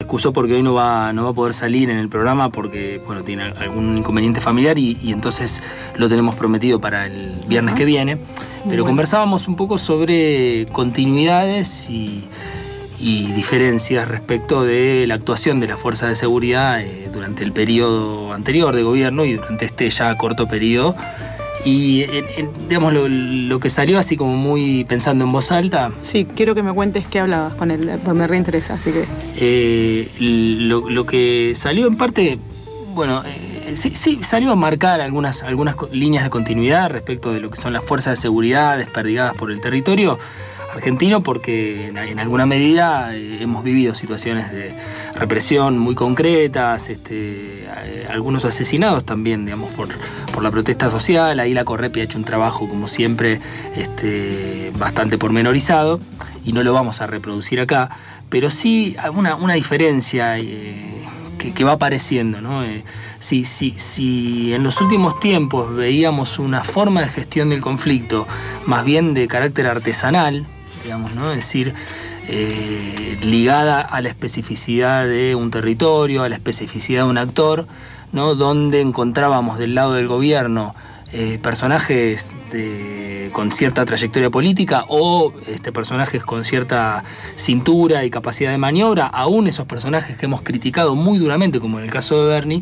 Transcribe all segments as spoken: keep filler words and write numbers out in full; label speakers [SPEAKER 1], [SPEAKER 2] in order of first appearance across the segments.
[SPEAKER 1] excusó porque hoy no va, no va a poder salir en el programa porque, bueno, tiene algún inconveniente familiar y, y entonces lo tenemos prometido para el viernes uh-huh. que viene. Pero bueno, conversábamos un poco sobre continuidades y, y diferencias respecto de la actuación de las fuerzas de seguridad eh, durante el periodo anterior de gobierno y durante este ya corto periodo. Y en, en, digamos lo, lo que salió así como muy pensando en voz alta.
[SPEAKER 2] Sí, quiero que me cuentes qué hablabas con él, porque me reinteresa, así que.
[SPEAKER 1] Eh, lo, lo que salió en parte, bueno, eh, sí, sí salió a marcar algunas, algunas líneas de continuidad respecto de lo que son las fuerzas de seguridad desperdigadas por el territorio argentino, porque en, en alguna medida eh, hemos vivido situaciones de represión muy concretas, este, eh, algunos asesinados también, digamos, por, por la protesta social. Ahí la Correpi ha hecho un trabajo, como siempre, este, bastante pormenorizado, y no lo vamos a reproducir acá, pero sí una, una diferencia eh, que, que va apareciendo, ¿no? Eh, si, si, si en los últimos tiempos veíamos una forma de gestión del conflicto más bien de carácter artesanal, digamos, ¿no? Es decir, eh, ligada a la especificidad de un territorio, a la especificidad de un actor, ¿no? Donde encontrábamos del lado del gobierno eh, personajes de, con cierta trayectoria política o este, personajes con cierta cintura y capacidad de maniobra, aún esos personajes que hemos criticado muy duramente, como en el caso de Bernie,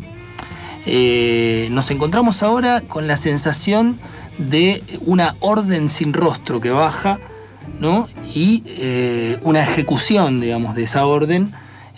[SPEAKER 1] eh, nos encontramos ahora con la sensación de una orden sin rostro que baja, ¿no? Y eh, una ejecución, digamos, de esa orden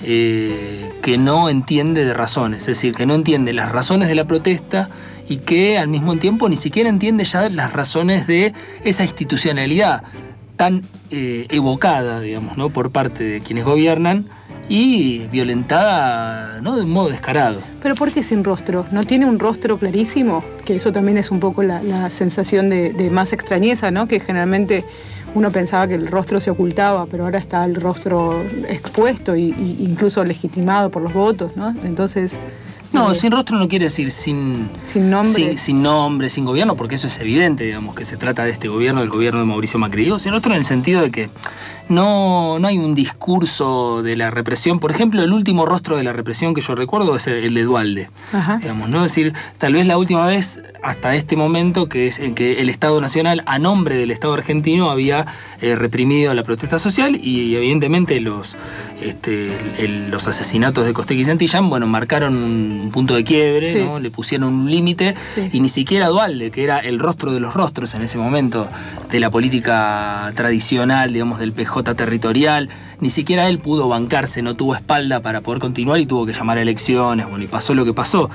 [SPEAKER 1] eh, que no entiende de razones, es decir, que no entiende las razones de la protesta y que al mismo tiempo ni siquiera entiende ya las razones de esa institucionalidad tan eh, evocada, digamos, ¿no? Por parte de quienes gobiernan y violentada, ¿no? De un modo descarado.
[SPEAKER 2] ¿Pero por qué sin rostro? ¿No tiene un rostro clarísimo? Que eso también es un poco la, la sensación de, de más extrañeza, ¿no? Que generalmente uno pensaba que el rostro se ocultaba, pero ahora está el rostro expuesto y, y incluso legitimado por los votos, ¿no? Entonces...
[SPEAKER 1] No, eh, sin rostro no quiere decir sin,
[SPEAKER 2] sin nombre.
[SPEAKER 1] Sin, sin nombre, sin gobierno, porque eso es evidente, digamos, que se trata de este gobierno, del gobierno de Mauricio Macri. Digo, sin rostro en el sentido de que no, no hay un discurso de la represión. Por ejemplo, el último rostro de la represión que yo recuerdo es el de Duhalde. Ajá. Digamos, ¿no? Es decir, tal vez la última vez hasta este momento que es en que el Estado Nacional, a nombre del Estado argentino, había eh, reprimido la protesta social y, y evidentemente los, este, el, los asesinatos de Costecchi y Santillán, bueno, marcaron un un punto de quiebre, sí. ¿no? Le pusieron un límite, sí. Y ni siquiera Duhalde, que era el rostro de los rostros en ese momento de la política tradicional, digamos, del P J territorial, ni siquiera él pudo bancarse, no tuvo espalda para poder continuar y tuvo que llamar a elecciones, bueno, y pasó lo que pasó.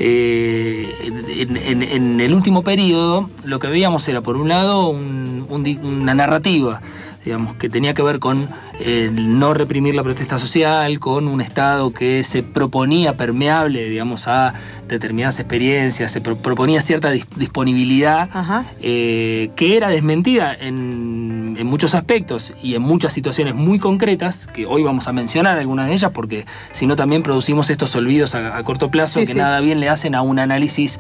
[SPEAKER 1] Eh, en, en, en el último periodo lo que veíamos era, por un lado, un, un, una narrativa, digamos, que tenía que ver con el no reprimir la protesta social, con un Estado que se proponía permeable, digamos, a determinadas experiencias, se pro proponía cierta dis disponibilidad, eh, que era desmentida en, en muchos aspectos y en muchas situaciones muy concretas, que hoy vamos a mencionar algunas de ellas, porque si no también producimos estos olvidos a, a corto plazo, sí, que sí. nada bien le hacen a un análisis,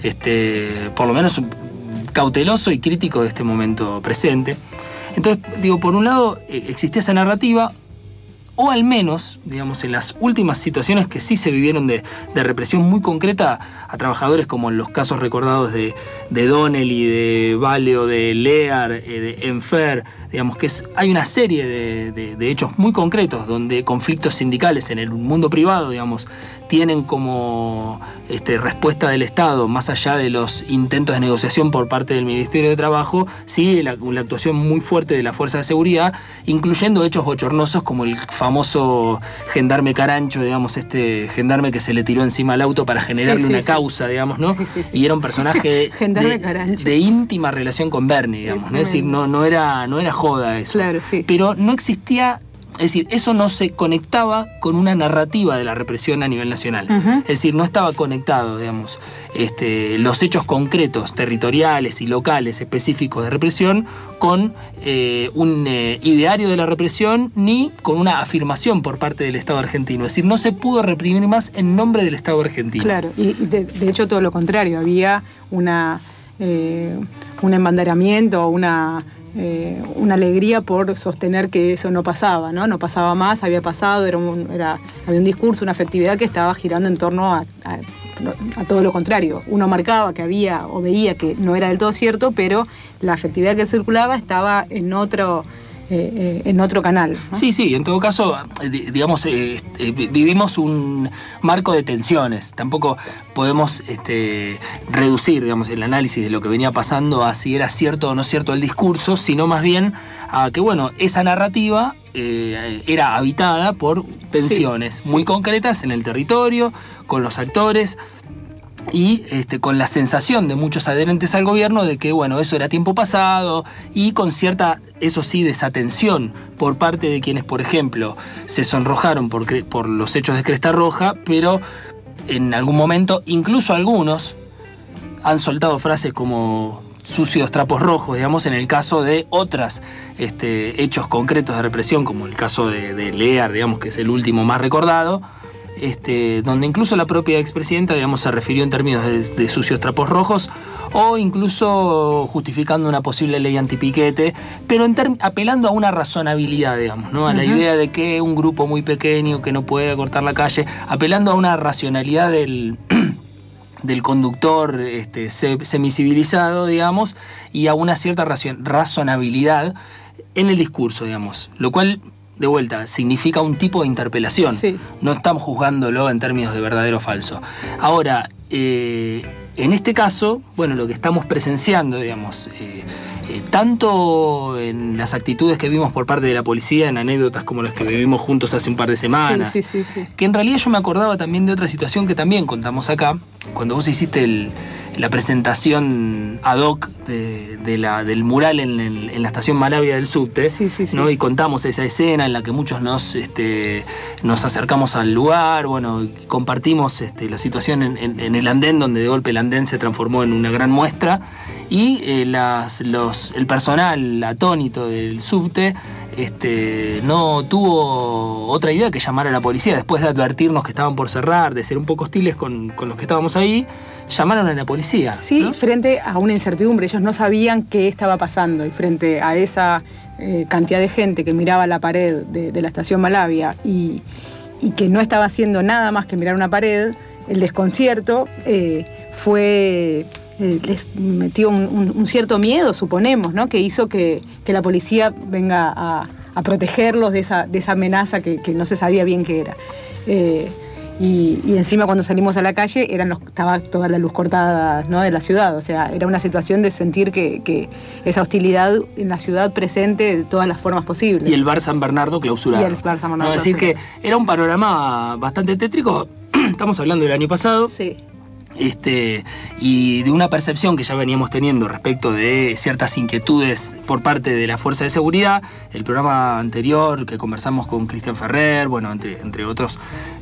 [SPEAKER 1] este, por lo menos cauteloso y crítico de este momento presente. Entonces, digo, por un lado existía esa narrativa, o al menos, digamos, en las últimas situaciones que sí se vivieron de, de represión muy concreta a trabajadores, como en los casos recordados de, de Donnelly, de Vale o de Lear, eh, de Enfer, digamos que es, hay una serie de, de, de hechos muy concretos donde conflictos sindicales en el mundo privado, digamos, tienen como este, respuesta del Estado, más allá de los intentos de negociación por parte del Ministerio de Trabajo, sí, la, la actuación muy fuerte de la Fuerza de Seguridad, incluyendo hechos bochornosos como el famoso gendarme Carancho, digamos, este gendarme que se le tiró encima al auto para generarle sí, sí, una sí. causa, digamos, ¿no? Sí, sí, sí. Y era un personaje de, de íntima relación con Bernie, digamos, ¿no? Es decir, no, no, era, no era joda eso.
[SPEAKER 2] Claro, sí.
[SPEAKER 1] Pero no existía... Es decir, eso no se conectaba con una narrativa de la represión a nivel nacional. Uh-huh. Es decir, no estaba conectado, digamos, este, los hechos concretos, territoriales y locales específicos de represión con eh, un eh, ideario de la represión ni con una afirmación por parte del Estado argentino. Es decir, no se pudo reprimir más en nombre del Estado argentino.
[SPEAKER 2] Claro, y de, de hecho todo lo contrario, había una... Eh, un embanderamiento, una eh, una alegría por sostener que eso no pasaba, ¿no? No pasaba más, había pasado, era un, era, había un discurso, una afectividad que estaba girando en torno a, a, a todo lo contrario. Uno marcaba que había o veía que no era del todo cierto, pero la afectividad que circulaba estaba en otro... Eh, eh, en otro canal, ¿no?
[SPEAKER 1] Sí, sí, en todo caso, digamos, eh, eh, vivimos un marco de tensiones. Tampoco podemos este, reducir, digamos, el análisis de lo que venía pasando a si era cierto o no cierto el discurso, sino más bien a que, bueno, esa narrativa eh, era habitada por tensiones sí, muy sí. concretas en el territorio, con los actores, y este, con la sensación de muchos adherentes al gobierno de que, bueno, eso era tiempo pasado, y con cierta, eso sí, desatención por parte de quienes, por ejemplo, se sonrojaron por, por los hechos de Cresta Roja, pero en algún momento, incluso algunos, han soltado frases como sucios trapos rojos, digamos, en el caso de otros este, hechos concretos de represión, como el caso de, de Lear, digamos, que es el último más recordado, Este, donde incluso la propia expresidenta, digamos, se refirió en términos de, de sucios trapos rojos, o incluso justificando una posible ley antipiquete, pero en term- apelando a una razonabilidad, digamos, ¿no? A la uh-huh. idea de que un grupo muy pequeño que no puede cortar la calle, apelando a una racionalidad del, del conductor este, semicivilizado, digamos, y a una cierta racion- razonabilidad en el discurso, digamos, lo cual... de vuelta, significa un tipo de interpelación. Sí. No estamos juzgándolo en términos de verdadero o falso. Ahora, eh, en este caso, bueno, lo que estamos presenciando, digamos, eh, eh, tanto en las actitudes que vimos por parte de la policía, en anécdotas como las que vivimos juntos hace un par de semanas,
[SPEAKER 2] sí, sí, sí, sí.
[SPEAKER 1] que en realidad yo me acordaba también de otra situación que también contamos acá, cuando vos hiciste el... la presentación ad hoc de, de la, del mural en, el, en la estación Malavia del subte,
[SPEAKER 2] sí, sí, sí.
[SPEAKER 1] ¿no? Y contamos esa escena en la que muchos nos, este, nos acercamos al lugar, bueno, compartimos este, la situación en, en, en el andén, donde de golpe el andén se transformó en una gran muestra, y eh, las, los, el personal atónito del subte este, no tuvo otra idea que llamar a la policía. Después de advertirnos que estaban por cerrar, de ser un poco hostiles con, con los que estábamos ahí, llamaron a la policía.
[SPEAKER 2] Sí,
[SPEAKER 1] ¿no?
[SPEAKER 2] Frente a una incertidumbre, ellos no sabían qué estaba pasando, y frente a esa eh, cantidad de gente que miraba la pared de, de la estación Malavia y, y que no estaba haciendo nada más que mirar una pared, el desconcierto eh, fue... Eh, les metió un, un, un cierto miedo, suponemos, ¿no? Que hizo que, que la policía venga a, a protegerlos de esa, de esa amenaza que, que no se sabía bien qué era. Eh, y, y encima cuando salimos a la calle eran los, estaba toda la luz cortada, ¿no? De la ciudad. O sea, era una situación de sentir que, que esa hostilidad en la ciudad presente de todas las formas posibles.
[SPEAKER 1] Y el bar San Bernardo clausurado.
[SPEAKER 2] Y el bar San Bernardo.
[SPEAKER 1] ¿No? Es decir, que era un panorama bastante tétrico. Estamos hablando del año pasado.
[SPEAKER 2] Sí.
[SPEAKER 1] Este, y de una percepción que ya veníamos teniendo respecto de ciertas inquietudes por parte de la Fuerza de Seguridad. El programa anterior que conversamos con Cristian Ferrer, bueno, entre, entre otros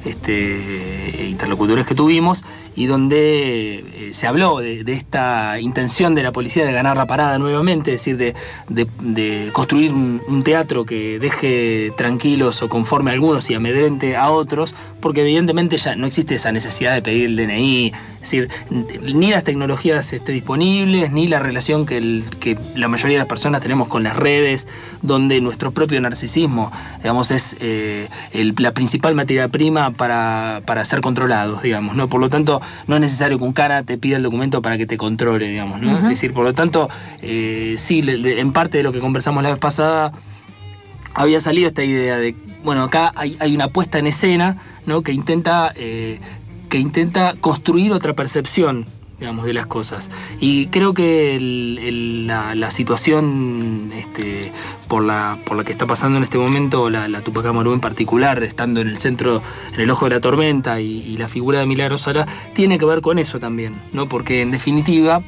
[SPEAKER 1] este, interlocutores que tuvimos, y donde eh, se habló de, de esta intención de la policía de ganar la parada nuevamente, es decir, de, de, de construir un, un teatro que deje tranquilos o conforme a algunos y amedrente a otros, porque evidentemente ya no existe esa necesidad de pedir el D N I. Es decir, ni las tecnologías este, disponibles, ni la relación que, el, que la mayoría de las personas tenemos con las redes, donde nuestro propio narcisismo, digamos, es eh, el, la principal materia prima para, para ser controlados, digamos, ¿no? Por lo tanto, no es necesario que un cara te pida el documento para que te controle, digamos, ¿no? Uh-huh. Es decir, por lo tanto, eh, sí, le, en parte de lo que conversamos la vez pasada, había salido esta idea de, bueno, acá hay, hay una puesta en escena, ¿no? Que intenta... Eh, que intenta construir otra percepción, digamos, de las cosas. Y creo que el, el, la, la situación este, por, la, por la que está pasando en este momento, la, la Tupac Amaru en particular, estando en el centro, en el ojo de la tormenta, y, y la figura de Milagros Sala, tiene que ver con eso también, ¿no? Porque en definitiva,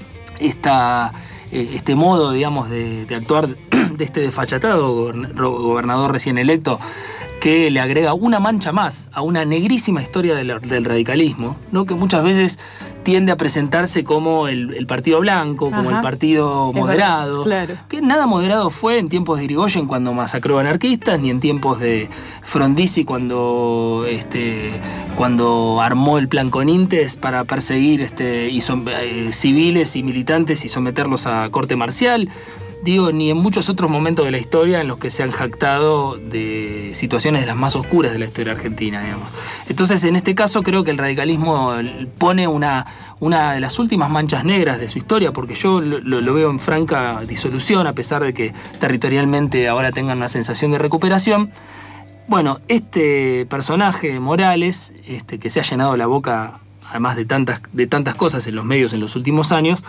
[SPEAKER 1] esta, este modo, digamos, de, de actuar de este desfachatado gobernador recién electo, que le agrega una mancha más a una negrísima historia del, del radicalismo, ¿no? Que muchas veces tiende a presentarse como el, el partido blanco, como Ajá. el partido moderado,
[SPEAKER 2] claro.
[SPEAKER 1] que nada moderado fue en tiempos de Irigoyen cuando masacró anarquistas, ni en tiempos de Frondizi cuando, este, cuando armó el plan Conintes para perseguir este, y son, eh, civiles y militantes y someterlos a corte marcial. digo, ni en muchos otros momentos de la historia en los que se han jactado de situaciones de las más oscuras de la historia argentina, digamos. Entonces, en este caso, creo que el radicalismo pone una, una de las últimas manchas negras de su historia, porque yo lo, lo veo en franca disolución, a pesar de que territorialmente ahora tengan una sensación de recuperación. Bueno, este personaje, Morales, este, que se ha llenado la boca, además de tantas, de tantas cosas en los medios en los últimos años,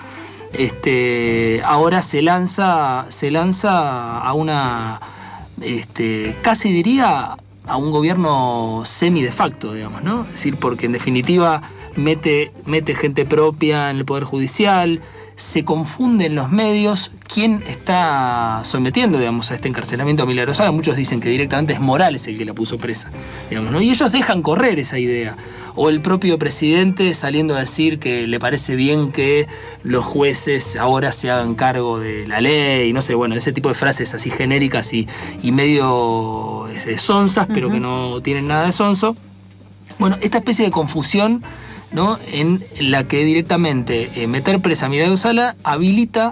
[SPEAKER 1] este, ahora se lanza, se lanza a una, este, casi diría, a un gobierno semi de facto, digamos, ¿no? Es decir, porque en definitiva mete, mete gente propia en el Poder Judicial, se confunde en los medios quién está sometiendo, digamos, a este encarcelamiento a Milagro Sala. Muchos dicen que directamente es Morales el que la puso presa, digamos, ¿no? Y ellos dejan correr esa idea. O el propio presidente saliendo a decir que le parece bien que los jueces ahora se hagan cargo de la ley, no sé, bueno, ese tipo de frases así genéricas y, y medio este, sonzas, uh-huh. pero que no tienen nada de sonso. Bueno, esta especie de confusión, ¿no?, en la que directamente eh, meter presa a Milagro Sala habilita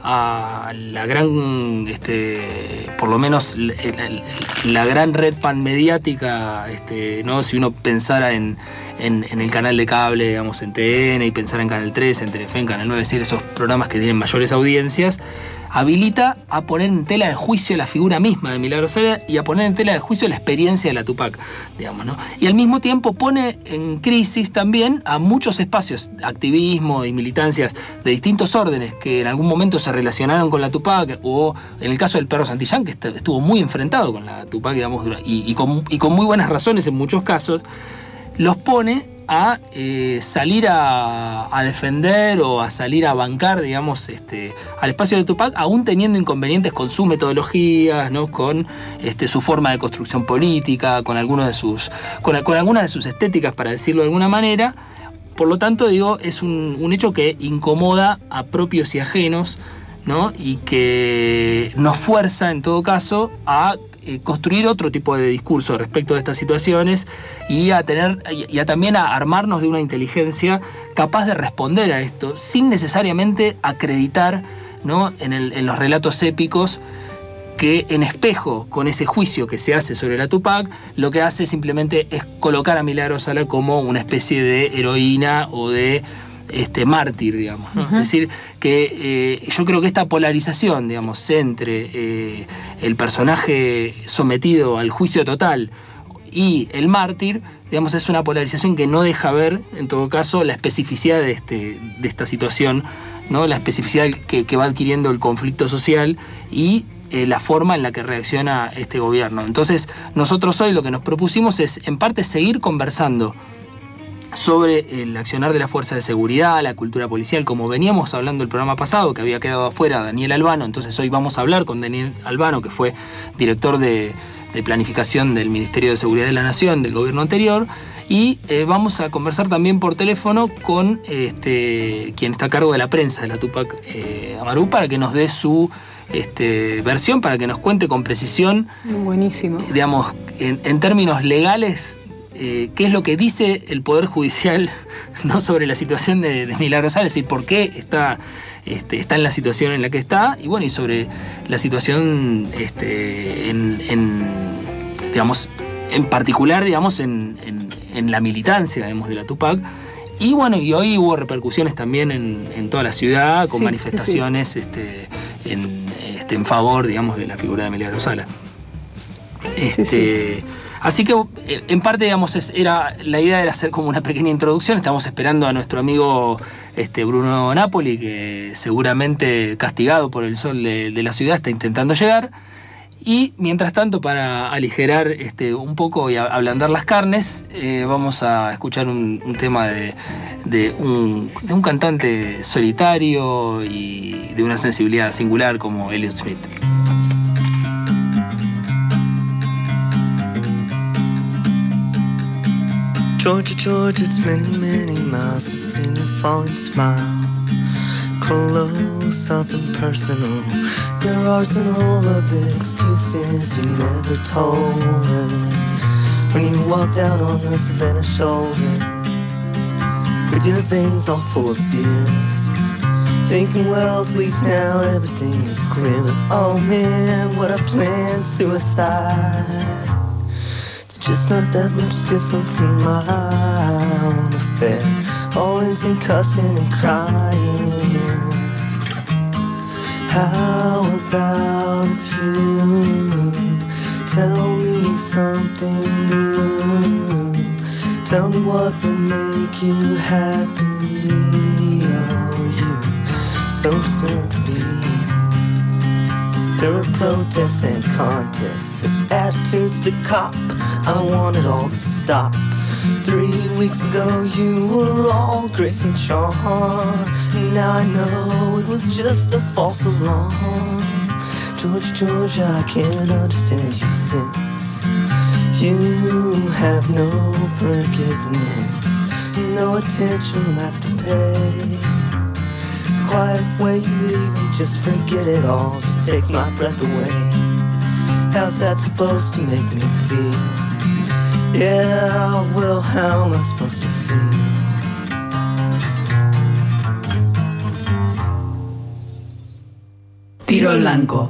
[SPEAKER 1] a la gran, este, por lo menos la, la, la gran red panmediática, este, ¿no? Si uno pensara en, en, en el canal de cable, digamos, en T N, y pensara en Canal tres, en Telefe, en Canal nueve, es decir, esos programas que tienen mayores audiencias, habilita a poner en tela de juicio la figura misma de Milagro Sala y a poner en tela de juicio la experiencia de la Tupac, digamos, ¿no? Y al mismo tiempo pone en crisis también a muchos espacios, activismo y militancias de distintos órdenes que en algún momento se relacionaron con la Tupac, o en el caso del Perro Santillán, que estuvo muy enfrentado con la Tupac, digamos, y, y, con, y con muy buenas razones en muchos casos, los pone a eh, salir a, a defender o a salir a bancar, digamos, este, al espacio de Tupac, aún teniendo inconvenientes con sus metodologías, ¿no?, con este, su forma de construcción política, con algunos de sus, con, con algunas de sus estéticas, para decirlo de alguna manera. Por lo tanto, digo, es un, un hecho que incomoda a propios y ajenos, ¿no?, y que nos fuerza, en todo caso, a construir otro tipo de discurso respecto de estas situaciones y a tener y a también a armarnos de una inteligencia capaz de responder a esto sin necesariamente acreditar, ¿no?, en, el, en los relatos épicos que, en espejo con ese juicio que se hace sobre la Tupac, lo que hace simplemente es colocar a Milagro Sala como una especie de heroína o de este mártir, digamos, ¿no? Uh-huh. Es decir, que eh, yo creo que esta polarización, digamos, entre eh, el personaje sometido al juicio total y el mártir, digamos, es una polarización que no deja ver, en todo caso, la especificidad de, este, de esta situación, ¿no?, la especificidad que, que va adquiriendo el conflicto social y eh, la forma en la que reacciona este gobierno. Entonces, nosotros hoy lo que nos propusimos es, en parte, seguir conversando sobre el accionar de la fuerza de seguridad, la cultura policial, como veníamos hablando el programa pasado, que había quedado afuera Daniel Albano. Entonces hoy vamos a hablar con Daniel Albano, que fue director de, de planificación del Ministerio de Seguridad de la Nación del gobierno anterior, y eh, vamos a conversar también por teléfono con este, quien está a cargo de la prensa de la Tupac eh, Amaru, para que nos dé su este, versión, para que nos cuente con precisión,
[SPEAKER 2] buenísimo,
[SPEAKER 1] digamos, en, en términos legales, Eh, qué es lo que dice el Poder Judicial, ¿no?, sobre la situación de, de Milagro Sala, es decir, por qué está, este, está en la situación en la que está, y bueno, y sobre la situación este, en, en, digamos, en particular, digamos, en, en, en la militancia, digamos, de la Tupac. Y bueno, y hoy hubo repercusiones también en, en toda la ciudad, con sí, manifestaciones sí. Este, en, este, en favor, digamos, de la figura de Milagro Sala. Este, sí, sí. Así que, en parte, digamos, es, era, la idea era hacer como una pequeña introducción. Estamos esperando a nuestro amigo este, Bruno Napoli, que seguramente, castigado por el sol de, de la ciudad, está intentando llegar. Y, mientras tanto, para aligerar este, un poco y ablandar las carnes, eh, vamos a escuchar un, un tema de, de, un, de un cantante solitario y de una sensibilidad singular como Elliott Smith.
[SPEAKER 3] Georgia, Georgia, it's many, many miles since seen your falling smile. Close up and personal, your arsenal of excuses you never told her. When you walked out on the Savannah shoulder, with your veins all full of beer, Thinking, well, at least now everything is clear. But oh man, what a plan, suicide. It's just not that much different from my own affair. All ends in cussing and crying. How about if you tell me something new? Tell me what will make you happy. Oh, you so deserve to be. There were protests and contests and attitudes to cop. I want it all to stop. Three weeks ago you were all grace and charm. Now I know it was just a false alarm. Georgia, Georgia, I can't understand you since you have no forgiveness, no attention left to pay. The quiet way you leave and just forget it all just takes my breath away. How's that supposed to make me feel? Yeah, well, how am I supposed to feel?
[SPEAKER 4] Tiro al blanco.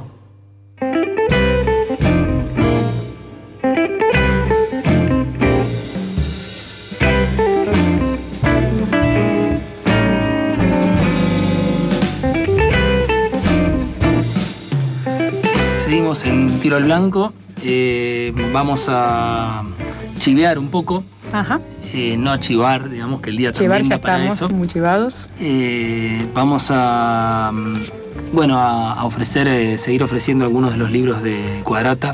[SPEAKER 1] Seguimos en Tiro al Blanco. Eh, vamos a chivear un poco.
[SPEAKER 2] Ajá.
[SPEAKER 1] Eh, no a chivar, digamos que el día
[SPEAKER 2] Chivar,
[SPEAKER 1] también
[SPEAKER 2] ya
[SPEAKER 1] va para
[SPEAKER 2] estamos
[SPEAKER 1] eso.
[SPEAKER 2] muy chivados.
[SPEAKER 1] Eh, vamos a, bueno, a, a ofrecer, eh, seguir ofreciendo algunos de los libros de Cuadrata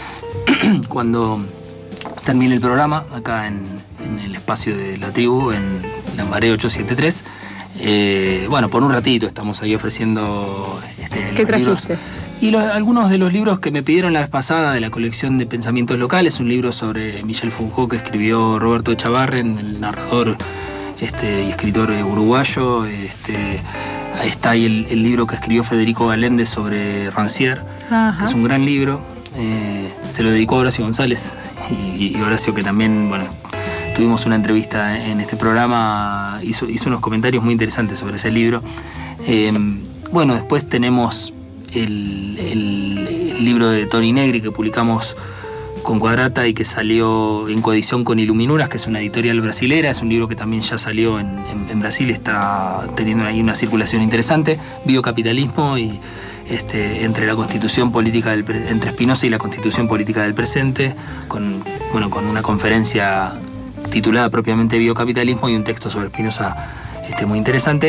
[SPEAKER 1] cuando termine el programa, acá en, en el espacio de la tribu, en Lambaré ochocientos setenta y tres. Eh, bueno, por un ratito estamos ahí ofreciendo este,
[SPEAKER 2] ¿Qué
[SPEAKER 1] los libros.
[SPEAKER 2] trajiste?
[SPEAKER 1] Y lo, algunos de los libros que me pidieron la vez pasada de la colección de Pensamientos Locales, un libro sobre Michel Foucault que escribió Roberto Echavarren, el narrador este, y escritor uruguayo. Este, ahí está ahí el, el libro que escribió Federico Galéndez sobre Rancière,
[SPEAKER 2] Ajá.
[SPEAKER 1] que es un gran libro. Eh, se lo dedicó a Horacio González y, y Horacio, que también, bueno, tuvimos una entrevista en este programa, hizo, hizo unos comentarios muy interesantes sobre ese libro. Eh, bueno, después tenemos El, el, el libro de Toni Negri que publicamos con Cuadrata y que salió en coedición con Iluminuras, que es una editorial brasilera. Es un libro que también ya salió en, en, en Brasil, está teniendo ahí una circulación interesante. Biocapitalismo y este, entre la constitución política del, entre Spinoza y la constitución política del presente, con, bueno, con una conferencia titulada propiamente Biocapitalismo y un texto sobre Spinoza este, muy interesante.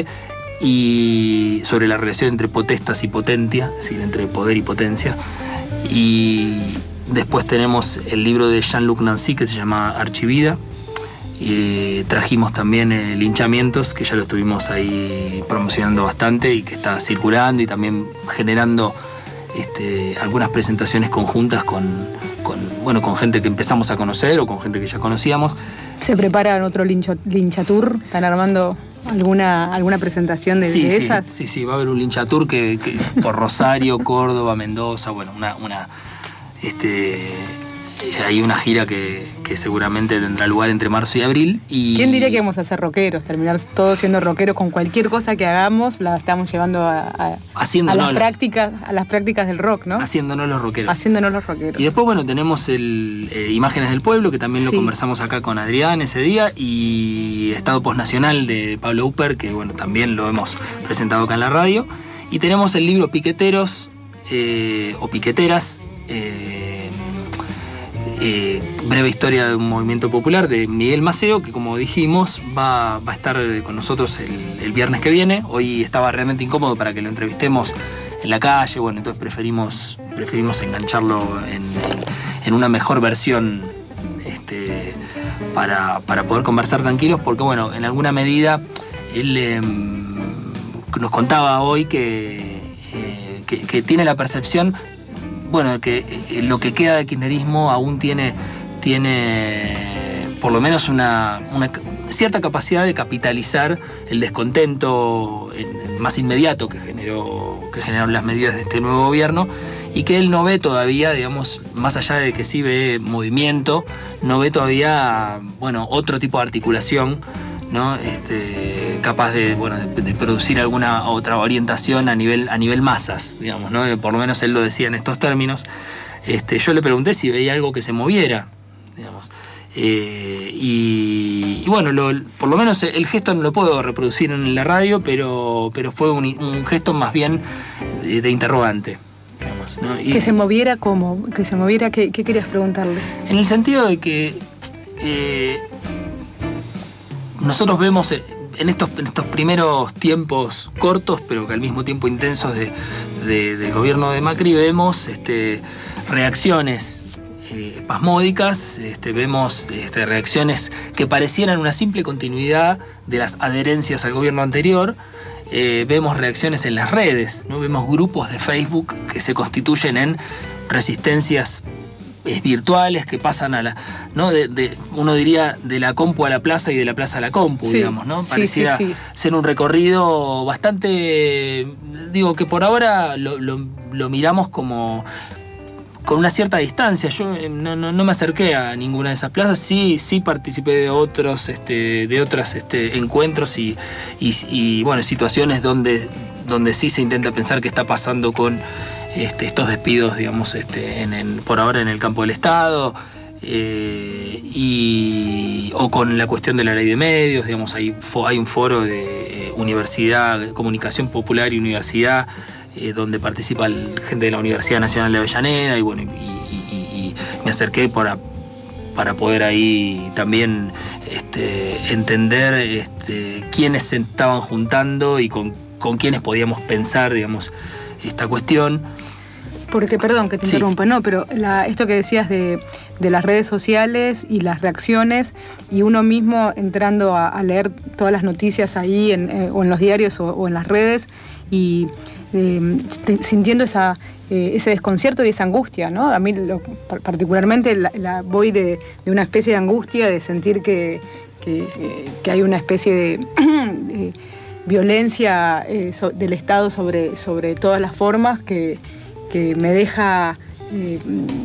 [SPEAKER 1] Y sobre la relación entre potestas y potentia, es decir, entre poder y potencia. Y después tenemos el libro de Jean-Luc Nancy que se llama Archivida. Y trajimos también eh, Linchamientos, que ya lo estuvimos ahí promocionando bastante y que está circulando y también generando este, algunas presentaciones conjuntas con, con, bueno, con gente que empezamos a conocer o con gente que ya conocíamos.
[SPEAKER 2] ¿Se preparan otro lincho, linchatur? ¿Están armando alguna, alguna presentación de,
[SPEAKER 1] sí,
[SPEAKER 2] de
[SPEAKER 1] sí,
[SPEAKER 2] esas?
[SPEAKER 1] Sí, sí, va a haber un linchatur que, que por Rosario, Córdoba, Mendoza, bueno, una, una este, hay una gira que, que seguramente tendrá lugar entre marzo y abril. Y
[SPEAKER 2] ¿quién diría que vamos a ser rockeros? Terminar todos siendo rockeros con cualquier cosa que hagamos, la estamos llevando a, a, a las prácticas, a las prácticas del rock, ¿no?
[SPEAKER 1] Haciéndonos los rockeros.
[SPEAKER 2] Haciéndonos los rockeros.
[SPEAKER 1] Y después, bueno, tenemos el eh, Imágenes del Pueblo, que también lo sí. conversamos acá con Adrián ese día, y Estado Postnacional de Pablo Upper, que bueno, también lo hemos presentado acá en la radio. Y tenemos el libro Piqueteros eh, o Piqueteras, eh, Eh, breve historia de un movimiento popular de Miguel Maceo, que como dijimos va, va a estar con nosotros el, el viernes que viene. Hoy estaba realmente incómodo para que lo entrevistemos en la calle, bueno, entonces preferimos, preferimos engancharlo en, en, en una mejor versión este, para, para poder conversar tranquilos, porque bueno, en alguna medida él eh, nos contaba hoy que, eh, que, que tiene la percepción, bueno, que eh, lo que queda de kirchnerismo aún tiene, tiene por lo menos una, una cierta capacidad de capitalizar el descontento más inmediato que generó, que generaron las medidas de este nuevo gobierno, y que él no ve todavía, digamos, más allá de que sí ve movimiento, no ve todavía, bueno, otro tipo de articulación ¿no? Este, capaz de, bueno, de, de producir alguna otra orientación a nivel, a nivel masas, digamos, ¿no? Por lo menos él lo decía en estos términos. Este, yo le pregunté si veía algo que se moviera, digamos. Eh, y, y bueno, lo, por lo menos el gesto no lo puedo reproducir en la radio, pero, pero fue un, un gesto más bien de, de interrogante. Digamos, ¿no? Y,
[SPEAKER 2] que se moviera cómo, que se moviera, ¿qué, qué querías preguntarle?
[SPEAKER 1] En el sentido de que eh, nosotros vemos en estos, en estos primeros tiempos cortos, pero que al mismo tiempo intensos de, de, del gobierno de Macri, vemos este, reacciones eh, pasmódicas, este, vemos este, reacciones que parecieran una simple continuidad de las adherencias al gobierno anterior. Eh, vemos reacciones en las redes, ¿no? Vemos grupos de Facebook que se constituyen en resistencias eh, virtuales que pasan a la, ¿no? De, de, uno diría de la compu a la plaza y de la plaza a la compu,
[SPEAKER 2] sí,
[SPEAKER 1] digamos, ¿no?
[SPEAKER 2] Sí,
[SPEAKER 1] Pareciera
[SPEAKER 2] sí, sí.
[SPEAKER 1] ser un recorrido bastante, digo que por ahora lo, lo, lo miramos como con una cierta distancia. Yo no, no, no me acerqué a ninguna de esas plazas, sí, sí participé de otros, este, de otros este, encuentros y, y, y bueno, situaciones donde, donde sí se intenta pensar qué está pasando con este, estos despidos, digamos, este, en, en, por ahora en el campo del Estado, eh, y, o con la cuestión de la ley de medios, digamos, hay, hay un foro de eh, universidad, comunicación popular y universidad, Eh, donde participa el, gente de la Universidad Nacional de Avellaneda, y bueno, y, y, y me acerqué para, para poder ahí también este, entender este, quiénes se estaban juntando y con, con quiénes podíamos pensar, digamos, esta cuestión.
[SPEAKER 2] Porque, perdón que te
[SPEAKER 1] Sí.
[SPEAKER 2] interrumpa, no, pero la, esto que decías de, de las redes sociales y las reacciones, y uno mismo entrando a, a leer todas las noticias ahí, en, eh, o en los diarios o, o en las redes, y eh, te, sintiendo esa, eh, ese desconcierto y esa angustia, ¿no? A mí lo, particularmente la, la, voy de, de una especie de angustia, de sentir que, que, que hay una especie de, de violencia eh, so, del Estado sobre, sobre todas las formas que, que me deja eh,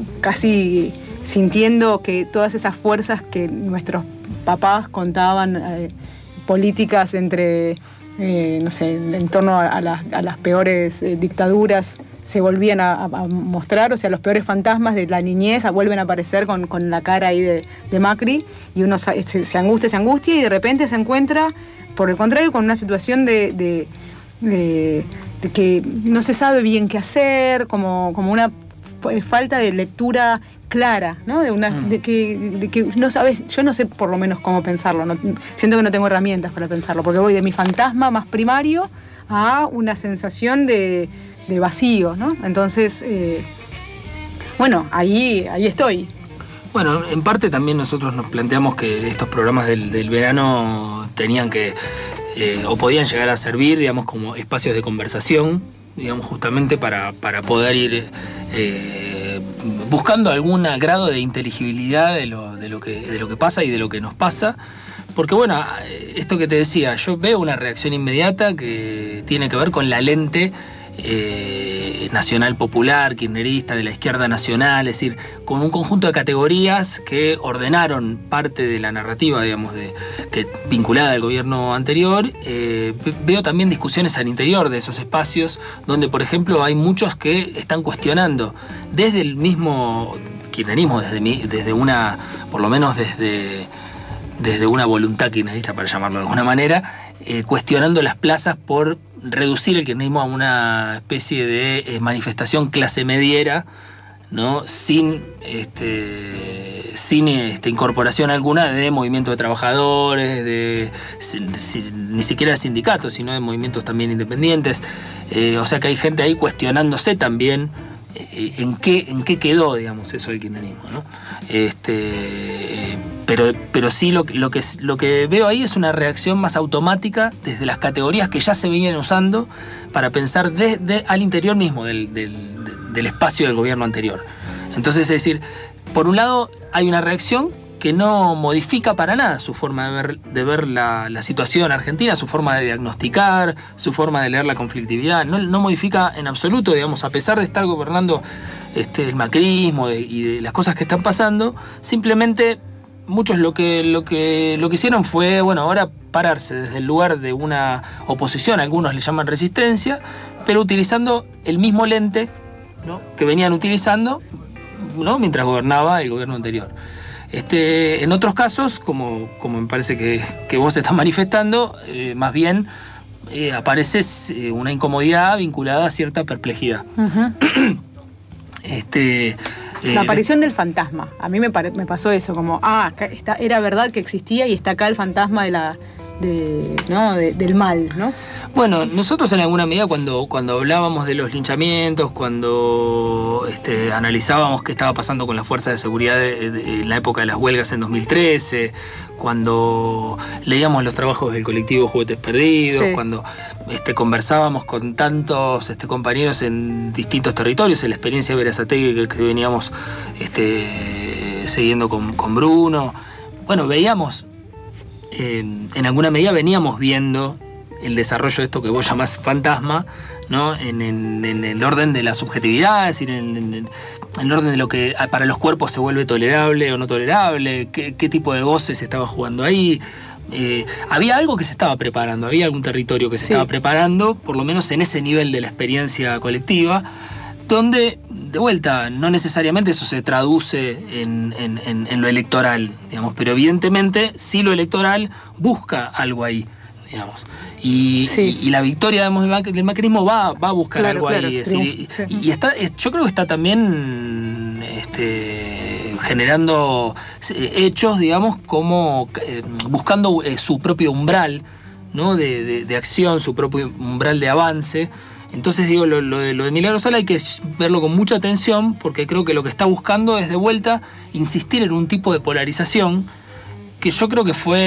[SPEAKER 2] casi sintiendo que todas esas fuerzas que nuestros papás contaban, eh, políticas entre... Eh, no sé, en torno a, a, las, a las peores eh, dictaduras se volvían a, a mostrar, o sea, los peores fantasmas de la niñez vuelven a aparecer con, con la cara ahí de, de Macri, y uno se, se angustia, se angustia y de repente se encuentra, por el contrario, con una situación de, de, de, de que no se sabe bien qué hacer, como, como una falta de lectura clara, ¿no? De una, mm. de que, de que no sabes, yo no sé por lo menos cómo pensarlo, no, siento que no tengo herramientas para pensarlo, porque voy de mi fantasma más primario a una sensación de, de vacío, ¿no? Entonces, eh, bueno, ahí, ahí estoy.
[SPEAKER 1] Bueno, en parte también nosotros nos planteamos que estos programas del, del verano tenían que, eh, o podían llegar a servir, digamos, como espacios de conversación, digamos, justamente para, para poder ir eh, buscando algún grado de inteligibilidad de lo, de, lo que, de lo que pasa y de lo que nos pasa. Porque bueno, esto que te decía, yo veo una reacción inmediata que tiene que ver con la lente eh, nacional popular, kirchnerista, de la izquierda nacional, es decir, con un conjunto de categorías que ordenaron parte de la narrativa, digamos, de, que vinculada al gobierno anterior. Eh, veo también discusiones al interior de esos espacios, donde, por ejemplo, hay muchos que están cuestionando desde el mismo kirchnerismo, desde, mi, desde una, por lo menos desde, desde una voluntad kirchnerista, para llamarlo de alguna manera, eh, cuestionando las plazas por reducir el kirchnerismo a una especie de eh, manifestación clase mediera, ¿no? Sin, este, sin este, incorporación alguna de movimientos de trabajadores, de, de, de, ni siquiera de sindicatos, sino de movimientos también independientes. Eh, o sea que hay gente ahí cuestionándose también eh, en qué, en qué quedó, digamos, eso del kirchnerismo, ¿no? Este, pero, pero sí lo, lo, que, lo que veo ahí es una reacción más automática desde las categorías que ya se venían usando para pensar desde al interior mismo del, del, del espacio del gobierno anterior. Entonces, es decir, por un lado hay una reacción que no modifica para nada su forma de ver, de ver la, la situación argentina, su forma de diagnosticar, su forma de leer la conflictividad. No, no modifica en absoluto, digamos, a pesar de estar gobernando este, el macrismo de, y de las cosas que están pasando, simplemente muchos lo que, lo que, lo que hicieron fue, bueno, ahora pararse desde el lugar de una oposición, algunos le llaman resistencia, pero utilizando el mismo lente, ¿no?, que venían utilizando, ¿no?, mientras gobernaba el gobierno anterior. Este, en otros casos, como, como me parece que, que vos estás manifestando, eh, más bien eh, aparece eh, una incomodidad vinculada a cierta perplejidad.
[SPEAKER 2] Uh-huh.
[SPEAKER 1] este,
[SPEAKER 2] La eh, aparición del fantasma. A mí me, pare, me pasó eso, como, ah, está, era verdad que existía y está acá el fantasma de la, de, ¿no? de, del mal, ¿no?
[SPEAKER 1] Bueno, nosotros en alguna medida cuando, cuando hablábamos de los linchamientos, cuando este, analizábamos qué estaba pasando con las fuerzas de seguridad de, de, en la época de las huelgas en dos mil trece, cuando leíamos los trabajos del colectivo Juguetes Perdidos, sí. cuando este, conversábamos con tantos este, compañeros en distintos territorios, en la experiencia de Berazategui que, que veníamos este, siguiendo con, con Bruno, bueno, veíamos, eh, en alguna medida veníamos viendo el desarrollo de esto que vos llamás fantasma, ¿no?, en, en, en el orden de la subjetividad, es decir, en, en, en el orden de lo que para los cuerpos se vuelve tolerable o no tolerable, qué, qué tipo de goce se estaba jugando ahí. Eh, había algo que se estaba preparando, había algún territorio que se sí. estaba preparando, por lo menos en ese nivel de la experiencia colectiva, donde, de vuelta, no necesariamente eso se traduce en, en, en, en lo electoral, digamos, pero evidentemente sí lo electoral busca algo ahí, digamos. Y, sí. y, y la victoria, digamos, del macrismo va, va a buscar claro, algo claro, ahí. Es decir, sí. y, y está, yo creo que está también este, generando hechos, digamos, como eh, buscando eh, su propio umbral, ¿no?, de, de, de acción, su propio umbral de avance. Entonces, digo, lo, lo, de, lo de Milagro Sala hay que verlo con mucha atención, porque creo que lo que está buscando es, de vuelta, insistir en un tipo de polarización que yo creo que fue,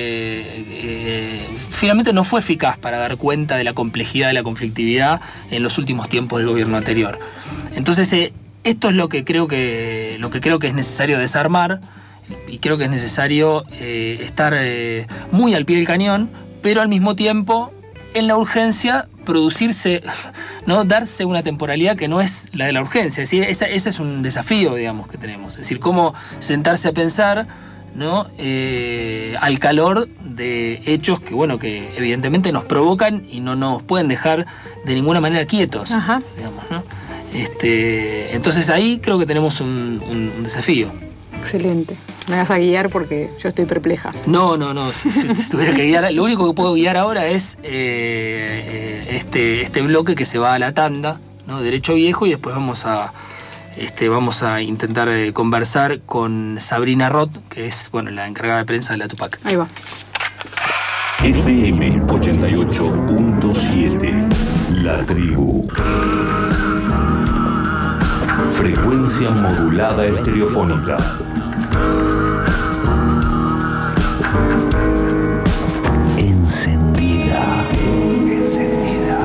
[SPEAKER 1] eh, finalmente no fue eficaz para dar cuenta de la complejidad de la conflictividad en los últimos tiempos del gobierno anterior. Entonces, eh, esto es lo que creo que, lo que creo que es necesario desarmar, y creo que es necesario eh, estar eh, muy al pie del cañón, pero al mismo tiempo, en la urgencia, producirse, ¿no?, darse una temporalidad que no es la de la urgencia. Es decir, ese, ese es un desafío, digamos, que tenemos. Es decir, cómo sentarse a pensar, ¿no?, eh, al calor de hechos que, bueno, que evidentemente nos provocan y no nos pueden dejar de ninguna manera quietos. Ajá. Digamos, ¿no? Este, entonces ahí creo que tenemos un, un, un desafío.
[SPEAKER 2] Excelente. Me vas a guiar porque yo estoy perpleja.
[SPEAKER 1] No, no, no. Si, si, si tuviera que guiar, lo único que puedo guiar ahora es eh, este, este bloque que se va a la tanda, ¿no?, Derecho Viejo, y después vamos a Este, vamos a intentar eh, conversar con Sabrina Roth, que es, bueno, la encargada de prensa de la Tupac.
[SPEAKER 2] Ahí va.
[SPEAKER 4] F M ochenta y ocho punto siete, La Tribu. Frecuencia modulada estereofónica. Encendida. Encendida.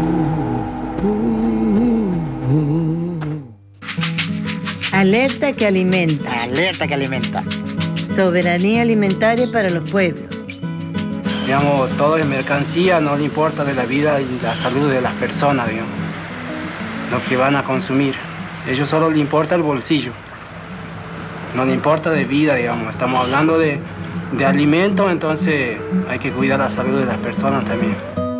[SPEAKER 5] Alerta que alimenta.
[SPEAKER 6] Alerta que alimenta.
[SPEAKER 5] Soberanía alimentaria para los pueblos.
[SPEAKER 7] Digamos, todo es mercancía, no le importa de la vida y la salud de las personas, digamos, lo que van a consumir. A ellos solo les importa el bolsillo, no le importa de vida, digamos. Estamos hablando de, de alimentos, entonces hay que cuidar la salud de las personas también.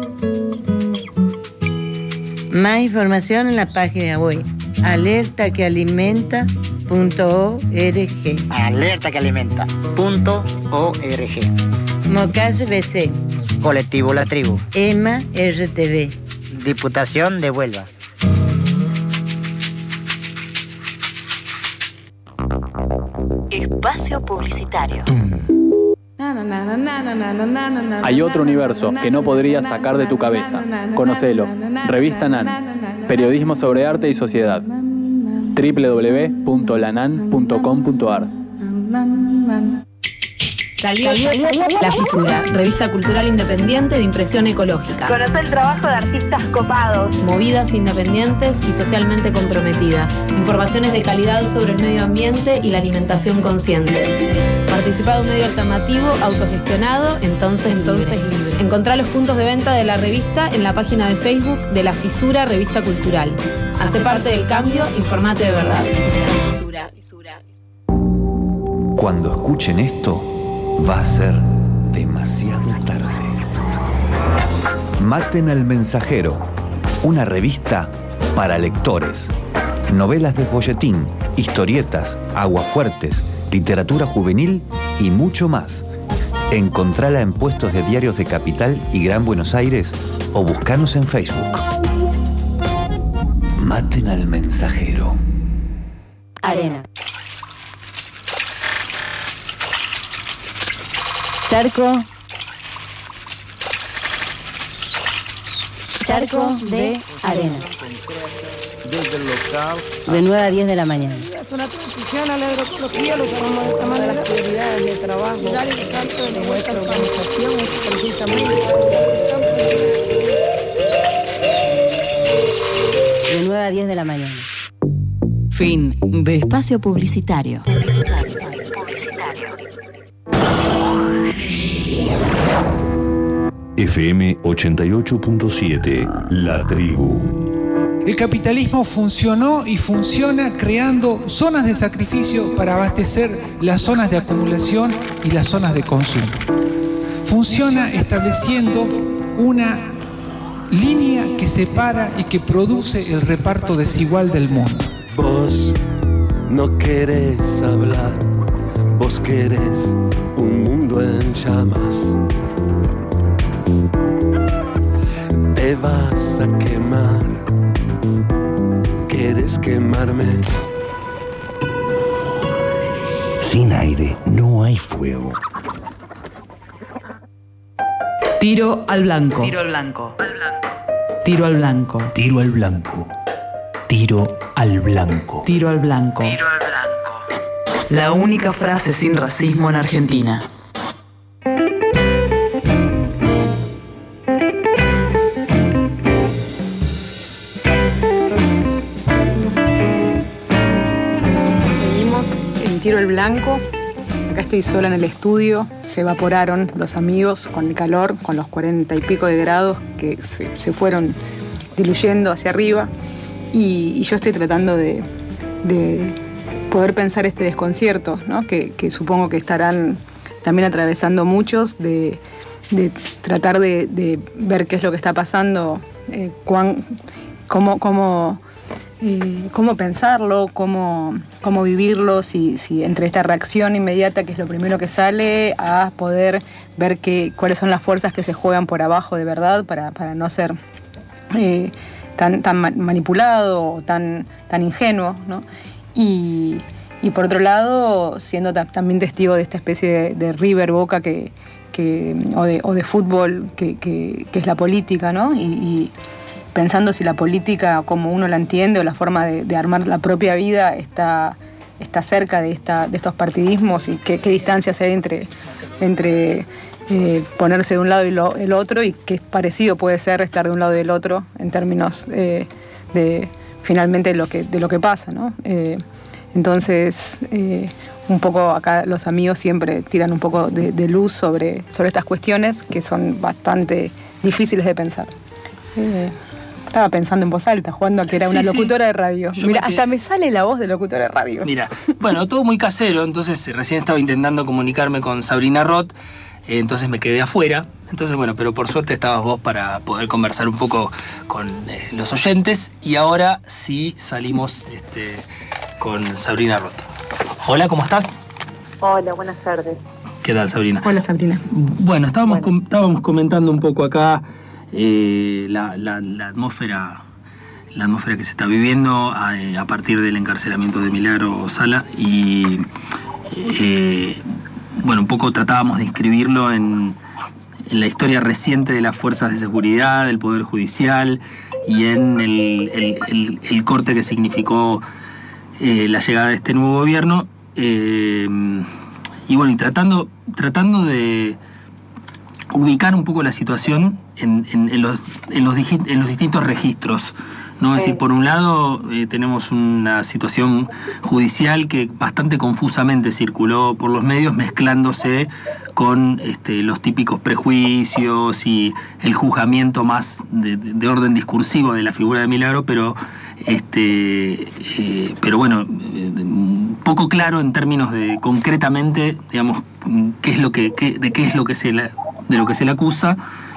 [SPEAKER 5] Más información en la página web alerta que alimenta punto org.
[SPEAKER 6] alerta que alimenta punto org.
[SPEAKER 5] Mocase B C.
[SPEAKER 6] Colectivo La Tribu.
[SPEAKER 5] E M A R T V.
[SPEAKER 6] Diputación de Huelva.
[SPEAKER 8] Espacio publicitario.
[SPEAKER 9] Hay otro universo que no podrías sacar de tu cabeza. Conocelo. Revista Nan. Periodismo sobre arte y sociedad. doble u doble u doble u punto lanan punto com punto ar.
[SPEAKER 10] Salió La Fisura, revista cultural independiente de impresión ecológica.
[SPEAKER 11] Conocer el trabajo de artistas copados.
[SPEAKER 10] Movidas independientes y socialmente comprometidas. Informaciones de calidad sobre el medio ambiente y la alimentación consciente. Participa de un medio alternativo, autogestionado, entonces, entonces libre. Encontrá los puntos de venta de la revista en la página de Facebook de La Fisura, revista cultural. Hace parte del cambio, informate de verdad. Fisura, fisura.
[SPEAKER 8] Cuando escuchen esto, va a ser demasiado tarde. Maten al mensajero, una revista para lectores. Novelas de folletín, historietas, aguafuertes, literatura juvenil y mucho más. Encontrala en puestos de diarios de Capital y Gran Buenos Aires o buscanos en Facebook. Maten al mensajero.
[SPEAKER 12] Arena. Charco. Charco de arena.
[SPEAKER 13] Desde el local.
[SPEAKER 12] De nueve a diez de la mañana.
[SPEAKER 14] Es una transición a la agroecología, lo llamamos de esta manera. Las prioridades de trabajo. Y dar el salto de nuestra organización es precisamente
[SPEAKER 12] de nueve a diez de la mañana.
[SPEAKER 15] Fin de espacio publicitario.
[SPEAKER 4] F M ochenta y ocho punto siete, La Tribu.
[SPEAKER 16] El capitalismo funcionó y funciona creando zonas de sacrificio para abastecer las zonas de acumulación y las zonas de consumo. Funciona estableciendo una línea que separa y que produce el reparto desigual del mundo.
[SPEAKER 3] Vos no querés hablar, vos querés un mundo en llamas. Te vas a quemar, quieres quemarme.
[SPEAKER 4] Sin aire no hay fuego.
[SPEAKER 17] Tiro al blanco.
[SPEAKER 18] Tiro al blanco.
[SPEAKER 17] Tiro al blanco.
[SPEAKER 1] Tiro al blanco. Tiro al blanco.
[SPEAKER 17] Tiro al blanco.
[SPEAKER 18] Tiro al blanco.
[SPEAKER 17] La única frase sin racismo en Argentina.
[SPEAKER 2] Seguimos en Tiro al blanco. Acá estoy sola en el estudio. Se evaporaron los amigos con el calor, con los cuarenta y pico de grados que se, se fueron diluyendo hacia arriba. Y, y yo estoy tratando de, de poder pensar este desconcierto, ¿no? que, que supongo que estarán también atravesando muchos, de, de tratar de, de ver qué es lo que está pasando, eh, cuán, cómo, cómo, eh, cómo pensarlo, cómo, cómo vivirlo, si, si entre esta reacción inmediata, que es lo primero que sale, a poder ver que, cuáles son las fuerzas que se juegan por abajo de verdad para, para no ser eh, tan, tan manipulado o tan, tan ingenuo, ¿no? Y, y por otro lado, siendo ta- también testigo de esta especie de, de River Boca que, que, o, de, o de fútbol que, que, que es la política, ¿no? Y, y pensando si la política, como uno la entiende, o la forma de, de armar la propia vida está, está cerca de, esta, de estos partidismos y qué, qué distancias hay entre, entre eh, ponerse de un lado y lo, el otro, y qué parecido puede ser estar de un lado y del otro en términos eh, de finalmente lo que, de lo que pasa, ¿no? Eh, entonces, eh, un poco acá los amigos siempre tiran un poco de, de luz sobre, sobre estas cuestiones que son bastante difíciles de pensar. Eh, Estaba pensando en voz alta, jugando a que era una
[SPEAKER 1] Sí, sí.
[SPEAKER 2] locutora de radio.
[SPEAKER 1] Yo
[SPEAKER 2] Mira,
[SPEAKER 1] me quedé-
[SPEAKER 2] hasta me sale la voz de locutora de radio.
[SPEAKER 1] Mira, bueno, todo muy casero, entonces eh, recién estaba intentando comunicarme con Sabrina Roth, eh, entonces me quedé afuera. Entonces, bueno, pero por suerte estabas vos para poder conversar un poco con eh, los oyentes, y ahora sí salimos este, con Sabrina Roth. Hola, ¿cómo estás?
[SPEAKER 11] Hola, buenas tardes.
[SPEAKER 1] ¿Qué tal, Sabrina?
[SPEAKER 2] Hola, Sabrina.
[SPEAKER 1] Bueno, estábamos, com- estábamos comentando un poco acá eh, la, la- la atmósfera la atmósfera que se está viviendo a, a partir del encarcelamiento de Milagro Sala, y eh, bueno, un poco tratábamos de inscribirlo en, en la historia reciente de las fuerzas de seguridad, del Poder Judicial, y en el, el- el- el corte que significó eh, la llegada de este nuevo gobierno. Eh, y bueno, y tratando, tratando de ubicar un poco la situación en, en- en los, en, los, digi- en los distintos registros, ¿no? Es decir, por un lado eh, tenemos una situación judicial que bastante confusamente circuló por los medios, mezclándose con este, los típicos prejuicios y el juzgamiento más de, de, de orden discursivo de la figura de Milagro, pero este eh, pero bueno, eh, poco claro en términos de concretamente, digamos, qué es lo que qué, de qué es lo que se la, de lo que se le acusa,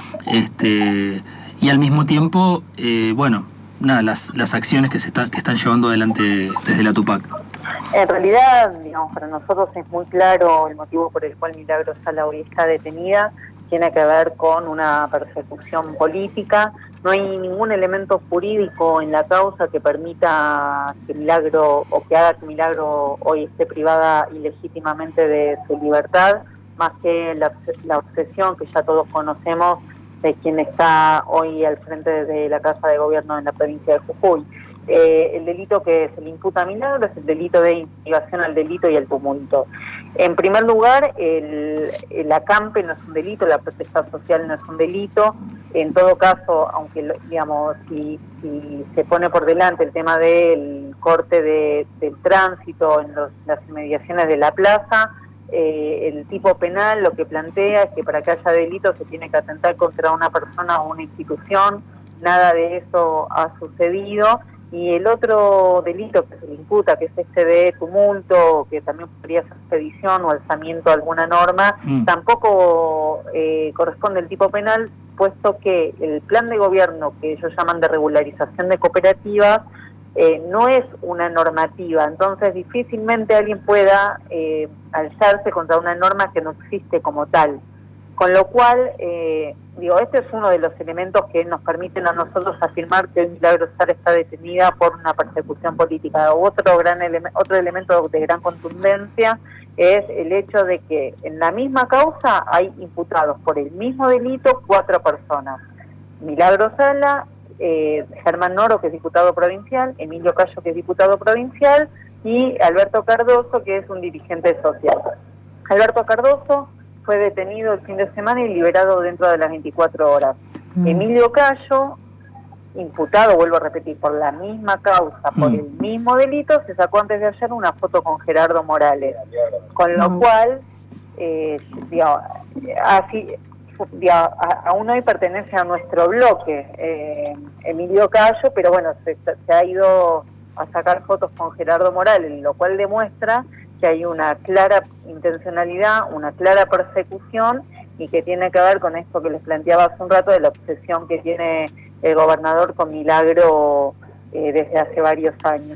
[SPEAKER 1] este y al mismo tiempo eh, bueno, nada, las, las acciones que se está, que están llevando adelante desde la Tupac.
[SPEAKER 11] En realidad, digamos, para nosotros es muy claro el motivo por el cual Milagro Sala hoy está detenida. Tiene que ver con una persecución política. No hay ningún elemento jurídico en la causa que permita que Milagro, o que haga que Milagro hoy esté privada ilegítimamente de su libertad, más que la, la obsesión que ya todos conocemos de quien está hoy al frente de la Casa de Gobierno en la provincia de Jujuy. Eh, el delito que se le imputa a Milagro es el delito de instigación al delito y al tumulto. En primer lugar, el, el acampe no es un delito, la protesta social no es un delito. En todo caso, aunque digamos, si, si se pone por delante el tema del corte de, del tránsito en los, las inmediaciones de la plaza, eh, el tipo penal lo que plantea es que para que haya delito se tiene que atentar contra una persona o una institución. Nada de eso ha sucedido. Y el otro delito que se le imputa, que es este de tumulto, que también podría ser sedición o alzamiento de alguna norma, mm. tampoco eh, corresponde al tipo penal, puesto que el plan de gobierno que ellos llaman de regularización de cooperativas eh, no es una normativa. Entonces difícilmente alguien pueda eh, alzarse contra una norma que no existe como tal. Con lo cual, eh, digo, este es uno de los elementos que nos permiten a nosotros afirmar que Milagro Sala está detenida por una persecución política. Otro gran ele otro elemento de gran contundencia es el hecho de que en la misma causa hay imputados por el mismo delito cuatro personas. Milagro Sala, eh, Germán Noro, que es diputado provincial, Emilio Cayo, que es diputado provincial, y Alberto Cardoso, que es un dirigente social. Alberto Cardoso fue detenido el fin de semana y liberado dentro de las veinticuatro horas. Mm. Emilio Cayo, imputado, vuelvo a repetir, por la misma causa, por mm. el mismo delito, se sacó antes de ayer una foto con Gerardo Morales, con lo mm. cual, eh, digamos, así, digamos, aún hoy pertenece a nuestro bloque, eh, Emilio Cayo, pero bueno, se, se ha ido a sacar fotos con Gerardo Morales, lo cual demuestra que hay una clara intencionalidad, una clara persecución, y que tiene que ver con esto que les planteaba hace un rato de la obsesión que tiene el gobernador con Milagro eh, desde hace varios años.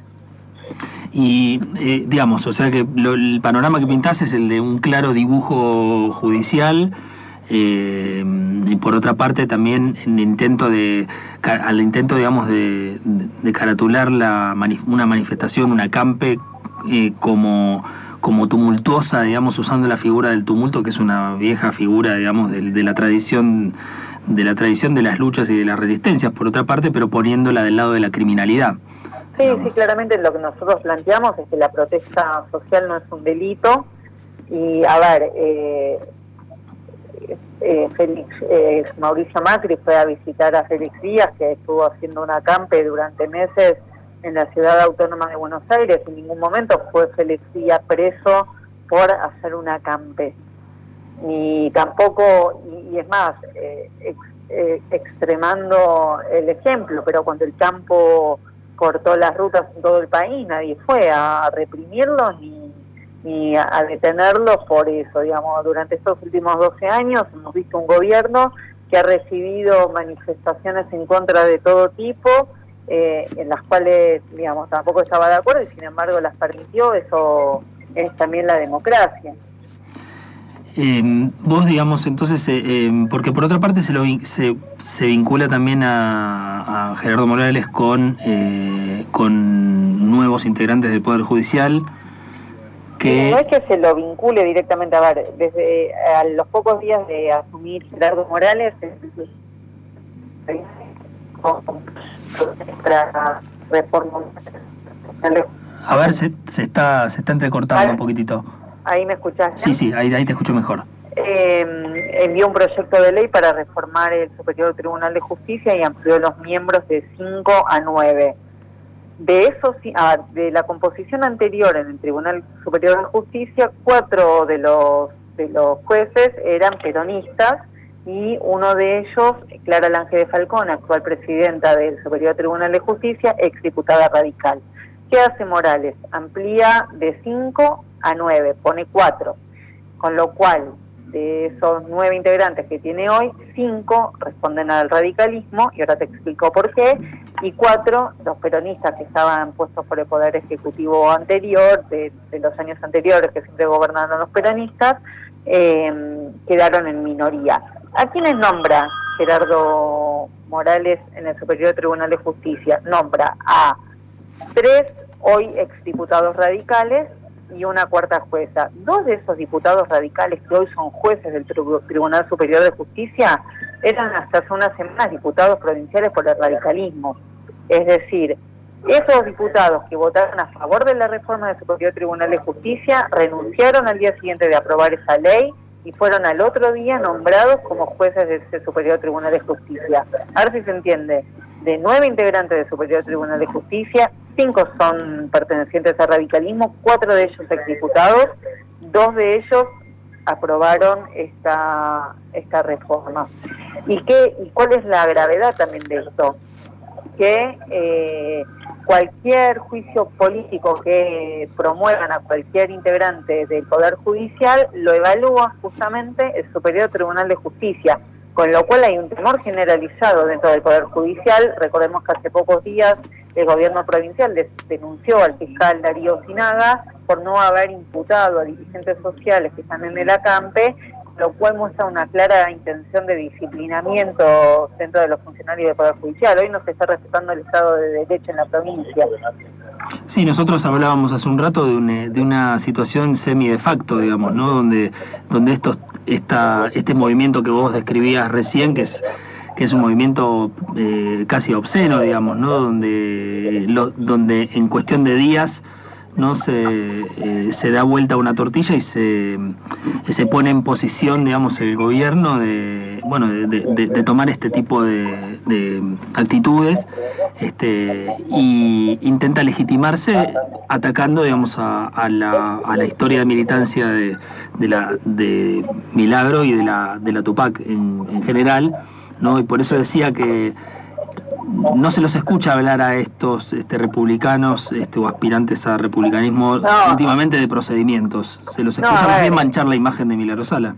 [SPEAKER 1] Y eh, digamos, o sea que lo, el panorama que pintás es el de un claro dibujo judicial, eh, y por otra parte también el intento de al intento digamos de, de, de caratular la manif una manifestación, un acampe Eh, como, como tumultuosa, digamos, usando la figura del tumulto, que es una vieja figura, digamos, de, de la tradición de la tradición de las luchas y de las resistencias, por otra parte, pero poniéndola del lado de la criminalidad.
[SPEAKER 11] Sí, digamos. Sí, claramente lo que nosotros planteamos es que la protesta social no es un delito, y a ver, eh, eh, Félix, eh, Mauricio Macri fue a visitar a Félix Díaz, que estuvo haciendo un acampe durante meses en la ciudad autónoma de Buenos Aires. En ningún momento fue Félix Díaz preso por hacer un acampe. Ni tampoco, y, y es más, eh, ex, eh, extremando el ejemplo, pero cuando el campo cortó las rutas en todo el país, nadie fue a reprimirlos ni, ni a, a detenerlos por eso. Digamos, durante estos últimos doce años hemos visto un gobierno que ha recibido manifestaciones en contra de todo tipo, Eh, en las cuales, digamos, tampoco estaba de acuerdo y sin embargo las permitió. Eso es también la democracia.
[SPEAKER 1] Eh, vos, digamos, entonces, eh, eh, porque por otra parte se, lo, se, se vincula también a, a Gerardo Morales con, eh, con nuevos integrantes del Poder Judicial, que...
[SPEAKER 11] No es que se lo vincule directamente, a ver, desde a los pocos días de asumir Gerardo Morales, para reforma.
[SPEAKER 1] A ver, se, se está se está entrecortando un poquitito.
[SPEAKER 11] ¿Ahí me escuchás?
[SPEAKER 1] Sí, sí, ahí, ahí te escucho mejor.
[SPEAKER 11] Eh, envió un proyecto de ley para reformar el Superior Tribunal de Justicia y amplió los miembros de cinco a nueve. De eso, de la composición anterior en el Tribunal Superior de Justicia, cuatro de los de los jueces eran peronistas y uno de ellos, Clara Lange de Falcón, actual presidenta del Superior Tribunal de Justicia, exdiputada radical. ¿Qué hace Morales? Amplía de cinco a nueve, pone cuatro, con lo cual de esos nueve integrantes que tiene hoy, cinco responden al radicalismo, y ahora te explico por qué, y cuatro, los peronistas que estaban puestos por el Poder Ejecutivo anterior, de, de los años anteriores, que siempre gobernaron los peronistas, eh, quedaron en minoría. ¿A quiénes nombra Gerardo Morales en el Superior Tribunal de Justicia? Nombra a tres hoy exdiputados radicales y una cuarta jueza. Dos de esos diputados radicales que hoy son jueces del Tribunal Superior de Justicia eran hasta hace unas semanas diputados provinciales por el radicalismo. Es decir, esos diputados que votaron a favor de la reforma del Superior Tribunal de Justicia renunciaron al día siguiente de aprobar esa ley y fueron al otro día nombrados como jueces de ese Superior Tribunal de Justicia. A ver si se entiende. De nueve integrantes del Superior Tribunal de Justicia, cinco son pertenecientes al radicalismo, cuatro de ellos exdiputados, dos de ellos aprobaron esta esta reforma. ¿Y qué y cuál es la gravedad también de esto? Que eh, cualquier juicio político que promuevan a cualquier integrante del Poder Judicial lo evalúa justamente el Superior Tribunal de Justicia, con lo cual hay un temor generalizado dentro del Poder Judicial. Recordemos que hace pocos días el gobierno provincial denunció al fiscal Darío Sinaga por no haber imputado a dirigentes sociales que están en el acampe, lo cual muestra una clara intención de disciplinamiento dentro de los funcionarios del Poder Judicial. Hoy no se está respetando el Estado de Derecho en la provincia.
[SPEAKER 1] Sí, nosotros hablábamos hace un rato de una, de una situación semi de facto, digamos, ¿no? Donde, donde estos, esta, este movimiento que vos describías recién, que es que es un movimiento eh, casi obsceno, digamos, ¿no? Donde, lo, donde en cuestión de días no se, eh, se da vuelta una tortilla y se, se pone en posición, digamos, el gobierno de, bueno, de, de, de tomar este tipo de, de actitudes, este, y intenta legitimarse atacando, digamos, a, a, la, a la historia de militancia de, de la de Milagro y de la de la Tupac en, en general, ¿no? Y por eso decía que no se los escucha hablar a estos este, republicanos este, o aspirantes a republicanismo no. últimamente de procedimientos. Se los escucha no, más bien manchar la imagen de Milagro Sala.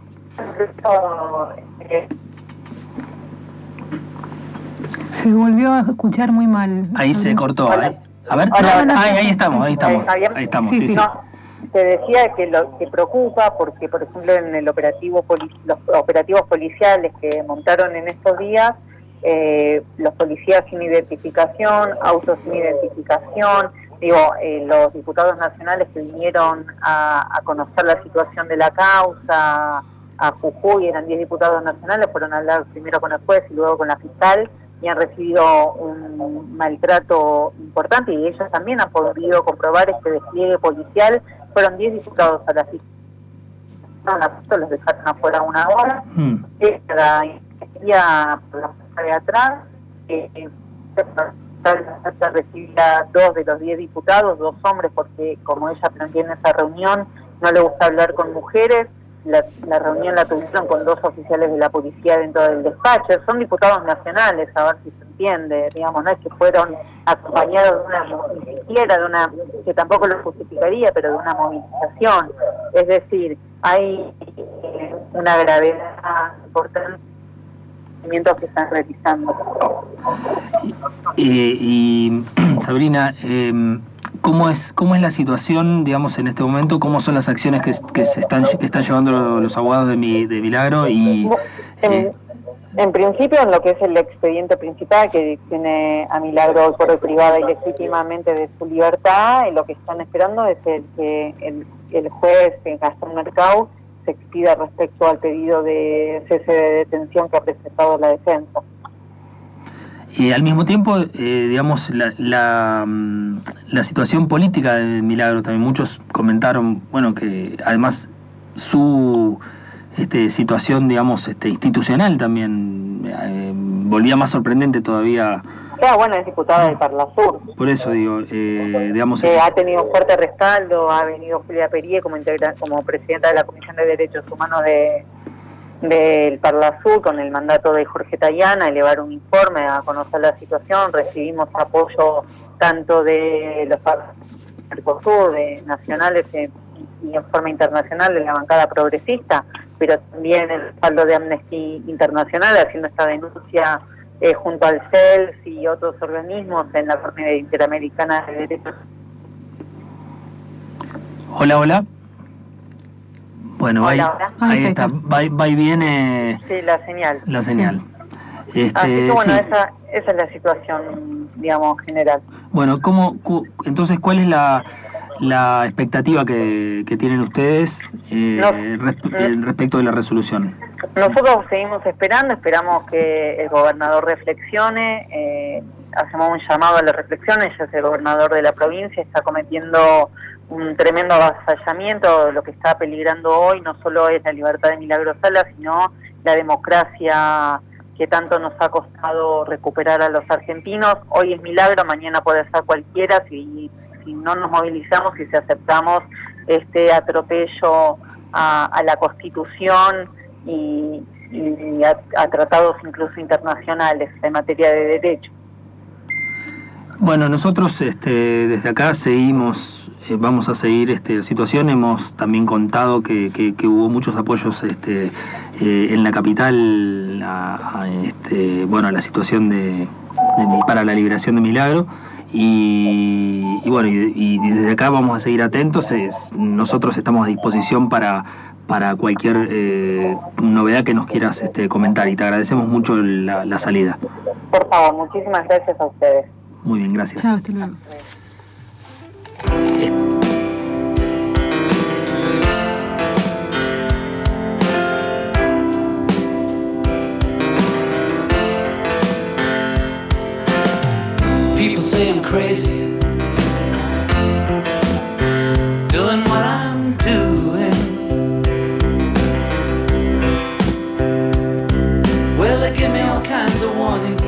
[SPEAKER 2] Se volvió a escuchar muy mal.
[SPEAKER 1] Ahí se cortó.
[SPEAKER 11] Hola.
[SPEAKER 1] A ver,
[SPEAKER 11] Hola,
[SPEAKER 1] no,
[SPEAKER 11] hola.
[SPEAKER 1] Ahí, ahí estamos, ahí estamos.
[SPEAKER 11] Ahí,
[SPEAKER 1] ahí estamos,
[SPEAKER 11] sí,
[SPEAKER 1] sí,
[SPEAKER 11] sí.
[SPEAKER 1] sí.
[SPEAKER 11] No, te decía que lo que preocupa, porque por ejemplo en el operativo poli los operativos policiales que montaron en estos días, Eh, los policías sin identificación, autos sin identificación, digo, eh, los diputados nacionales que vinieron a, a conocer la situación de la causa a Jujuy, eran diez diputados nacionales, fueron a hablar primero con el juez y luego con la fiscal y han recibido un maltrato importante, y ellos también han podido comprobar este despliegue policial. Fueron diez diputados a la fiscal, no, los dejaron afuera una hora, mm. la ingeniería por la de atrás, eh, recibir a dos de los diez diputados, dos hombres, porque como ella planteó en esa reunión, no le gusta hablar con mujeres. La, la reunión la tuvieron con dos oficiales de la policía dentro del despacho. Son diputados nacionales, a ver si se entiende, digamos, no es que fueron acompañados de una, ni siquiera de una, que tampoco lo justificaría, pero de una movilización. Es decir, hay eh, una gravedad importante que están realizando.
[SPEAKER 1] Eh, y Sabrina, eh, ¿cómo es cómo es la situación, digamos, en este momento? ¿Cómo son las acciones que, que se están que están llevando los abogados de, mi, de Milagro? Y
[SPEAKER 11] en,
[SPEAKER 1] eh,
[SPEAKER 11] en principio, en lo que es el expediente principal que tiene a Milagro por privada y legítimamente de su libertad, lo que están esperando es el que el, el juez Gastón Mercado se expida respecto al pedido de cese de detención que ha presentado la defensa.
[SPEAKER 1] Y al mismo tiempo, eh, digamos, la, la, la situación política de Milagro también, muchos comentaron, bueno, que además su este, situación, digamos, este, institucional también eh, volvía más sorprendente todavía
[SPEAKER 11] sea, bueno, es diputada del Parlasur.
[SPEAKER 1] Por eso digo, eh, digamos...
[SPEAKER 11] Eh, ha tenido fuerte respaldo, ha venido Julia Perie como, integra como presidenta de la Comisión de Derechos Humanos de del Parlasur, con el mandato de Jorge Tayana, a elevar un informe, a conocer la situación. Recibimos apoyo tanto de los Mercosur, de nacionales eh, y en forma internacional de la bancada progresista, pero también el respaldo de Amnesty Internacional haciendo esta denuncia eh, junto al C E L S y otros organismos en la Corte Interamericana de Derechos.
[SPEAKER 1] Hola, hola. Bueno,
[SPEAKER 11] Hola,
[SPEAKER 1] ahí,
[SPEAKER 11] hola.
[SPEAKER 1] ahí está, va, va y viene
[SPEAKER 11] Sí, la señal.
[SPEAKER 1] la señal.
[SPEAKER 11] Sí.
[SPEAKER 1] Este,
[SPEAKER 11] Así que bueno,
[SPEAKER 1] sí.
[SPEAKER 11] esa, esa es la situación, digamos, general.
[SPEAKER 1] Bueno, ¿cómo, cu, entonces, ¿cuál es la, la expectativa que, que tienen ustedes eh,
[SPEAKER 11] No,
[SPEAKER 1] resp eh, respecto de la resolución?
[SPEAKER 11] Nosotros seguimos esperando, esperamos que el gobernador reflexione, eh, hacemos un llamado a la reflexión. Ella es el gobernador de la provincia, está cometiendo un tremendo avasallamiento. Lo que está peligrando hoy no solo es la libertad de Milagro Sala, sino la democracia que tanto nos ha costado recuperar a los argentinos. Hoy es Milagro, mañana puede ser cualquiera si, si no nos movilizamos y si aceptamos este atropello a, a la Constitución y, y a, a tratados incluso internacionales en materia de derecho.
[SPEAKER 1] Bueno, nosotros este, desde acá seguimos, eh, vamos a seguir este, la situación. Hemos también contado que, que, que hubo muchos apoyos este, eh, en la capital a, a, este, bueno, a la situación de, de, para la liberación de Milagro. Y, y bueno, y, y desde acá vamos a seguir atentos. Es, nosotros estamos a disposición para, para cualquier eh, novedad que nos quieras este, comentar, y te agradecemos mucho la, la salida.
[SPEAKER 11] Por favor, muchísimas gracias a ustedes.
[SPEAKER 1] Muy bien, gracias.
[SPEAKER 2] Chao, hasta luego.
[SPEAKER 3] People say I'm crazy, doing what I'm doing. Well, they give me all kinds of warnings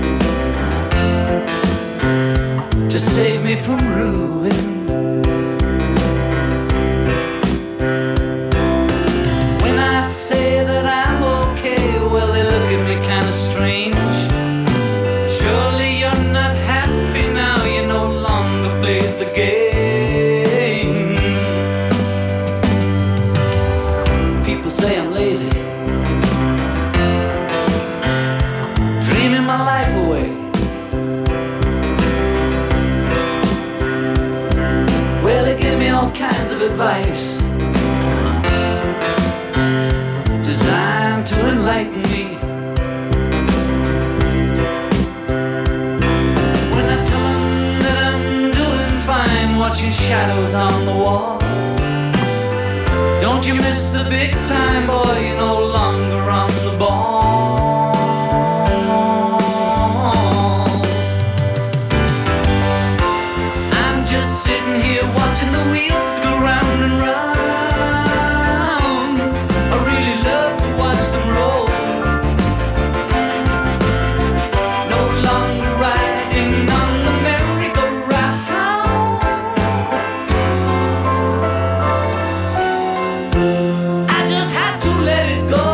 [SPEAKER 3] to save me from ruin. When I say that I'm okay, well, they look at me kind of strange. Surely you're not happy now, you no longer play the game. People say I'm lazy, dreaming my life away. Well, they give me all kinds of advice designed to enlighten me. When I tell them that I'm doing fine, watching shadows on the wall, don't you miss the big time, boy, you're no longer on the ball. I'm just sitting here watching the wheels go round and round. I really love to watch them roll. No longer riding on the merry-go-round. I just had to let it go.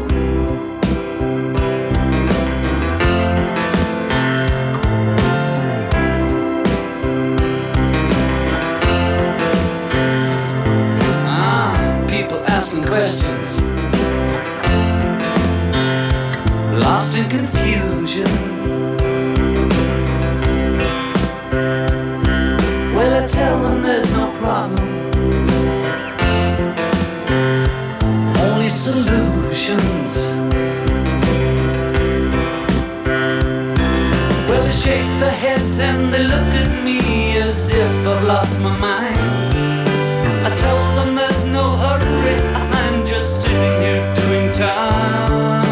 [SPEAKER 3] Ah, people asking questions, lost in confusion. Well, I tell them there's no problem, only solutions. Well, they shake their heads and they look at me as if I've lost my mind. I tell them there's no hurry, I'm just sitting here doing time.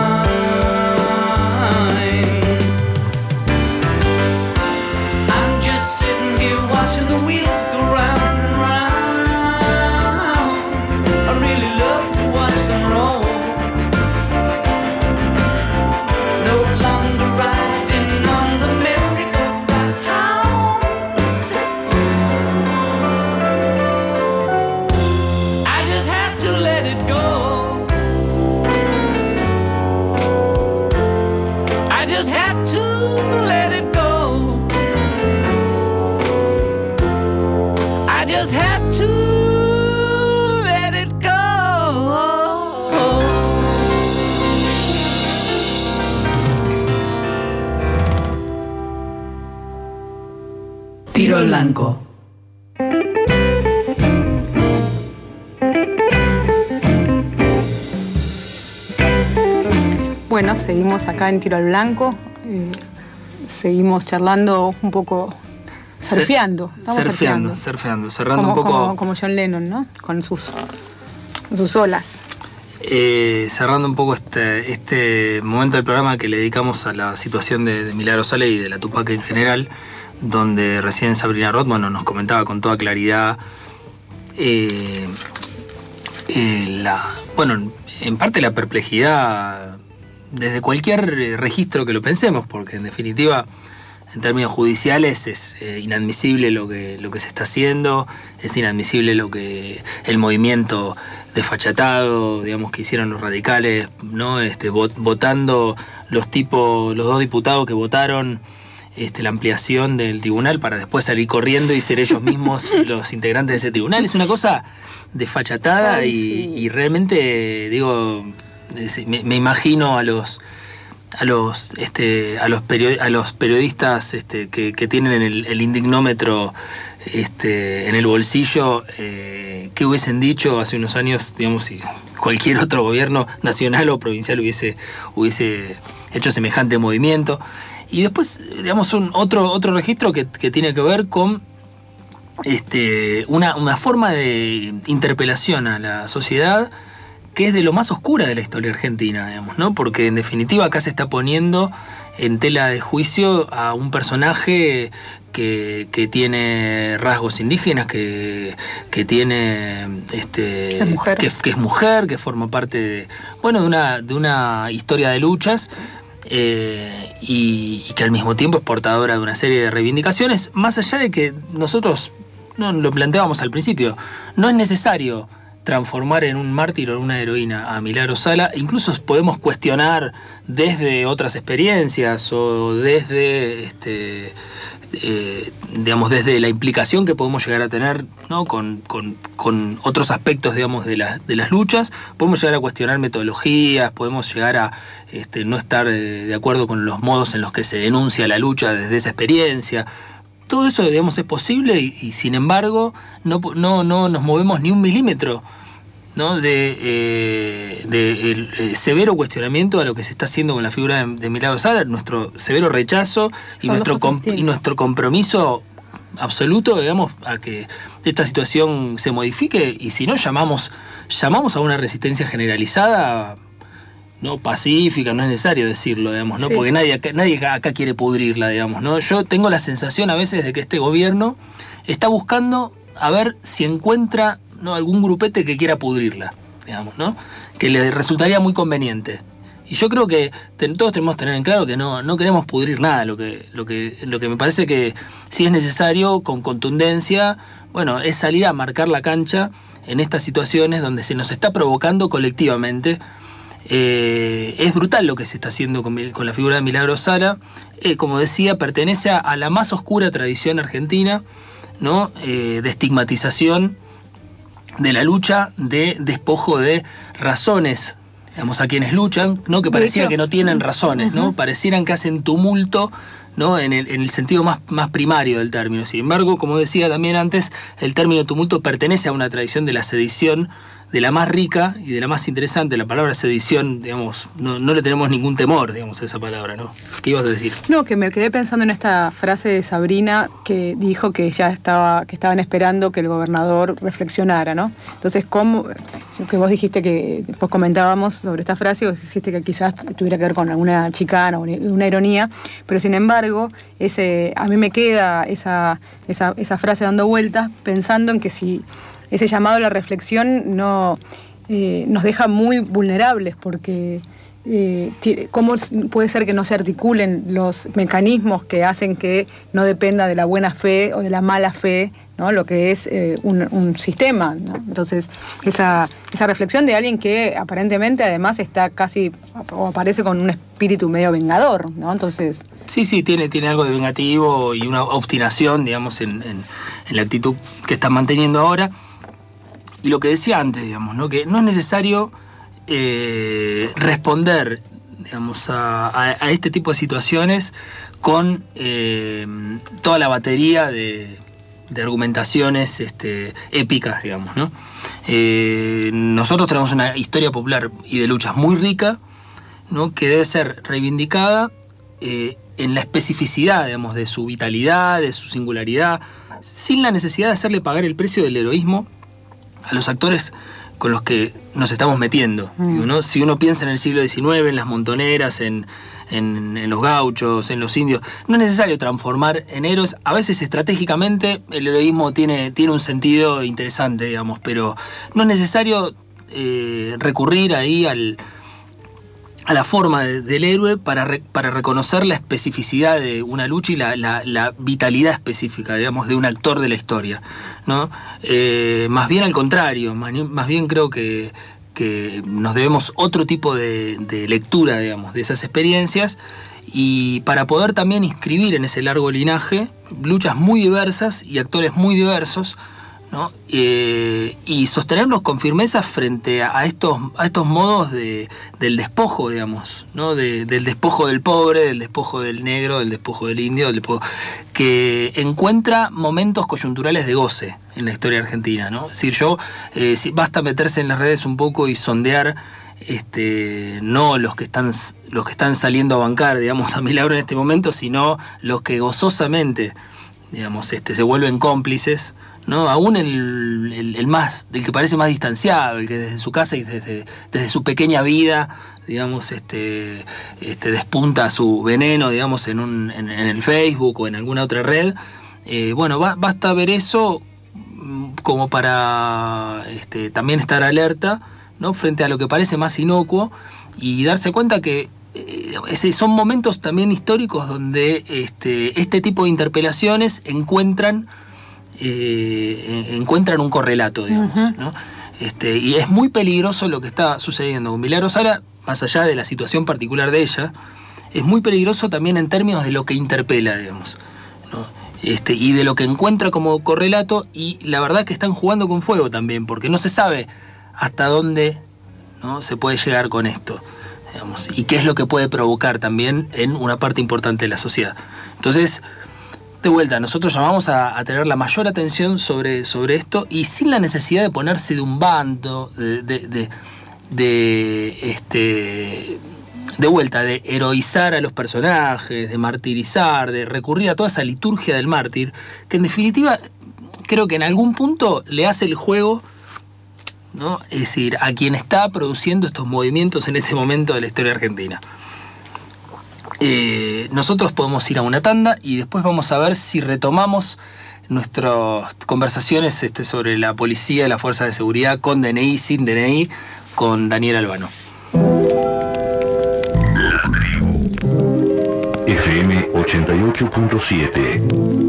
[SPEAKER 3] I'm just sitting here watching the wheels go round and round. I really love to watch them roll.
[SPEAKER 17] Tiro al blanco.
[SPEAKER 2] Bueno, seguimos acá en Tiro al Blanco. Eh, seguimos charlando un poco, surfeando. Estamos
[SPEAKER 1] surfeando, surfeando, cerrando
[SPEAKER 2] como,
[SPEAKER 1] un poco.
[SPEAKER 2] Como, como John Lennon, ¿no? Con sus, sus olas.
[SPEAKER 1] Eh, cerrando un poco este, este momento del programa que le dedicamos a la situación de, de Milagro Sala y de la Tupac en general, donde recién Sabrina Roth, bueno, nos comentaba con toda claridad eh, eh, la, bueno, en parte la perplejidad desde cualquier registro que lo pensemos, porque en definitiva, en términos judiciales, es eh, inadmisible lo que, lo que se está haciendo, es inadmisible lo que el movimiento desfachatado, digamos, que hicieron los radicales, ¿no? Este, vot, votando los tipos, los dos diputados que votaron este, la ampliación del tribunal para después salir corriendo y ser ellos mismos los integrantes de ese tribunal. Es una cosa desfachatada. Ay, y, sí. y realmente, digo, me, me imagino a los a los este a los period, a los periodistas este, que, que tienen el, el indignómetro este, en el bolsillo, eh, qué hubiesen dicho hace unos años, digamos, si cualquier otro gobierno nacional o provincial hubiese hubiese hecho semejante movimiento. Y después, digamos, un otro otro registro que, que tiene que ver con este una, una forma de interpelación a la sociedad que es de lo más oscura de la historia argentina, digamos, ¿no? Porque en definitiva acá se está poniendo en tela de juicio a un personaje que, que tiene rasgos indígenas, que, que tiene este
[SPEAKER 2] es mujer.
[SPEAKER 1] Que, que es mujer, que forma parte de, bueno, de una, de una historia de luchas. Eh, y, y que al mismo tiempo es portadora de una serie de reivindicaciones, más allá de que nosotros no, lo planteábamos al principio, no es necesario transformar en un mártir o en una heroína a Milagro Sala. Incluso podemos cuestionar desde otras experiencias o desde este eh, digamos desde la implicación que podemos llegar a tener, ¿no? con, con, con otros aspectos, digamos, de, la, de las luchas. Podemos llegar a cuestionar metodologías, podemos llegar a este, no estar eh, de acuerdo con los modos en los que se denuncia la lucha desde esa experiencia. Todo eso, digamos, es posible y, y sin embargo no, no, no nos movemos ni un milímetro, ¿no? de, eh, de el, eh, severo cuestionamiento a lo que se está haciendo con la figura de, de Milagro Sala, nuestro severo rechazo y nuestro, com, y nuestro compromiso absoluto, digamos, a que esta situación se modifique, y si no, llamamos, llamamos a una resistencia generalizada, no pacífica, no es necesario decirlo, digamos, ¿no? Sí. Porque nadie acá, nadie acá quiere pudrirla, digamos, ¿no? Yo tengo la sensación a veces de que este gobierno está buscando a ver si encuentra, ¿no?, algún grupete que quiera pudrirla, digamos, ¿no? Que le resultaría muy conveniente. Y yo creo que ten, todos tenemos que tener en claro que no, no queremos pudrir nada. Lo que, lo que, lo que me parece que sí es necesario, con contundencia, bueno, es salir a marcar la cancha en estas situaciones donde se nos está provocando colectivamente. Eh, es brutal lo que se está haciendo con, con la figura de Milagro Sala. Eh, como decía, pertenece a la más oscura tradición argentina, ¿no? Eh, de estigmatización de la lucha, de despojo de razones, digamos, a quienes luchan, ¿no? Que pareciera que no tienen razones, ¿no? Uh-huh. Parecieran que hacen tumulto, ¿no? En el, en el sentido más, más primario del término. Sin embargo, como decía también antes, el término tumulto pertenece a una tradición de la sedición, de la más rica y de la más interesante. La palabra sedición, digamos, no, no le tenemos ningún temor, digamos, a esa palabra, ¿no? ¿Qué ibas a decir?
[SPEAKER 2] No, que me quedé pensando en esta frase de Sabrina que dijo que ya estaba, que estaban esperando que el gobernador reflexionara, ¿no? Entonces, ¿cómo? Que vos dijiste que después comentábamos sobre esta frase, vos dijiste que quizás tuviera que ver con alguna chicana o una ironía, pero sin embargo, ese, a mí me queda esa, esa, esa frase dando vueltas, pensando en que si ese llamado a la reflexión no, eh, nos deja muy vulnerables, porque eh, ¿cómo puede ser que no se articulen los mecanismos que hacen que no dependa de la buena fe o de la mala fe, ¿no?, lo que es eh, un, un sistema, ¿no? Entonces, esa, esa reflexión de alguien que aparentemente además está casi, o aparece con un espíritu medio vengador, ¿no? Entonces...
[SPEAKER 1] Sí, sí, tiene, tiene algo de vengativo y una obstinación, digamos, en, en, en la actitud que están manteniendo ahora. Y lo que decía antes, digamos, ¿no?, que no es necesario eh, responder digamos, a, a, a este tipo de situaciones con eh, toda la batería de, de argumentaciones este, épicas, digamos, ¿no? Eh, nosotros tenemos una historia popular y de luchas muy rica, ¿no? Que debe ser reivindicada eh, en la especificidad, digamos, de su vitalidad, de su singularidad, sin la necesidad de hacerle pagar el precio del heroísmo a los actores con los que nos estamos metiendo, mm. ¿no? Si uno piensa en el siglo diecinueve, en las montoneras, en, en, en los gauchos, en los indios, no es necesario transformar en héroes. A veces estratégicamente el heroísmo tiene, tiene un sentido interesante, digamos, pero no es necesario eh, recurrir ahí al, a la forma de, del héroe para, re, para reconocer la especificidad de una lucha y la, la, la vitalidad específica, digamos, de un actor de la historia, ¿no? Eh, más bien al contrario, más, más bien creo que, que nos debemos otro tipo de, de lectura, digamos, de esas experiencias, y para poder también inscribir en ese largo linaje luchas muy diversas y actores muy diversos, ¿no? Eh, y sostenerlos con firmeza frente a, a, estos, a estos modos de, del despojo, digamos, ¿no? De, del despojo del pobre, del despojo del negro, del despojo del indio, del despojo, que encuentra momentos coyunturales de goce en la historia argentina, ¿no? Es decir, yo, eh, si basta meterse en las redes un poco y sondear, este, no los que están los que están saliendo a bancar, digamos, a Milagro en este momento, sino los que gozosamente, digamos, este, se vuelven cómplices, ¿no? Aún el, el, el más, el que parece más distanciado, el que desde su casa y desde, desde su pequeña vida, digamos, este, este, despunta su veneno, digamos, en, un, en, en el Facebook o en alguna otra red. Eh, bueno, va, basta ver eso como para este, también estar alerta, ¿no? Frente a lo que parece más inocuo y darse cuenta que eh, son momentos también históricos donde este, este tipo de interpelaciones encuentran Eh, encuentran un correlato, digamos, uh-huh. ¿no? Este, y es muy peligroso lo que está sucediendo con Milagro Sala, más allá de la situación particular de ella, es muy peligroso también en términos de lo que interpela, digamos, ¿no? Este, y de lo que encuentra como correlato, y la verdad que están jugando con fuego también, porque no se sabe hasta dónde, ¿no? Se puede llegar con esto, digamos, y qué es lo que puede provocar también en una parte importante de la sociedad. Entonces, de vuelta, nosotros llamamos a, a tener la mayor atención sobre, sobre esto, y sin la necesidad de ponerse de un bando, de, de, de, de, este, de vuelta, de heroizar a los personajes, de martirizar, de recurrir a toda esa liturgia del mártir, que en definitiva creo que en algún punto le hace el juego, ¿no? Es decir, a quien está produciendo estos movimientos en este momento de la historia argentina. Eh, nosotros podemos ir a una tanda y después vamos a ver si retomamos nuestras conversaciones este, sobre la policía y la fuerza de seguridad con D N I, sin D N I, con Daniel Albano.
[SPEAKER 4] La Tribu. F M ochenta y ocho punto siete.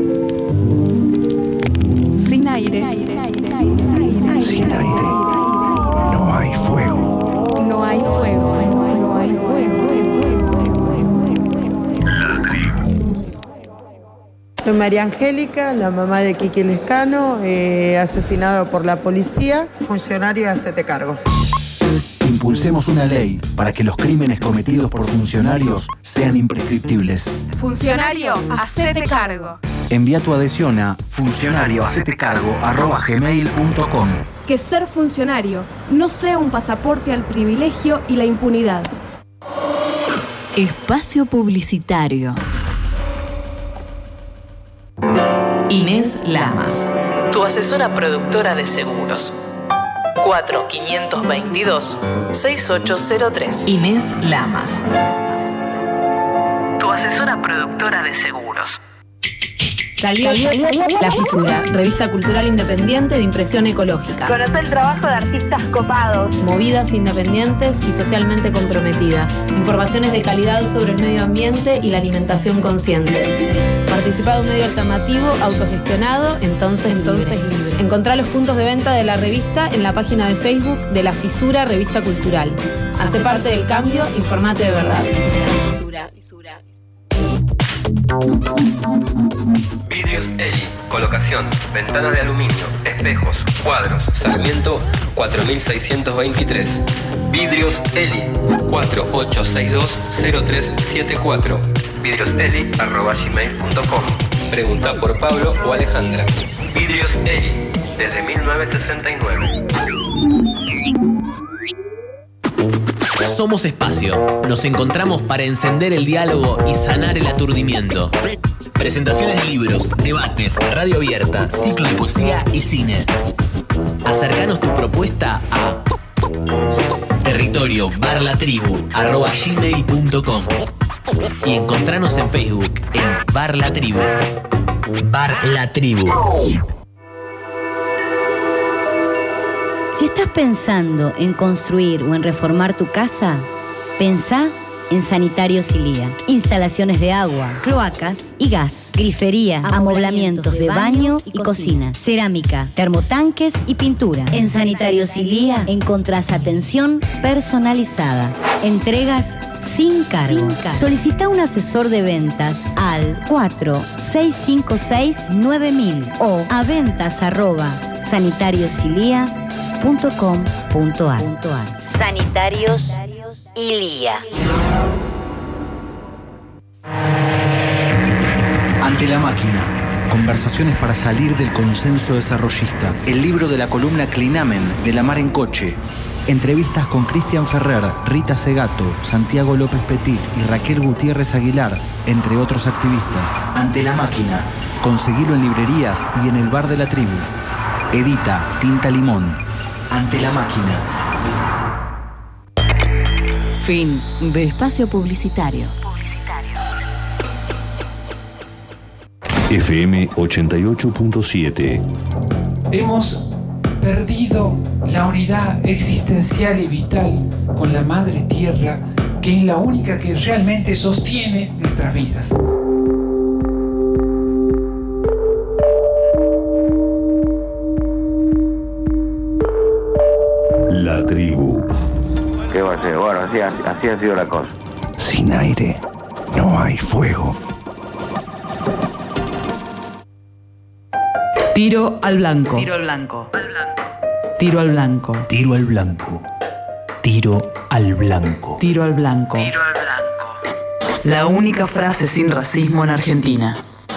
[SPEAKER 14] Sin aire. Sin, sin, sin, sin aire.
[SPEAKER 4] No hay fuego.
[SPEAKER 14] No hay fuego. No hay fuego.
[SPEAKER 19] Soy María Angélica, la mamá de Quique Lescano, eh, asesinado por la policía. Funcionario, hacete cargo.
[SPEAKER 20] Impulsemos una ley para que los crímenes cometidos por funcionarios sean imprescriptibles.
[SPEAKER 21] Funcionario, hacete cargo.
[SPEAKER 20] Envía tu adhesión a funcionario hacete cargo arroba gmail punto com.
[SPEAKER 21] Que ser funcionario no sea un pasaporte al privilegio y la impunidad.
[SPEAKER 15] Espacio publicitario.
[SPEAKER 17] Inés Lamas, tu asesora productora de seguros. cuatro cinco dos dos, seis ocho cero tres. Inés Lamas, tu asesora productora de seguros.
[SPEAKER 10] Salió La Fisura, revista cultural independiente de impresión ecológica.
[SPEAKER 21] Conoce el trabajo de artistas copados.
[SPEAKER 10] Movidas independientes y socialmente comprometidas. Informaciones de calidad sobre el medio ambiente y la alimentación consciente. Participa de un medio alternativo, autogestionado, entonces, entonces libre. libre. Encontrá los puntos de venta de la revista en la página de Facebook de La Fisura, revista cultural. Hace parte del cambio, informate de verdad. Fisura, fisura.
[SPEAKER 22] Vidrios Eli, colocación, ventanas de aluminio, espejos, cuadros. Sarmiento cuatro mil seiscientos veintitrés. Vidrios Eli. cuatro ocho seis dos cero tres siete cuatro. vidrioseli arroba gmail punto com. Pregunta por Pablo o Alejandra. Vidrios Eli, desde mil novecientos sesenta y nueve.
[SPEAKER 5] Somos Espacio. Nos encontramos para encender el diálogo y sanar el aturdimiento. Presentaciones de libros, debates, radio abierta, ciclo de poesía y cine. Acercanos tu propuesta a territorio barra tribu arroba gmail punto com y encontranos en Facebook en Bar La Tribu. Bar La Tribu.
[SPEAKER 12] Si estás pensando en construir o en reformar tu casa, pensá en Sanitarios Ilía. Instalaciones de agua, cloacas y gas, grifería, amoblamientos de baño y cocina, cerámica, termotanques y pintura. En Sanitarios Ilía encontrás atención personalizada, entregas sin cargo. Solicita un asesor de ventas al cuatro seis cinco seis nueve mil o a ventas arroba sanitariosilia punto com punto ar. Sanitarios Ilía.
[SPEAKER 20] Ante la máquina. Conversaciones para salir del consenso desarrollista. El libro de la columna Clinamen de La Mar en Coche. Entrevistas con Cristian Ferrer, Rita Segato, Santiago López Petit y Raquel Gutiérrez Aguilar, entre otros activistas. Ante la máquina. Conseguilo en librerías y en el Bar de la Tribu. Edita Tinta Limón. Ante la máquina.
[SPEAKER 15] Fin de espacio publicitario.
[SPEAKER 4] F M ochenta y ocho punto siete.
[SPEAKER 16] Hemos perdido la unidad existencial y vital con la Madre Tierra, que es la única que realmente sostiene nuestras vidas.
[SPEAKER 4] La Tribu.
[SPEAKER 7] ¿Qué va a ser? Bueno, así, así ha sido la cosa.
[SPEAKER 20] Sin aire no hay fuego.
[SPEAKER 23] Tiro al blanco.
[SPEAKER 18] Tiro al blanco.
[SPEAKER 23] Tiro al blanco.
[SPEAKER 24] Tiro al blanco. Tiro al blanco.
[SPEAKER 23] Tiro al blanco.
[SPEAKER 18] Tiro al blanco.
[SPEAKER 23] La única frase sin racismo en Argentina.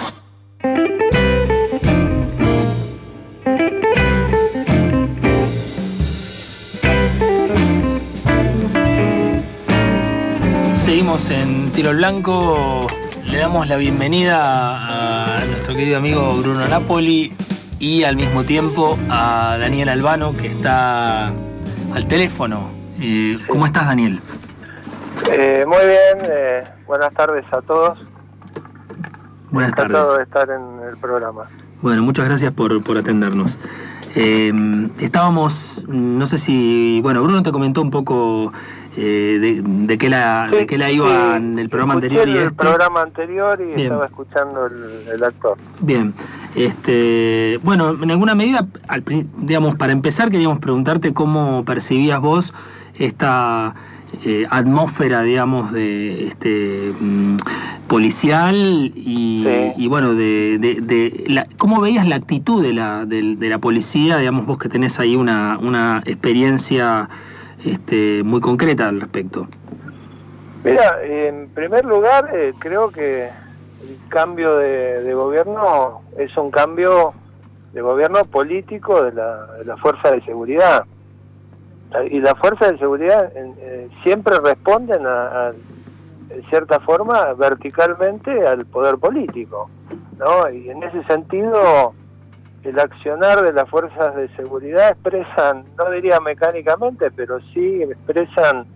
[SPEAKER 1] Seguimos en Tiro al Blanco. Le damos la bienvenida a nuestro querido amigo Bruno Napoli y al mismo tiempo a Daniel Albano, que está al teléfono. Eh, ¿Cómo estás, Daniel?
[SPEAKER 25] Eh, muy bien, eh, buenas tardes a todos.
[SPEAKER 1] Buenas
[SPEAKER 25] Encantado
[SPEAKER 1] tardes.
[SPEAKER 25] de estar en el programa.
[SPEAKER 1] Bueno, muchas gracias por, por atendernos. Eh, estábamos, no sé si, bueno, Bruno te comentó un poco eh, de, de qué la,
[SPEAKER 25] Sí,
[SPEAKER 1] de qué la iba
[SPEAKER 25] sí,
[SPEAKER 1] en el programa
[SPEAKER 25] escuché
[SPEAKER 1] anterior y
[SPEAKER 25] el
[SPEAKER 1] este.
[SPEAKER 25] programa anterior y
[SPEAKER 1] Bien.
[SPEAKER 25] estaba escuchando el, el actor.
[SPEAKER 1] Bien, este, bueno, en alguna medida, al, pri- digamos, para empezar queríamos preguntarte cómo percibías vos esta eh, atmósfera, digamos, de este mm, policial y,
[SPEAKER 25] Sí.
[SPEAKER 1] y bueno, de, de, de la, cómo veías la actitud de la, de, de la policía, digamos, vos que tenés ahí una, una experiencia este, muy concreta al respecto.
[SPEAKER 25] Mira, en primer lugar, eh, creo que el cambio de, de gobierno es un cambio de gobierno político de la, de la fuerza de seguridad. Y las fuerzas de seguridad eh, siempre responden a, a, en cierta forma, verticalmente al poder político, ¿no? Y en ese sentido, el accionar de las fuerzas de seguridad expresan, no diría mecánicamente, pero sí expresan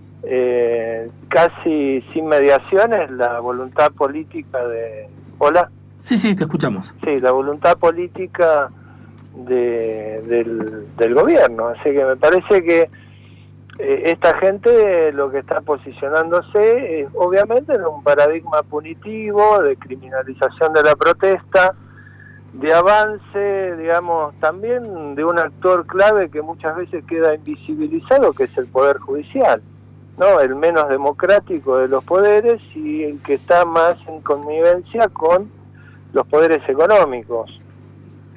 [SPEAKER 25] eh, casi sin mediaciones la voluntad política de... ¿Hola?
[SPEAKER 1] Sí, sí, te escuchamos.
[SPEAKER 25] Sí, la voluntad política de, del, del gobierno. Así que me parece que eh, esta gente lo que está posicionándose es obviamente en un paradigma punitivo, de criminalización de la protesta, de avance, digamos, también de un actor clave que muchas veces queda invisibilizado, que es el Poder Judicial, ¿no? El menos democrático de los poderes y el que está más en connivencia con los poderes económicos.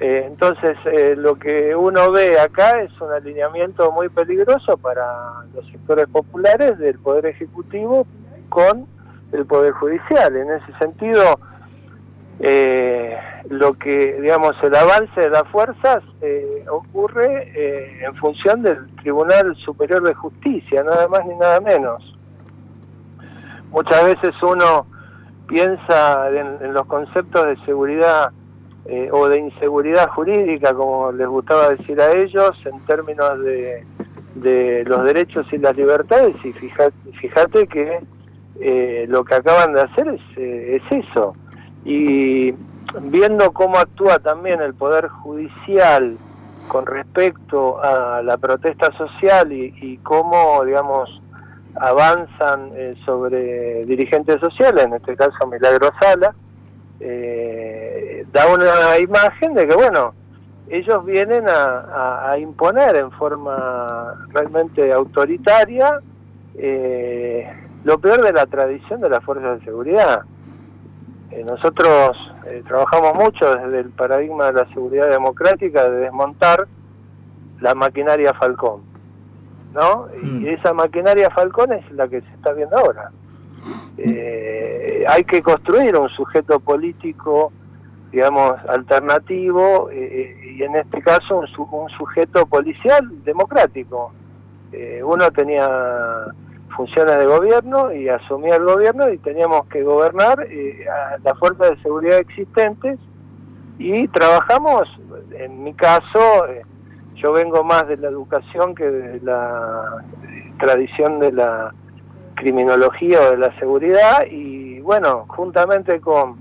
[SPEAKER 25] Eh, entonces, eh, lo que uno ve acá es un alineamiento muy peligroso para los sectores populares del Poder Ejecutivo con el Poder Judicial. En ese sentido, eh, lo que, digamos, el avance de las fuerzas eh, ocurre eh, en función del Tribunal Superior de Justicia, nada más ni nada menos. Muchas veces uno piensa en, en los conceptos de seguridad eh, o de inseguridad jurídica, como les gustaba decir a ellos, en términos de, de los derechos y las libertades, y fíjate, fíjate que eh, lo que acaban de hacer es, eh, es eso. Y viendo cómo actúa también el Poder Judicial con respecto a la protesta social y, y cómo, digamos, avanzan eh, sobre dirigentes sociales, en este caso Milagro Sala, eh, da una imagen de que, bueno, ellos vienen a, a, a imponer en forma realmente autoritaria eh, lo peor de la tradición de las fuerzas de seguridad. Eh, nosotros eh, trabajamos mucho desde el paradigma de la seguridad democrática, de desmontar la maquinaria Falcón, ¿no? Mm. Y esa maquinaria Falcón es la que se está viendo ahora. Eh, hay que construir un sujeto político, digamos, alternativo, eh, y en este caso un, su, un sujeto policial democrático. Eh, uno tenía funciones de gobierno y asumía el gobierno y teníamos que gobernar eh, a las fuerzas de seguridad existentes, y trabajamos, en mi caso, eh, yo vengo más de la educación que de la tradición de la criminología o de la seguridad, y bueno, juntamente con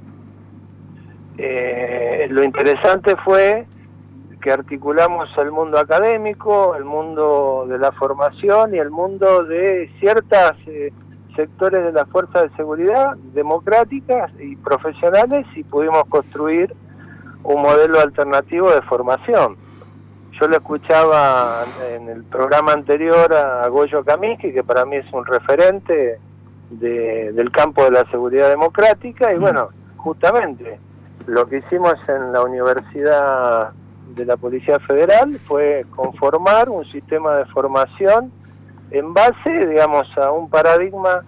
[SPEAKER 25] eh, lo interesante fue que articulamos el mundo académico, el mundo de la formación y el mundo de ciertos eh, sectores de las fuerzas de seguridad democráticas y profesionales, y pudimos construir un modelo alternativo de formación. Yo lo escuchaba en el programa anterior a Goyo Kaminski, que para mí es un referente de, del campo de la seguridad democrática, y bueno, justamente lo que hicimos en la Universidad de la Policía Federal fue conformar un sistema de formación en base, digamos, a un paradigma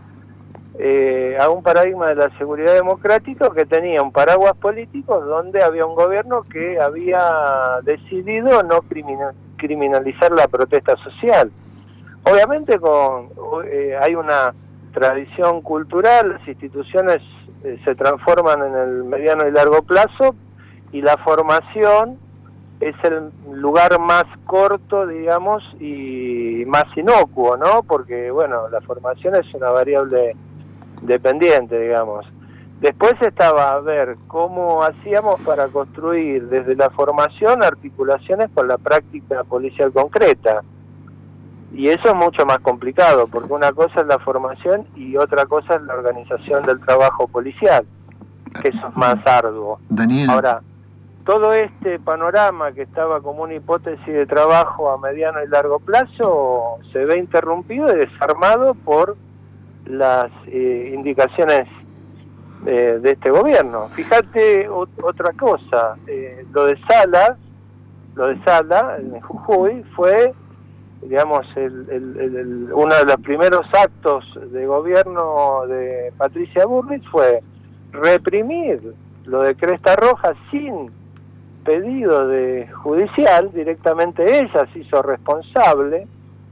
[SPEAKER 25] eh, a un paradigma de la seguridad democrática que tenía un paraguas político, donde había un gobierno que había decidido no criminal, criminalizar la protesta social. Obviamente con eh, hay una tradición cultural, las instituciones eh, se transforman en el mediano y largo plazo, y la formación es el lugar más corto, digamos, y más inocuo, ¿no? Porque, bueno, la formación es una variable dependiente, digamos. Después estaba a ver cómo hacíamos para construir desde la formación articulaciones con la práctica policial concreta. Y eso es mucho más complicado, porque una cosa es la formación y otra cosa es la organización del trabajo policial, que eso es más arduo.
[SPEAKER 6] Daniel.
[SPEAKER 25] Ahora, todo este panorama que estaba como una hipótesis de trabajo a mediano y largo plazo se ve interrumpido y desarmado por las eh, indicaciones eh, de este gobierno. Fíjate ot otra cosa, eh, lo de Salas, lo de Sala en Jujuy fue, digamos, el, el, el, el, uno de los primeros actos de gobierno de Patricia Bullrich fue reprimir lo de Cresta Roja sin pedido de judicial, directamente ella se hizo responsable,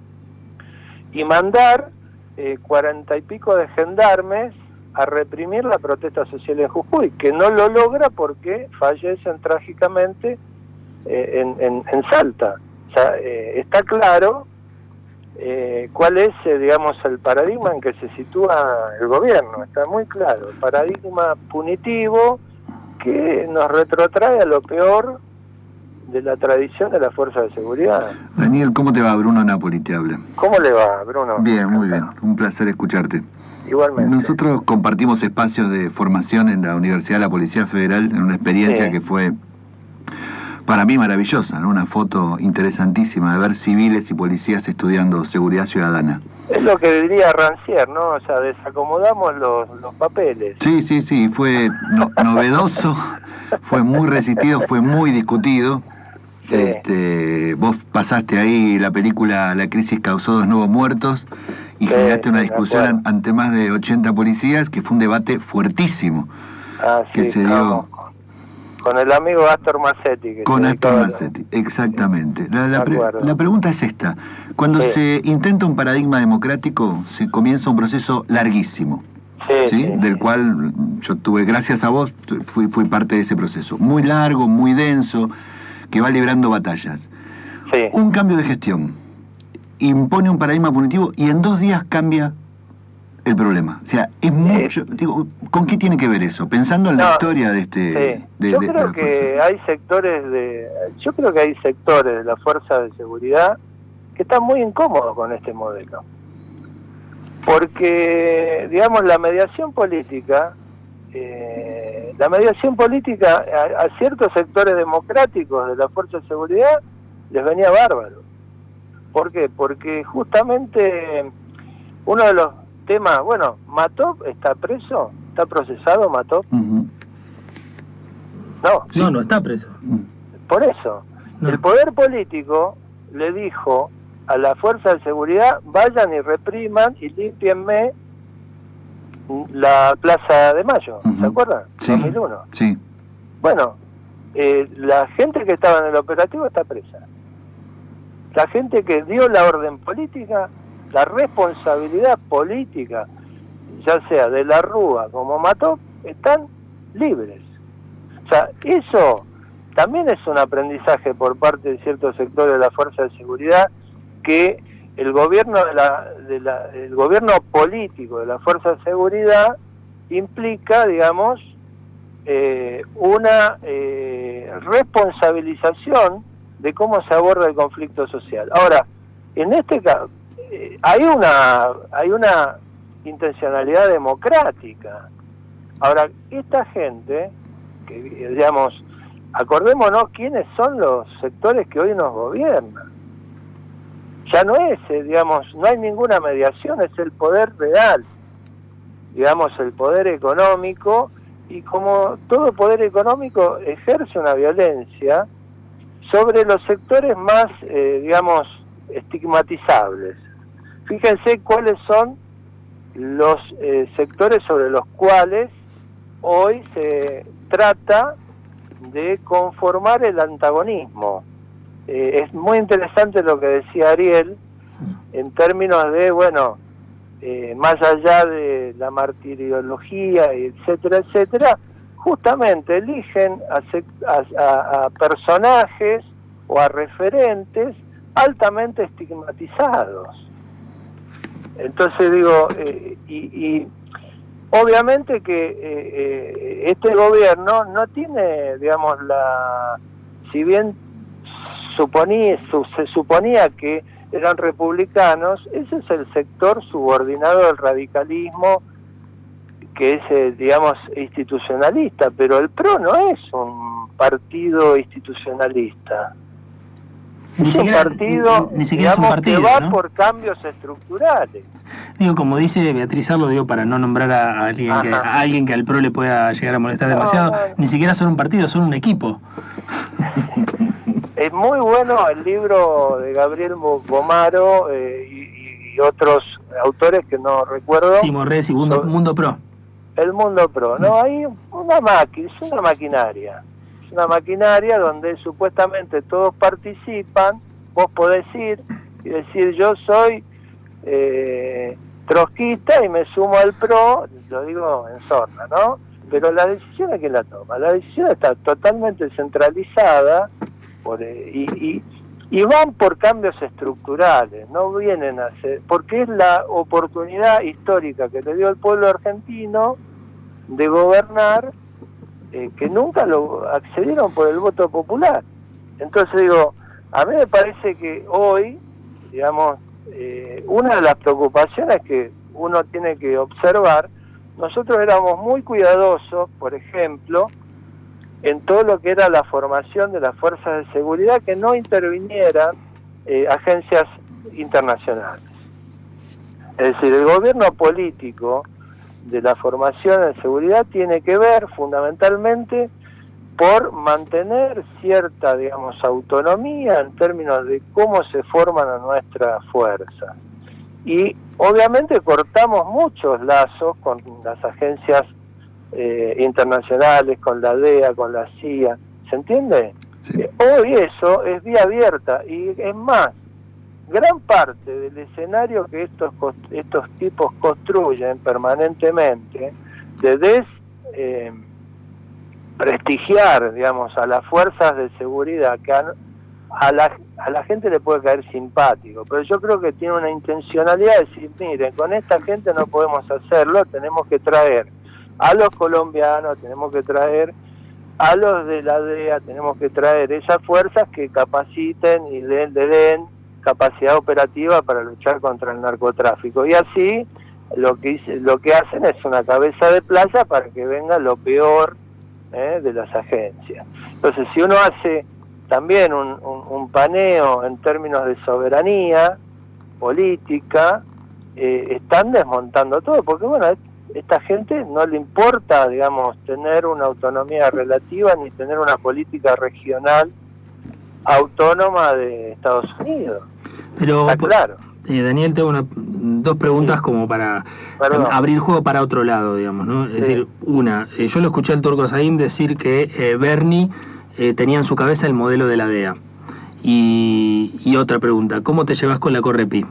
[SPEAKER 25] y mandar eh, cuarenta y pico de gendarmes a reprimir la protesta social en Jujuy, que no lo logra porque fallecen trágicamente eh, en, en, en Salta. O sea, eh, está claro eh, cuál es, eh, digamos, el paradigma en que se sitúa el gobierno. Está muy claro, el paradigma punitivo que nos retrotrae a lo peor de la tradición de la fuerza de seguridad.
[SPEAKER 6] Daniel, ¿cómo te va? Bruno Napoli te habla.
[SPEAKER 25] ¿Cómo le va, Bruno?
[SPEAKER 6] Bien, muy bien. Un placer escucharte.
[SPEAKER 25] Igualmente.
[SPEAKER 6] Nosotros compartimos espacios de formación en la Universidad de la Policía Federal, en una experiencia sí. que fue Para mí maravillosa, ¿no? Una foto interesantísima de ver civiles y policías estudiando seguridad ciudadana.
[SPEAKER 25] Es lo que diría Rancière, ¿no? O sea, desacomodamos los, los papeles.
[SPEAKER 6] Sí, sí, sí, fue no, novedoso, fue muy resistido, fue muy discutido. Sí. Este, vos pasaste ahí la película La crisis causó dos nuevos muertos y sí, generaste una discusión an, ante más de ochenta policías, que fue un debate fuertísimo.
[SPEAKER 25] Ah, sí,
[SPEAKER 6] que se dio
[SPEAKER 25] con el amigo Astor Massetti. Que
[SPEAKER 6] con Astor Massetti, exactamente. La, la, pre, la pregunta es esta. Cuando sí. se intenta un paradigma democrático, se comienza un proceso larguísimo, sí, ¿sí? Sí, del sí. cual yo tuve, gracias a vos, fui, fui parte de ese proceso. Muy largo, muy denso, que va librando batallas.
[SPEAKER 25] Sí.
[SPEAKER 6] Un cambio de gestión impone un paradigma punitivo y en dos días cambia el problema. O sea, es mucho... Sí. Digo, ¿con qué tiene que ver eso? Pensando en no, la historia de este...
[SPEAKER 25] Sí.
[SPEAKER 6] De,
[SPEAKER 25] yo
[SPEAKER 6] de,
[SPEAKER 25] creo
[SPEAKER 6] de
[SPEAKER 25] que hay sectores de... Yo creo que hay sectores de la fuerza de seguridad que están muy incómodos con este modelo. Porque, digamos, la mediación política... Eh, la mediación política a, a ciertos sectores democráticos de la fuerza de seguridad les venía bárbaro. ¿Por qué? Porque justamente uno de los temas, bueno, Matov está preso, está procesado Matov.
[SPEAKER 6] Uh-huh.
[SPEAKER 25] No,
[SPEAKER 1] sí. no, no está preso.
[SPEAKER 25] Por eso, no. El poder político le dijo a la fuerza de seguridad, vayan y repriman y limpienme la Plaza de Mayo, uh-huh. ¿se acuerdan?
[SPEAKER 6] Sí.
[SPEAKER 25] dos mil uno.
[SPEAKER 6] Sí.
[SPEAKER 25] Bueno, eh, la gente que estaba en el operativo está presa. La gente que dio la orden política, la responsabilidad política, ya sea de la Rúa como Mató, están libres. O sea, eso también es un aprendizaje por parte de ciertos sectores de la fuerza de seguridad, que el gobierno de la, de la, el gobierno político de la fuerza de seguridad implica, digamos, eh, una eh, responsabilización de cómo se aborda el conflicto social. Ahora, en este caso, eh, hay una hay una intencionalidad democrática. Ahora, esta gente, que digamos, acordémonos quiénes son los sectores que hoy nos gobiernan. Ya no es, eh, digamos, no hay ninguna mediación, es el poder real, digamos, el poder económico, y como todo poder económico ejerce una violencia sobre los sectores más, eh, digamos, estigmatizables. Fíjense cuáles son los eh, sectores sobre los cuales hoy se trata de conformar el antagonismo. Eh, es muy interesante lo que decía Ariel en términos de, bueno, eh, más allá de la martiriología, etcétera, etcétera, justamente eligen a, a, a personajes o a referentes altamente estigmatizados. Entonces digo, eh, y, y obviamente que eh, eh, este gobierno no tiene, digamos, la, si bien suponía, su, se suponía que eran republicanos, ese es el sector subordinado del radicalismo, que es, eh, digamos, institucionalista, pero el P R O no es un partido institucionalista.
[SPEAKER 1] Ni
[SPEAKER 25] es
[SPEAKER 1] siquiera,
[SPEAKER 25] un partido,
[SPEAKER 1] ni, ni siquiera
[SPEAKER 25] digamos, es un partido, que va,
[SPEAKER 1] ¿no?,
[SPEAKER 25] por cambios estructurales.
[SPEAKER 1] Digo, como dice Beatriz Arlo, digo, para no nombrar a alguien, que, a alguien que al P R O le pueda llegar a molestar no, demasiado, no, no. Ni siquiera son un partido, son un equipo.
[SPEAKER 25] Es muy bueno el libro de Gabriel Gomaro eh, y, y otros autores que no recuerdo.
[SPEAKER 1] Sí, Morrés y Mundo, Mundo Pro.
[SPEAKER 25] El Mundo Pro, ¿no? Hay una máquina, es una maquinaria. Es una maquinaria donde supuestamente todos participan, vos podés ir y decir yo soy eh, trotskista y me sumo al P R O, lo digo en sorna, ¿no? Pero la decisión es quien la toma. La decisión está totalmente centralizada por, eh, y, y, y van por cambios estructurales, no vienen a hacer, porque es la oportunidad histórica que le dio el pueblo argentino de gobernar, eh, que nunca lo accedieron por el voto popular. Entonces digo, a mí me parece que hoy, digamos, eh, una de las preocupaciones que uno tiene que observar, nosotros éramos muy cuidadosos, por ejemplo, en todo lo que era la formación de las fuerzas de seguridad, que no intervinieran eh, agencias internacionales. Es decir, el gobierno político de la formación en seguridad tiene que ver fundamentalmente por mantener cierta, digamos, autonomía en términos de cómo se forman a nuestras fuerzas. Y obviamente cortamos muchos lazos con las agencias eh, internacionales, con la D E A, con la C I A, ¿se entiende? Sí. Eh, hoy eso es vía abierta, y es más, gran parte del escenario que estos estos tipos construyen permanentemente, de des, eh, prestigiar, digamos, a las fuerzas de seguridad, que a, a, la, a la gente le puede caer simpático, pero yo creo que tiene una intencionalidad de decir, miren, con esta gente no podemos hacerlo, tenemos que traer a los colombianos, tenemos que traer a los de la D E A, tenemos que traer esas fuerzas que capaciten y le, le den capacidad operativa para luchar contra el narcotráfico. Y así lo que lo que hacen es una cabeza de playa para que venga lo peor eh, de las agencias. Entonces, si uno hace también un, un, un paneo en términos de soberanía política, eh, están desmontando todo, porque bueno, esta gente no le importa, digamos, tener una autonomía relativa ni tener una política regional autónoma de Estados Unidos.
[SPEAKER 1] Pero,
[SPEAKER 25] está claro.
[SPEAKER 1] Eh, Daniel, tengo una, dos preguntas sí. como para Perdón. abrir juego para otro lado, digamos, ¿no? Es sí. decir, una, eh, yo lo escuché al Turco Saim decir que eh, Bernie eh, tenía en su cabeza el modelo de la D E A. Y, y otra pregunta, ¿cómo te llevas con la Correpi?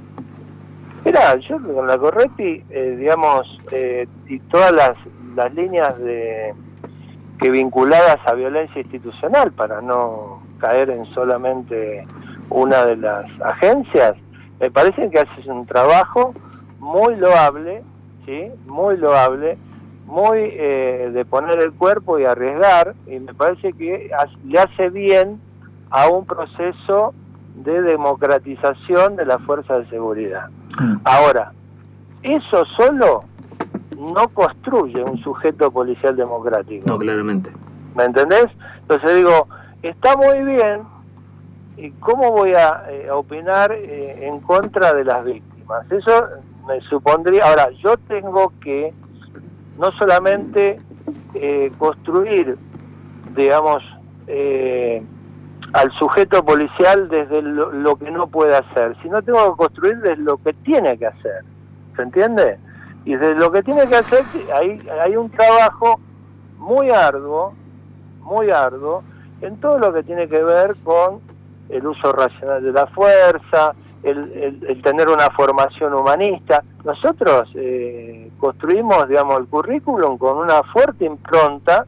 [SPEAKER 25] Mirá, yo con la Correpi, eh, digamos, eh, y todas las, las líneas de que vinculadas a violencia institucional, para no caer en solamente una de las agencias, me parece que haces un trabajo muy loable, ¿sí? Muy loable, muy eh, de poner el cuerpo y arriesgar, y me parece que le hace bien a un proceso de democratización de la fuerza de seguridad. Mm. Ahora, eso solo no construye un sujeto policial democrático.
[SPEAKER 1] No, claramente.
[SPEAKER 25] ¿Me entendés? Entonces digo, está muy bien, ¿y cómo voy a, eh, a opinar eh, en contra de las víctimas? Eso me supondría... Ahora, yo tengo que no solamente eh, construir, digamos, eh, al sujeto policial desde lo, lo que no puede hacer, sino tengo que construir desde lo que tiene que hacer, ¿se entiende? Y desde lo que tiene que hacer hay, hay un trabajo muy arduo, muy arduo, en todo lo que tiene que ver con el uso racional de la fuerza, el, el, el tener una formación humanista. Nosotros eh, construimos, digamos, el currículum con una fuerte impronta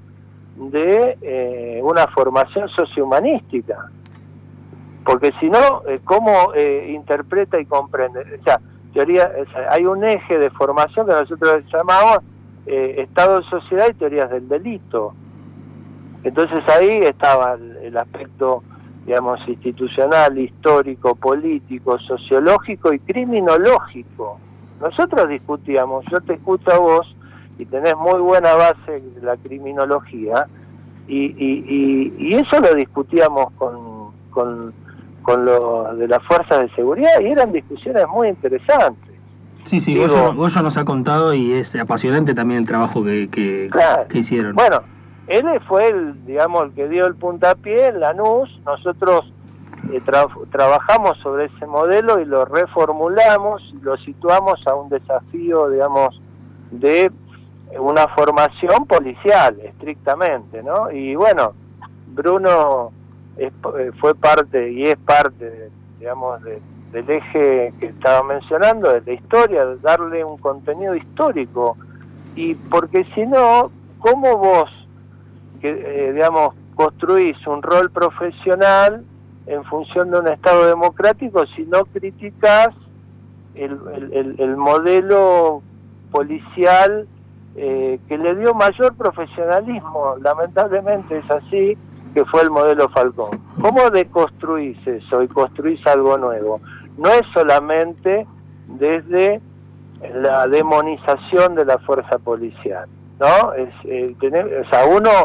[SPEAKER 25] de eh, una formación sociohumanística, porque si no, eh, ¿cómo eh, interpreta y comprende? O sea, teoría, o sea, hay un eje de formación que nosotros llamamos eh, Estado de Sociedad y teorías del delito. Entonces ahí estaba el, el aspecto, digamos, institucional, histórico, político, sociológico y criminológico. Nosotros discutíamos, yo te escucho a vos, y tenés muy buena base de la criminología, y, y, y, y eso lo discutíamos con, con, con los de las fuerzas de seguridad, y eran discusiones muy interesantes.
[SPEAKER 1] Sí, sí, Digo, Goyo, Goyo nos ha contado, y es apasionante también el trabajo que, que,
[SPEAKER 25] claro.
[SPEAKER 1] que hicieron.
[SPEAKER 25] Bueno, él fue el, digamos, el que dio el puntapié en Lanús. Nosotros eh, tra trabajamos sobre ese modelo y lo reformulamos, y lo situamos a un desafío, digamos, de una formación policial, estrictamente, ¿no? Y bueno, Bruno es, fue parte y es parte, digamos, de, del eje que estaba mencionando, de la historia, de darle un contenido histórico. Y porque si no, ¿cómo vos, que eh, digamos, construís un rol profesional en función de un Estado democrático si no criticás el, el, el, el modelo policial Eh, que le dio mayor profesionalismo? Lamentablemente es así, que fue el modelo Falcón. ¿Cómo deconstruís eso y construís algo nuevo? No es solamente desde la demonización de la fuerza policial, ¿no? Es, eh, tener, o sea, uno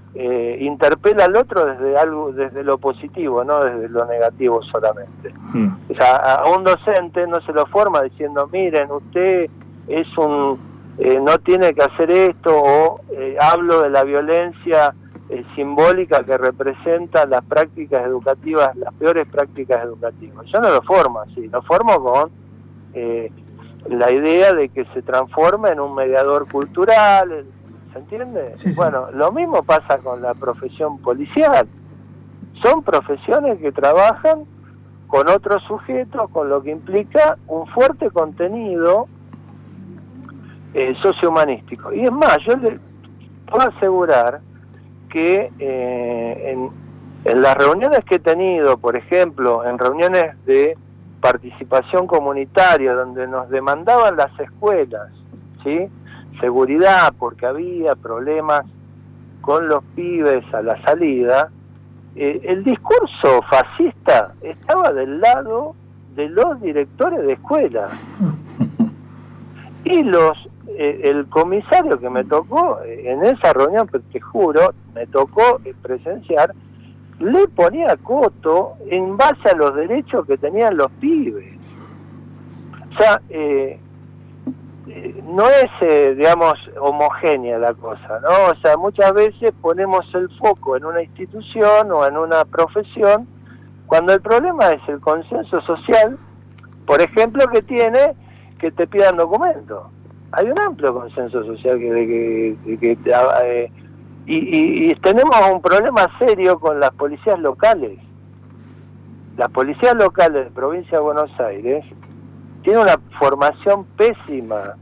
[SPEAKER 25] eh, interpela al otro desde algo, desde lo positivo, no desde lo negativo solamente. Mm. O sea, a un docente no se lo forma diciendo, miren, usted es un, eh, no tiene que hacer esto, o eh, hablo de la violencia eh, simbólica que representa las prácticas educativas, las peores prácticas educativas. Yo no lo formo así, lo formo con eh, la idea de que se transforme en un mediador cultural, ¿se entiende? Sí, sí. Bueno, lo mismo pasa con la profesión policial. Son profesiones que trabajan con otros sujetos, con lo que implica un fuerte contenido eh, sociohumanístico. Y es más, yo le puedo asegurar que eh, en, en las reuniones que he tenido, por ejemplo, en reuniones de participación comunitaria, donde nos demandaban las escuelas, ¿sí?, seguridad, porque había problemas con los pibes a la salida, eh, el discurso fascista estaba del lado de los directores de escuela. Y los eh, el comisario que me tocó eh, en esa reunión, te juro, me tocó eh, presenciar, le ponía coto en base a los derechos que tenían los pibes. O sea, eh, no es, eh, digamos, homogénea la cosa, ¿no? O sea, muchas veces ponemos el foco en una institución o en una profesión, cuando el problema es el consenso social, por ejemplo, que tiene que te pidan documentos. Hay un amplio consenso social que... que, que, que eh, y, y, y tenemos un problema serio con las policías locales. Las policías locales de provincia de Buenos Aires tiene una formación pésima,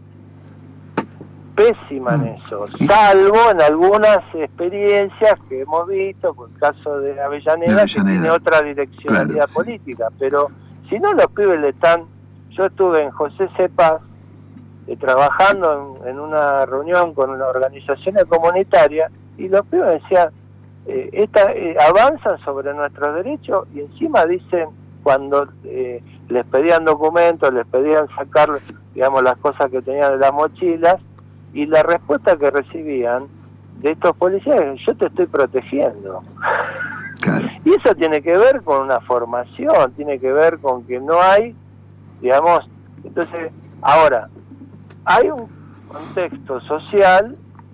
[SPEAKER 25] pésima en eso, salvo en algunas experiencias que hemos visto, por el caso de Avellaneda, de Avellaneda. que tiene otra direccionalidad claro, política, sí. Pero si no, los pibes le están... Yo estuve en José Cepaz eh, trabajando en, en una reunión con una organización comunitaria y los pibes decían, eh, esta, eh, avanzan sobre nuestros derechos y encima dicen, cuando eh, les pedían documentos, les pedían sacar, digamos, las cosas que tenían de las mochilas, y la respuesta que recibían de estos policías es, yo te estoy protegiendo. Claro. Y eso tiene que ver con una formación, tiene que ver con que no hay, digamos, entonces, ahora, hay un contexto social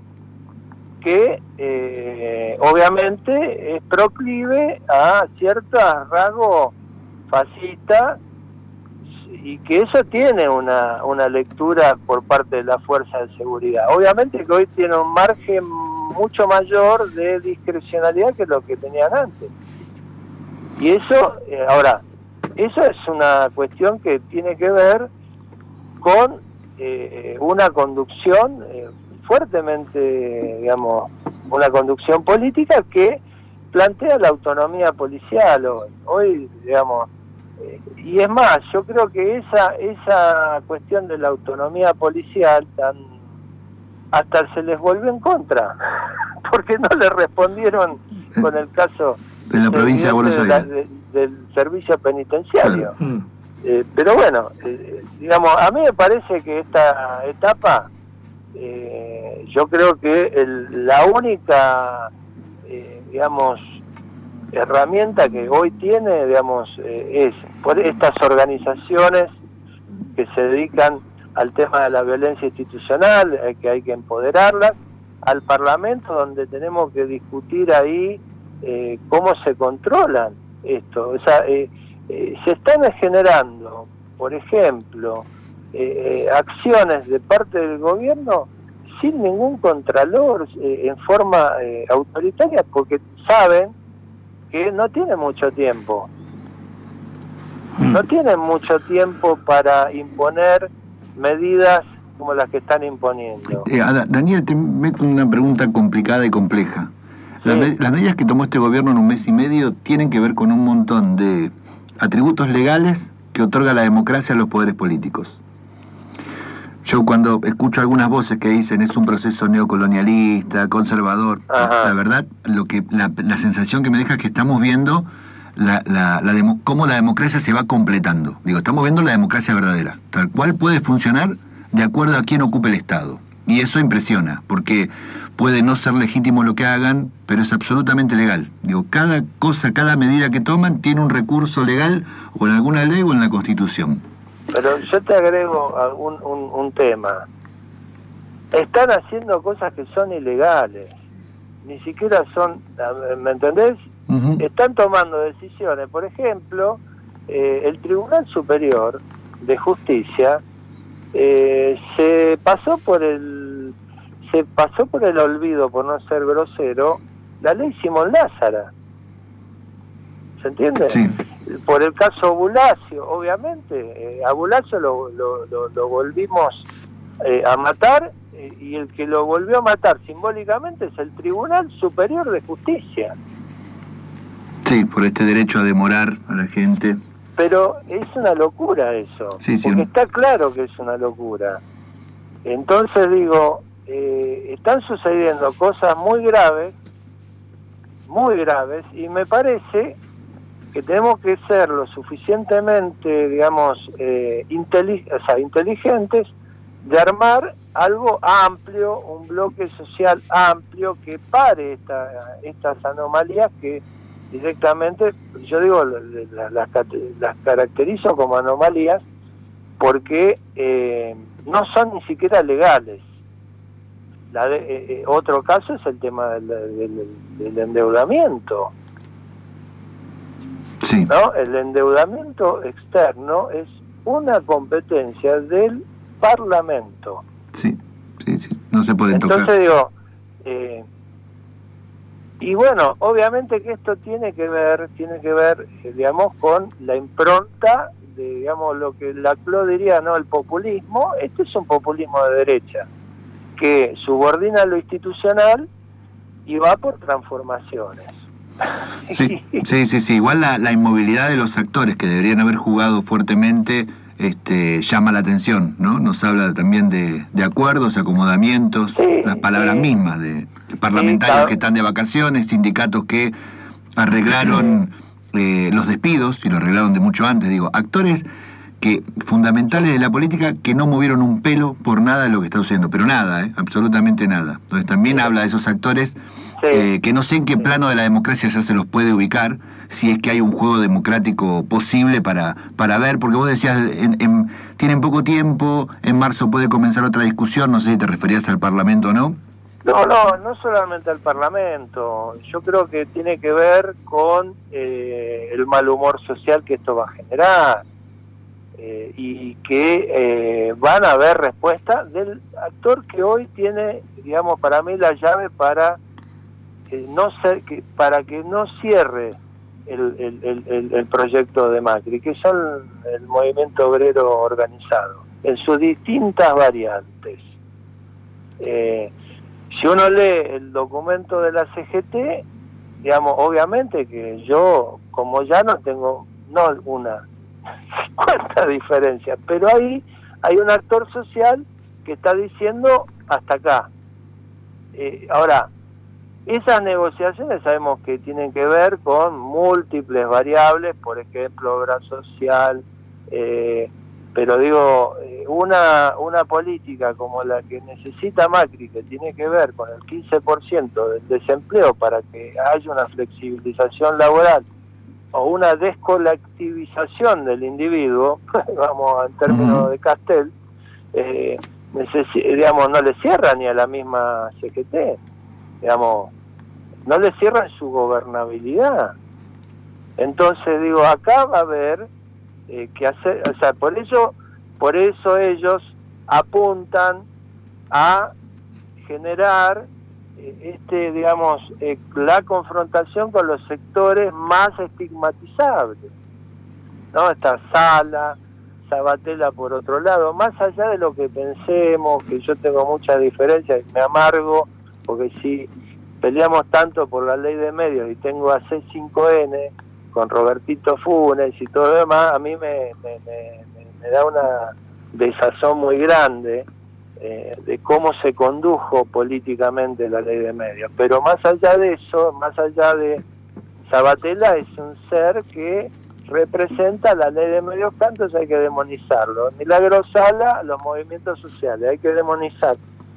[SPEAKER 25] que eh, obviamente es proclive a ciertos rasgos fascista y que eso tiene una, una lectura por parte de la fuerza de seguridad. Obviamente que hoy tiene un margen mucho mayor de discrecionalidad que lo que tenían antes. Y eso, eh, ahora, eso es una cuestión que tiene que ver con eh, una conducción eh, fuertemente, digamos, una conducción política que plantea la autonomía policial hoy, hoy digamos, eh, y es más, yo creo que esa esa cuestión de la autonomía policial tan, hasta se les volvió en contra, porque no le respondieron con el caso
[SPEAKER 6] en la provincia de Buenos Aires
[SPEAKER 25] de, de, del servicio penitenciario.
[SPEAKER 6] Claro.
[SPEAKER 25] Eh, pero bueno, eh, digamos, a mí me parece que esta etapa, eh, yo creo que el, la única, eh, digamos, herramienta que hoy tiene, digamos, eh, es por estas organizaciones que se dedican al tema de la violencia institucional, eh, que hay que empoderarlas, al Parlamento, donde tenemos que discutir ahí eh, cómo se controlan esto. O sea, eh, eh, se están generando, por ejemplo, eh, acciones de parte del gobierno sin ningún contralor, eh, en forma eh, autoritaria, porque saben que no tienen mucho tiempo. No tienen mucho tiempo para imponer medidas como las que están imponiendo.
[SPEAKER 6] Eh, Daniel, te meto una pregunta complicada y compleja. Sí. Las, me las medidas que tomó este gobierno en un mes y medio tienen que ver con un montón de atributos legales que otorga la democracia a los poderes políticos. Yo cuando escucho algunas voces que dicen es un proceso neocolonialista, conservador, Ajá. la verdad, lo que la, la sensación que me deja es que estamos viendo la, la, la demo, cómo la democracia se va completando. Digo, estamos viendo la democracia verdadera, tal cual puede funcionar de acuerdo a quién ocupe el Estado. Y eso impresiona, porque puede no ser legítimo lo que hagan, pero es absolutamente legal. Digo, cada cosa, cada medida que toman tiene un recurso legal o en alguna ley o en la Constitución.
[SPEAKER 25] Pero yo te agrego algún, un, un tema. Están haciendo cosas que son ilegales. Ni siquiera son, ¿me entendés? Uh-huh. Están tomando decisiones. Por ejemplo, eh, el Tribunal Superior de Justicia eh, se pasó por el se pasó por el olvido, por no ser grosero, la ley Simón Lázara. ¿Se entiende?
[SPEAKER 6] Sí.
[SPEAKER 25] Por el caso Bulacio, obviamente, eh, a Bulacio lo, lo, lo, lo volvimos eh, a matar, eh, y el que lo volvió a matar simbólicamente es el Tribunal Superior de Justicia.
[SPEAKER 6] Sí, por este derecho a demorar a la gente.
[SPEAKER 25] Pero es una locura eso,
[SPEAKER 6] sí, sí.
[SPEAKER 25] Porque está claro que es una locura. Entonces digo, eh, están sucediendo cosas muy graves, muy graves, y me parece que tenemos que ser lo suficientemente, digamos, eh, intelig- o sea, inteligentes de armar algo amplio, un bloque social amplio que pare esta, estas anomalías que directamente, yo digo, las, las, las caracterizo como anomalías porque eh, no son ni siquiera legales. La de, eh, otro caso es el tema del, del, del endeudamiento.
[SPEAKER 6] Sí.
[SPEAKER 25] ¿No? El endeudamiento externo es una competencia del Parlamento.
[SPEAKER 6] Sí, sí, sí, no se puede
[SPEAKER 25] Entonces,
[SPEAKER 6] tocar.
[SPEAKER 25] Entonces digo, eh, y bueno, obviamente que esto tiene que ver, tiene que ver, eh, digamos, con la impronta de, digamos, lo que Laclau diría, ¿no? El populismo. Este es un populismo de derecha, que subordina lo institucional y va por transformaciones.
[SPEAKER 6] Sí, sí, sí, sí. Igual la, la inmovilidad de los actores que deberían haber jugado fuertemente este, llama la atención, ¿no? Nos habla también de, de acuerdos, acomodamientos, sí, las palabras sí. mismas de parlamentarios sí, claro. que están de vacaciones, sindicatos que arreglaron eh, los despidos y lo arreglaron de mucho antes. Digo, actores que fundamentales de la política que no movieron un pelo por nada de lo que está sucediendo, pero nada, ¿eh? Absolutamente nada. Entonces también sí. habla de esos actores sí. eh, que no sé en qué plano de la democracia ya se los puede ubicar, si es que hay un juego democrático posible para, para ver, porque vos decías, en, en, tienen poco tiempo, en marzo puede comenzar otra discusión, no sé si te referías al Parlamento o no.
[SPEAKER 25] No, no, no solamente al Parlamento, yo creo que tiene que ver con eh, el mal humor social que esto va a generar. Eh, y que eh, van a haber respuesta del actor que hoy tiene, digamos, para mí la llave para eh, no ser, que, para que no cierre el, el, el, el proyecto de Macri, que son el movimiento obrero organizado en sus distintas variantes. Eh, si uno lee el documento de la C G T, digamos, obviamente que yo, como ya no tengo, no una cuánta diferencia, pero ahí hay un actor social que está diciendo hasta acá. Eh, ahora, esas negociaciones sabemos que tienen que ver con múltiples variables, por ejemplo, obra social, eh, pero digo, eh, una, una política como la que necesita Macri, que tiene que ver con el quince por ciento del desempleo para que haya una flexibilización laboral, o una descolectivización del individuo, vamos en términos de Castel, eh, necesi- digamos, no le cierra ni a la misma C G T, digamos, no le cierra su gobernabilidad. Entonces digo, acá va a haber eh, que hacer, o sea, por eso, por eso ellos apuntan a generar este, digamos, eh, la confrontación con los sectores más estigmatizables, ¿no? Esta Sala, Sabatella por otro lado, más allá de lo que pensemos, que yo tengo muchas diferencias y me amargo, porque si peleamos tanto por la ley de medios y tengo a C cinco N con Robertito Funes y todo lo demás, a mí me, me, me, me da una desazón muy grande Eh, de cómo se condujo políticamente la ley de medios. Pero más allá de eso, más allá de Sabatella, es un ser que representa la ley de medios, tantos hay que demonizarlo. Milagro Sala, los movimientos sociales, hay que demonizar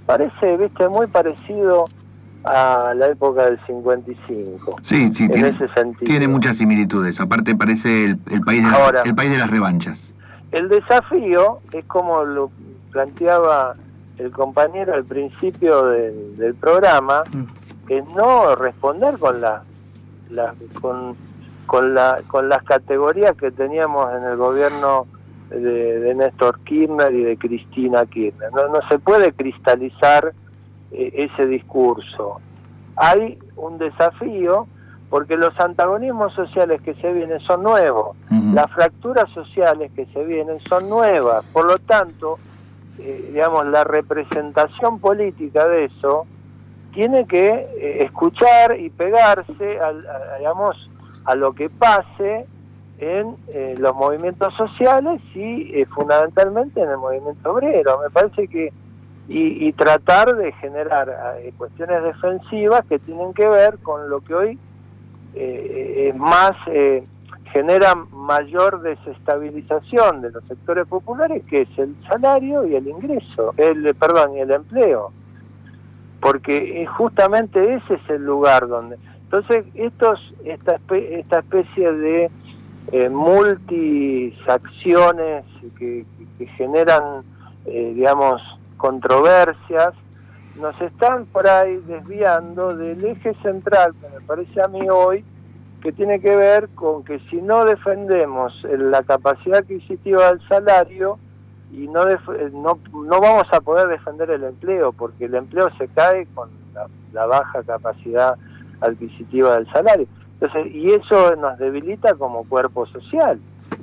[SPEAKER 25] parece, viste, muy parecido a la época del cincuenta y cinco.
[SPEAKER 6] Sí, sí,
[SPEAKER 25] en
[SPEAKER 6] tiene,
[SPEAKER 25] ese sentido.
[SPEAKER 6] Tiene muchas similitudes. Aparte parece el, el, país de
[SPEAKER 25] Ahora,
[SPEAKER 6] la, el país de las revanchas.
[SPEAKER 25] El desafío es como lo planteaba el compañero al principio del, del programa, mm. es no responder con la, la con, con la con las categorías que teníamos en el gobierno de, de Néstor Kirchner y de Cristina Kirchner. No, no se puede cristalizar eh, ese discurso. Hay un desafío porque los antagonismos sociales que se vienen son nuevos, uh-huh. las fracturas sociales que se vienen son nuevas, por lo tanto, eh, digamos, la representación política de eso tiene que eh, escuchar y pegarse al, a, digamos, a lo que pase en eh, los movimientos sociales y eh, fundamentalmente en el movimiento obrero. Me parece que y, y tratar de generar eh, cuestiones defensivas que tienen que ver con lo que hoy eh, más eh, genera mayor desestabilización de los sectores populares, que es el salario y el ingreso, el perdón, y el empleo, porque justamente ese es el lugar donde entonces estos esta esta especie de eh, multisacciones que, que generan eh, digamos controversias nos están por ahí desviando del eje central, que me parece a mí hoy, que tiene que ver con que si no defendemos la capacidad adquisitiva del salario, y no, def- no no vamos a poder defender el empleo, porque el empleo se cae con la, la baja capacidad adquisitiva del salario. Entonces, y eso nos debilita como cuerpo social.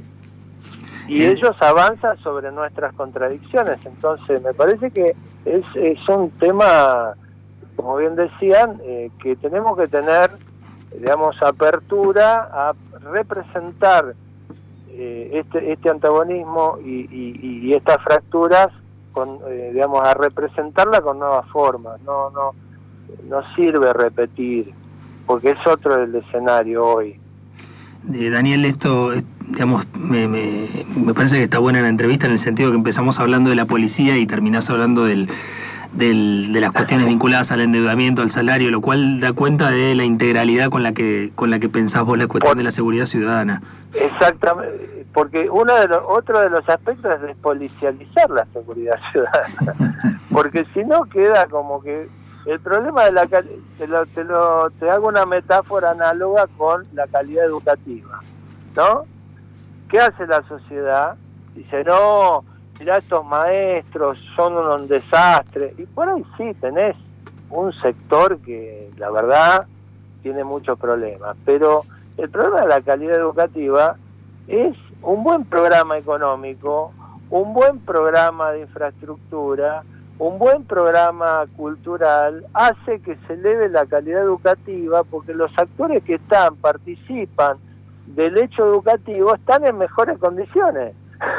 [SPEAKER 25] Y eh. ellos avanzan sobre nuestras contradicciones. Entonces, me parece que es, es un tema, como bien decían, eh, que tenemos que tener, digamos, apertura a representar eh, este este antagonismo y, y, y estas fracturas, con eh, digamos, a representarla con nuevas formas. No no no sirve repetir, porque es otro el escenario hoy.
[SPEAKER 1] Eh, Daniel, esto, digamos, me, me, me parece que está buena la entrevista en el sentido que empezamos hablando de la policía y terminás hablando del, del, de las cuestiones vinculadas al endeudamiento, al salario, lo cual da cuenta de la integralidad con la que con la que pensás vos la cuestión Por, de la seguridad ciudadana.
[SPEAKER 25] Exactamente, porque uno de los otro de los aspectos es despolicializar la seguridad ciudadana, porque si no queda como que el problema de la te lo, te lo te hago una metáfora análoga con la calidad educativa, ¿no? ¿Qué hace la sociedad? Dice, no, mirá, estos maestros son un desastre, y por ahí sí tenés un sector que la verdad tiene muchos problemas, pero el problema de la calidad educativa es un buen programa económico, un buen programa de infraestructura, un buen programa cultural, hace que se eleve la calidad educativa, porque los actores que están, participan del hecho educativo, están en mejores condiciones.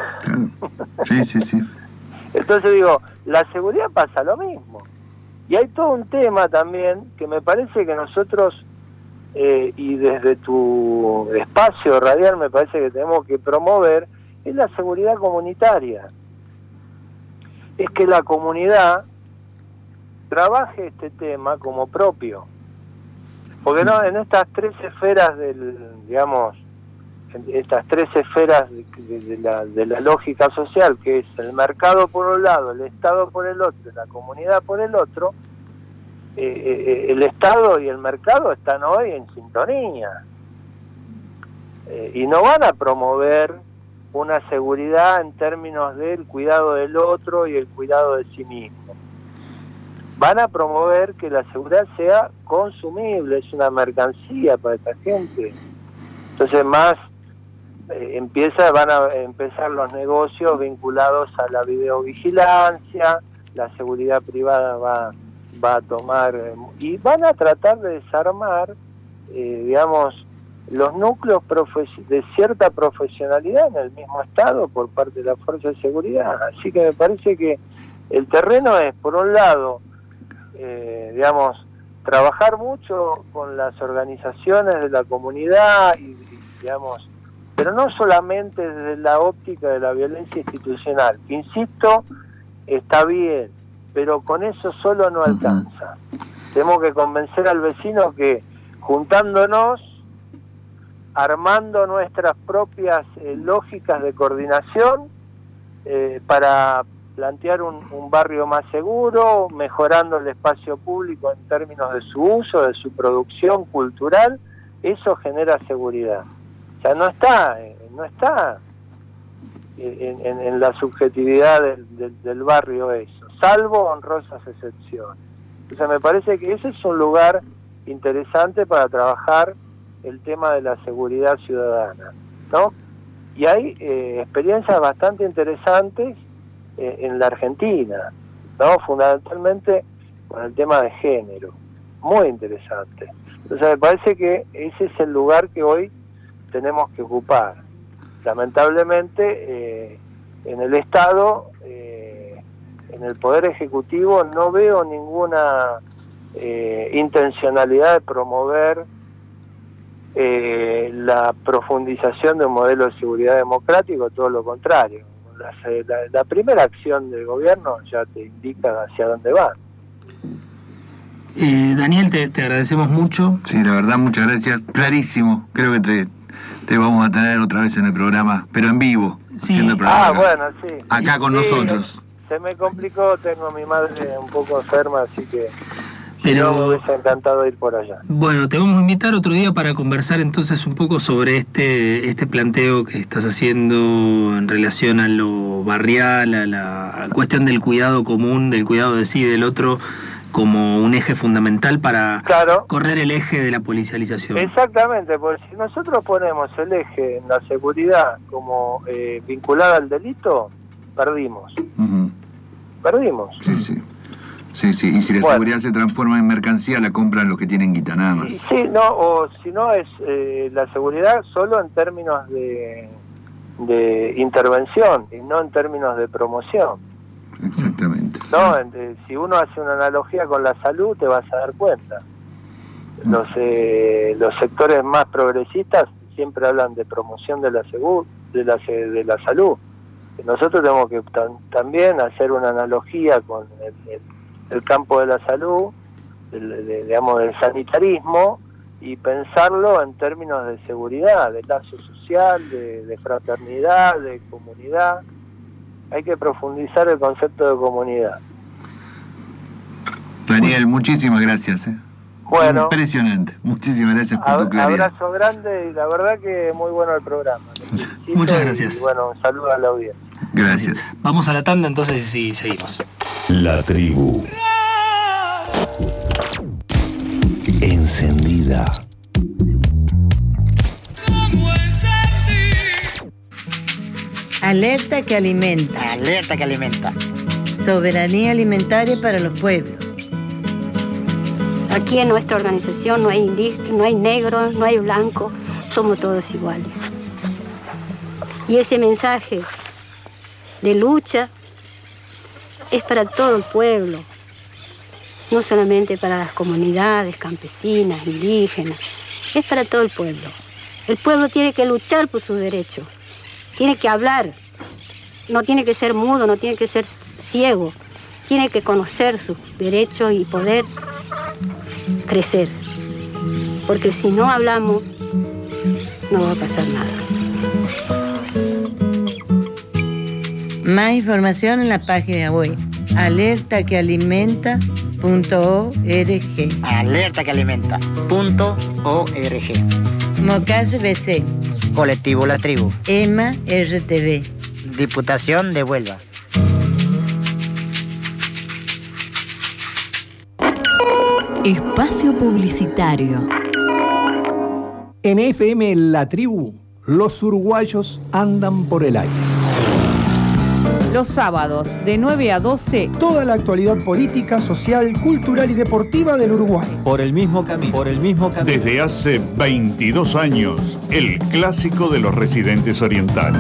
[SPEAKER 6] Sí, sí, sí.
[SPEAKER 25] Entonces digo, la seguridad pasa lo mismo. Y hay todo un tema también que me parece que nosotros, eh, y desde tu espacio radial me parece que tenemos que promover, es la seguridad comunitaria. Es que la comunidad trabaje este tema como propio. Porque no, en estas tres esferas del, digamos, estas tres esferas de, de, de, la, de la lógica social, que es el mercado por un lado, el Estado por el otro, la comunidad por el otro, eh, eh, el Estado y el mercado están hoy en sintonía. Eh, y no van a promover una seguridad en términos del cuidado del otro y el cuidado de sí mismo. Van a promover que la seguridad sea consumible, es una mercancía para esta gente. Entonces más eh, empieza, van a empezar los negocios vinculados a la videovigilancia, la seguridad privada va, va a tomar, eh, y van a tratar de desarmar, eh, digamos, los núcleos de cierta profesionalidad en el mismo Estado por parte de la Fuerza de Seguridad. Así que me parece que el terreno es, por un lado, eh, digamos, trabajar mucho con las organizaciones de la comunidad, y, y, digamos, pero no solamente desde la óptica de la violencia institucional. Insisto, está bien, pero con eso solo no alcanza. Tenemos que convencer al vecino que juntándonos, armando nuestras propias eh, lógicas de coordinación eh, para plantear un, un barrio más seguro, mejorando el espacio público en términos de su uso, de su producción cultural, eso genera seguridad. O sea, no está, no está en, en, en la subjetividad del, del, del barrio eso, salvo honrosas excepciones. Entonces me parece que ese es un lugar interesante para trabajar el tema de la seguridad ciudadana, ¿no? Y hay eh, experiencias bastante interesantes eh, en la Argentina, ¿no? Fundamentalmente con el tema de género, muy interesante. Entonces me parece que ese es el lugar que hoy tenemos que ocupar. Lamentablemente eh, en el Estado, eh, en el Poder Ejecutivo, no veo ninguna eh, intencionalidad de promover Eh, la profundización de un modelo de seguridad democrático, todo lo contrario. La, la, la primera acción del gobierno ya te indica hacia dónde va.
[SPEAKER 1] Eh, Daniel, te, te agradecemos mucho.
[SPEAKER 6] Sí, la verdad, muchas gracias. Clarísimo. Creo que te, te vamos a tener otra vez en el programa, pero en vivo.
[SPEAKER 1] Sí.
[SPEAKER 6] Haciendo el programa
[SPEAKER 25] Ah,
[SPEAKER 6] acá.
[SPEAKER 25] bueno, sí.
[SPEAKER 6] Acá con
[SPEAKER 25] sí,
[SPEAKER 6] nosotros.
[SPEAKER 25] Se me complicó, tengo a mi madre un poco enferma, así que...
[SPEAKER 1] Pero
[SPEAKER 25] me hubiese encantado ir por allá.
[SPEAKER 1] Bueno, te vamos a invitar otro día para conversar entonces un poco sobre este este planteo que estás haciendo en relación a lo barrial, a la cuestión del cuidado común, del cuidado de sí y del otro, como un eje fundamental para
[SPEAKER 25] claro.
[SPEAKER 1] correr el eje de la policialización.
[SPEAKER 25] Exactamente, porque si nosotros ponemos el eje en la seguridad como eh, vinculada al delito, perdimos.
[SPEAKER 6] Uh-huh.
[SPEAKER 25] Perdimos.
[SPEAKER 6] Sí, sí. Sí, sí, y si la
[SPEAKER 25] bueno.
[SPEAKER 6] seguridad se transforma en mercancía, la compran los que tienen guita, nada más.
[SPEAKER 25] Sí, no, o si no es eh, la seguridad solo en términos de, de intervención y no en términos de promoción.
[SPEAKER 6] Exactamente.
[SPEAKER 25] No, de, si uno hace una analogía con la salud, te vas a dar cuenta. Los eh, los sectores más progresistas siempre hablan de promoción de la segu- de la de la salud. Nosotros tenemos que tam- también hacer una analogía con el, el el campo de la salud, del, de, digamos, del sanitarismo, y pensarlo en términos de seguridad, de lazo social, de, de fraternidad, de comunidad. Hay que profundizar el concepto de comunidad.
[SPEAKER 6] Daniel, muchísimas gracias. ¿eh?
[SPEAKER 25] Bueno,
[SPEAKER 6] impresionante. Muchísimas gracias por tu claridad.
[SPEAKER 25] Abrazo grande y la verdad que muy bueno el programa.
[SPEAKER 1] Muchas gracias.
[SPEAKER 25] Y bueno, un saludo a la audiencia.
[SPEAKER 6] Gracias.
[SPEAKER 1] Vamos a la tanda entonces y seguimos.
[SPEAKER 4] La tribu. Encendida.
[SPEAKER 3] Alerta que alimenta.
[SPEAKER 8] Alerta que alimenta.
[SPEAKER 3] Soberanía alimentaria para los pueblos.
[SPEAKER 9] Aquí en nuestra organización no hay indígenas, no hay negros, no hay blancos, somos todos iguales. Y ese mensaje de lucha es para todo el pueblo, no solamente para las comunidades campesinas, indígenas, es para todo el pueblo. El pueblo tiene que luchar por sus derechos, tiene que hablar, no tiene que ser mudo, no tiene que ser ciego, tiene que conocer sus derechos y poder crecer, porque si no hablamos, no va a pasar nada.
[SPEAKER 3] Más información en la página web alerta que alimenta punto org.
[SPEAKER 8] Alerta que alimenta punto org.
[SPEAKER 3] Mocase B C.
[SPEAKER 8] Colectivo La Tribu.
[SPEAKER 3] E M A R T V.
[SPEAKER 8] Diputación de Huelva.
[SPEAKER 15] Espacio publicitario.
[SPEAKER 24] En F M La Tribu, los uruguayos andan por el aire.
[SPEAKER 11] Los sábados de nueve a doce.
[SPEAKER 13] Toda la actualidad política, social, cultural y deportiva del Uruguay.
[SPEAKER 26] Por el mismo camino. Por el mismo camino.
[SPEAKER 27] Desde hace veintidós años, el clásico de los residentes orientales.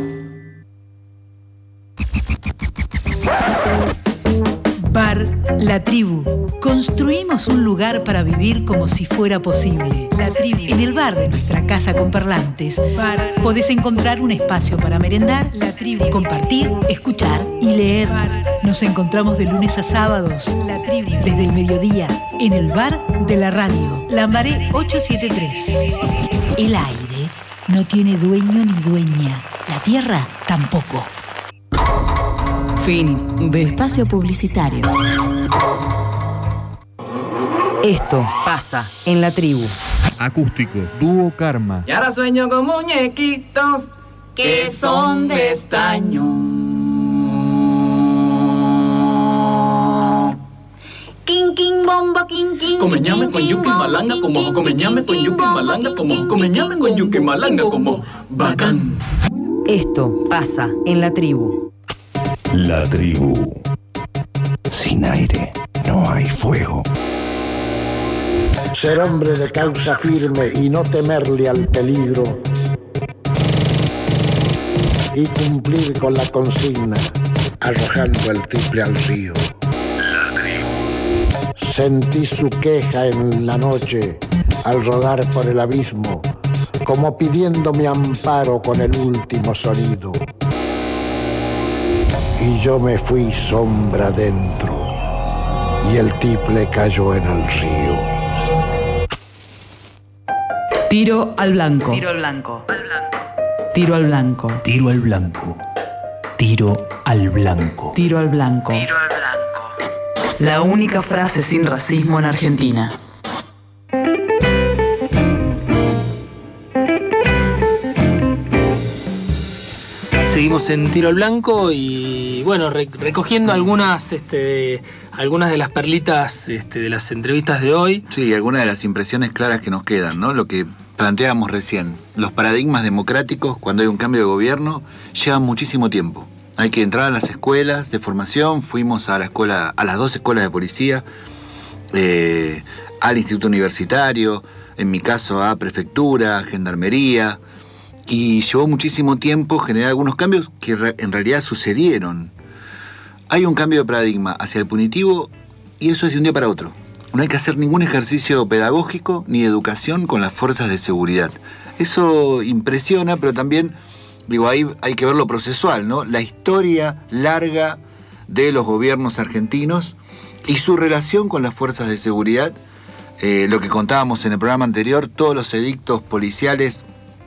[SPEAKER 28] Bar La Tribu. Construimos un lugar para vivir como si fuera posible. La Tribu. En el bar de nuestra casa con parlantes, Bar, podés encontrar un espacio para merendar, La Tribu, compartir, escuchar y leer. Bar. Nos encontramos de lunes a sábados, La Tribu, desde el mediodía, en el bar de la radio, Lambaré ochocientos setenta y tres. El aire no tiene dueño ni dueña, la tierra tampoco.
[SPEAKER 15] Fin de espacio publicitario. Esto pasa en La Tribu.
[SPEAKER 2] Acústico, dúo Karma.
[SPEAKER 5] Y ahora sueño con muñequitos que son de estaño.
[SPEAKER 10] King, king, bombo, king, king.
[SPEAKER 5] Comeñame con yuki malanga como, comeñame con yuki malanga como, comeñame con yuki malanga como, bacán.
[SPEAKER 15] Esto pasa en La Tribu.
[SPEAKER 4] La Tribu. Sin aire no hay fuego.
[SPEAKER 14] Ser hombre de causa firme y no temerle al peligro. Y cumplir con la consigna, arrojando el triple al río. Sentí su queja en la noche al rodar por el abismo, como pidiendo mi amparo con el último sonido. Y yo me fui sombra dentro, y el triple cayó en el río.
[SPEAKER 23] Tiro al blanco.
[SPEAKER 8] Tiro al blanco.
[SPEAKER 23] Tiro al blanco.
[SPEAKER 1] Tiro al blanco. Tiro al blanco.
[SPEAKER 23] Tiro al blanco.
[SPEAKER 8] Tiro al blanco.
[SPEAKER 23] La única frase sin racismo en Argentina.
[SPEAKER 1] Seguimos en Tiro al Blanco y bueno, re- recogiendo algunas, este, algunas de las perlitas este, de las entrevistas de hoy.
[SPEAKER 6] Sí, algunas de las impresiones claras que nos quedan, ¿no? Lo que planteábamos recién. Los paradigmas democráticos, cuando hay un cambio de gobierno, llevan muchísimo tiempo. Hay que entrar a las escuelas de formación. Fuimos a la escuela, a las dos escuelas de policía, eh, al instituto universitario, en mi caso a prefectura, gendarmería, y llevó muchísimo tiempo generar algunos cambios que re- en realidad sucedieron. Hay un cambio de paradigma hacia el punitivo y eso es de un día para otro. No hay que hacer ningún ejercicio pedagógico ni de educación con las fuerzas de seguridad. Eso impresiona, pero también, digo, ahí hay que ver lo procesual, ¿no? La historia larga de los gobiernos argentinos y su relación con las fuerzas de seguridad. Eh, lo que contábamos en el programa anterior, todos los edictos policiales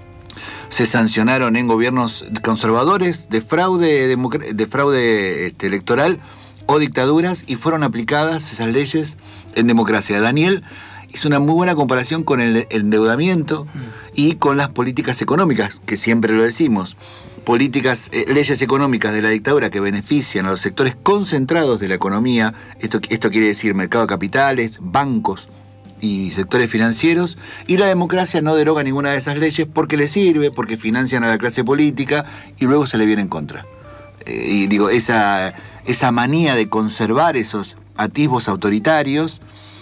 [SPEAKER 6] se sancionaron en gobiernos conservadores de fraude, democr- de fraude este, electoral o dictaduras y fueron aplicadas esas leyes en democracia. Daniel hizo una muy buena comparación con el, el endeudamiento y con las políticas económicas, que siempre lo decimos. Políticas, eh, leyes económicas de la dictadura que benefician a los sectores concentrados de la economía. Esto, esto quiere decir mercado de capitales, bancos y sectores financieros, y la democracia no deroga ninguna de esas leyes porque le sirve, porque financian a la clase política y luego se le viene en contra. Eh, y digo, esa, esa manía de conservar esos atisbos autoritarios,